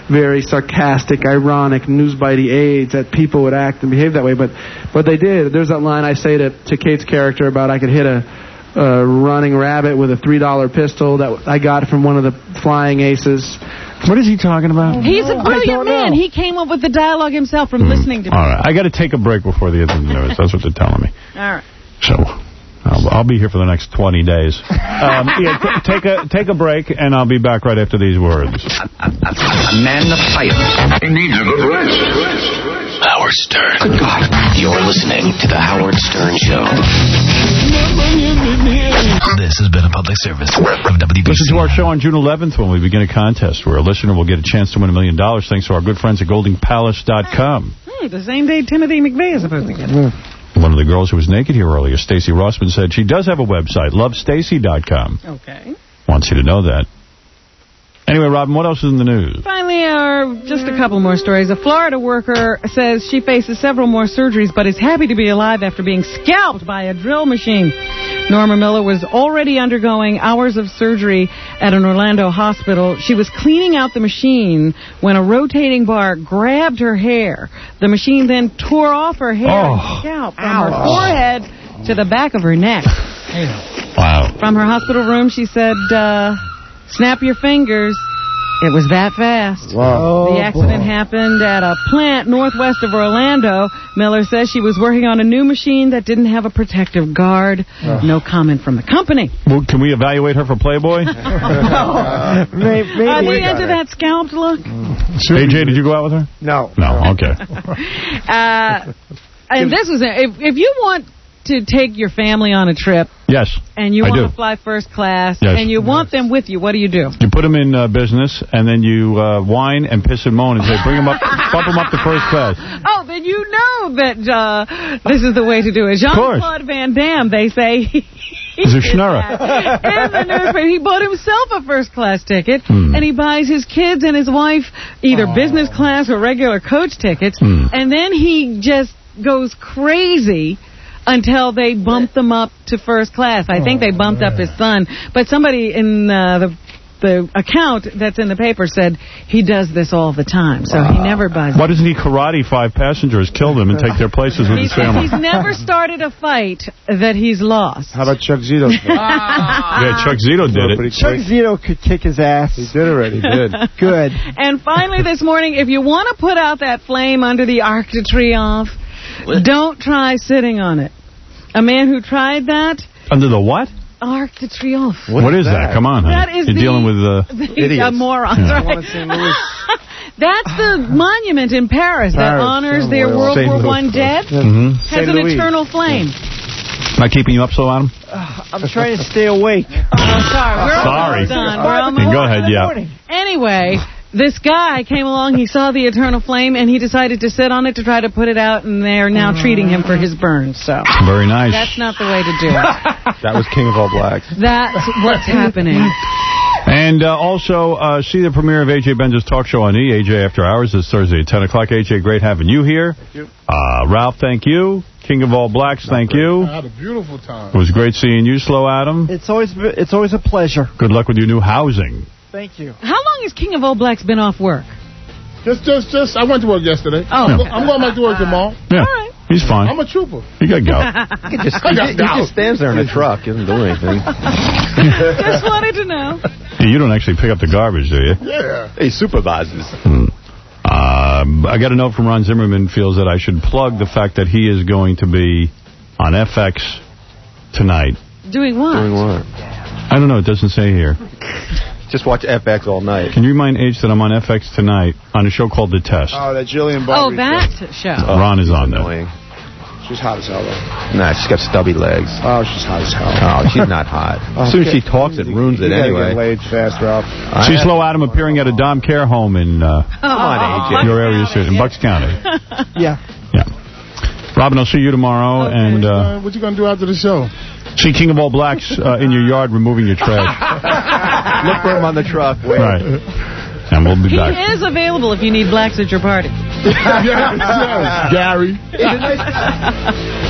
very sarcastic, ironic, newsbitey aides that people would act and behave that way. But but they did. There's that line I say to, to Kate's character about I could hit a, a running rabbit with a three dollar pistol that I got from one of the flying aces. What is he talking about? He's a brilliant man. He came up with the dialogue himself from mm. listening to me. All right. I got to take a break before the end of the news. That's what they're telling me. All right. So... I'll, I'll be here for the next twenty days. Um, yeah, t- take a take a break, and I'll be back right after these words. A man of fighters. He needs a good rest. Howard Stern. Good God. You're listening to The Howard Stern Show. This has been a public service of W B C. Listen to our show on June eleventh when we begin a contest where a listener will get a chance to win a million dollars thanks to our good friends at Golding Palace dot com. Hmm, the same day Timothy McVeigh is supposed to get it. One of the girls who was naked here earlier, Stacey Rossman, said she does have a website, love stacy dot com. Okay. Wants you to know that. Anyway, Robin, what else is in the news? Finally, uh, just a couple more stories. A Florida worker says she faces several more surgeries, but is happy to be alive after being scalped by a drill machine. Norma Miller was already undergoing hours of surgery at an Orlando hospital. She was cleaning out the machine when a rotating bar grabbed her hair. The machine then tore off her hair oh. and scalp from Ow. her forehead to the back of her neck. Wow. From her hospital room, she said, uh, snap your fingers. It was that fast. Wow. The accident happened at a plant northwest of Orlando. Miller says she was working on a new machine that didn't have a protective guard. Uh. No comment from the company. Well, can we evaluate her for Playboy? no. maybe, maybe Are they into that scalped look? A J, did you go out with her? No. No, okay. uh, and this was, if, if you want to take your family on a trip. Yes, And you I want do. to fly first class. Yes. And you want them with you. What do you do? You put them in uh, business, and then you uh, whine and piss and moan and say, bring them up, bump them up to first class. Oh, then you know that uh, this is the way to do it. Jean-Claude Van Damme, they say... He's a schnurrer. In the newspaper, he bought himself a first class ticket, hmm. and he buys his kids and his wife either oh. business class or regular coach tickets, hmm. and then he just goes crazy until they bump them up to first class. I think they bumped up his son, but somebody in uh, the the account that's in the paper said he does this all the time, so he never buys. Why doesn't he karate five passengers, kill them, and take their places with he's, his family? He's never started a fight that he's lost. How about Chuck Zito? Yeah, Chuck Zito did it. Chuck Zito could kick his ass. He did already. He did. Good. And finally this morning, if you want to put out that flame under the Arc de Triomphe, don't try sitting on it. A man who tried that... Under the what? Arc de Triomphe. What, what is that? that? Come on, honey. That is You're the, dealing with uh, the idiots. Uh, morons, yeah. right? That's the monument in Paris, Paris that honors their World Saint War Louis. One dead. Mm-hmm. Has Saint an Louis. eternal flame. Am I keeping you up so, Adam? Uh, I'm trying to stay awake. Oh, sorry. We're sorry. almost done. We're almost Go ahead, yeah. Anyway... This guy came along, he saw the eternal flame, and he decided to sit on it to try to put it out, and they're now treating him for his burns. So very nice. That's not the way to do it. That was King of All Blacks. That's what's happening. And uh, also, uh, see the premiere of A J Benz's talk show on E! A J After Hours this Thursday at ten o'clock. A J, great having you here. Thank you. Uh, Ralph, thank you. King of All Blacks, thank great. you. I had a beautiful time. It was great seeing you, Slow Adam. It's always it's always a pleasure. Good luck with your new housing. Thank you. How long has King of All Blacks been off work? Just, just, just, I went to work yesterday. Oh, I'm, okay. I'm going back to work tomorrow. Yeah, all right. He's fine. I'm a trooper. You got to go. He just, he, he just stands there in a truck. He doesn't do anything. Just wanted to know. You don't actually pick up the garbage, do you? Yeah. He supervises. Hmm. Um, I got a note from Ron Zimmerman, feels that I should plug the fact that he is going to be on F X tonight. Doing what? Doing what? I don't know. It doesn't say here. Just watch F X all night. Can you remind H that I'm on F X tonight on a show called The Test? Oh, that Jillian Oh, Barberie that show. show. Oh, Ron is on annoying. there. She's hot as hell, though. Nah, she's got stubby legs. Oh, she's hot as hell. Oh, she's not hot. As soon as she talks, it ruins you it gotta anyway. Get laid fast, Ralph. She's Slow Adam appearing at a Dom Care home in uh, Come on, A J. your area, in Bucks County. Yeah. Yeah. Robin, I'll see you tomorrow. Okay. And uh, what you gonna do after the show? See King of All Blacks uh, in your yard removing your trash. Look for him on the truck. Wait. Right. And we'll be He back. is available if you need blacks at your party. Yes, yes, Gary.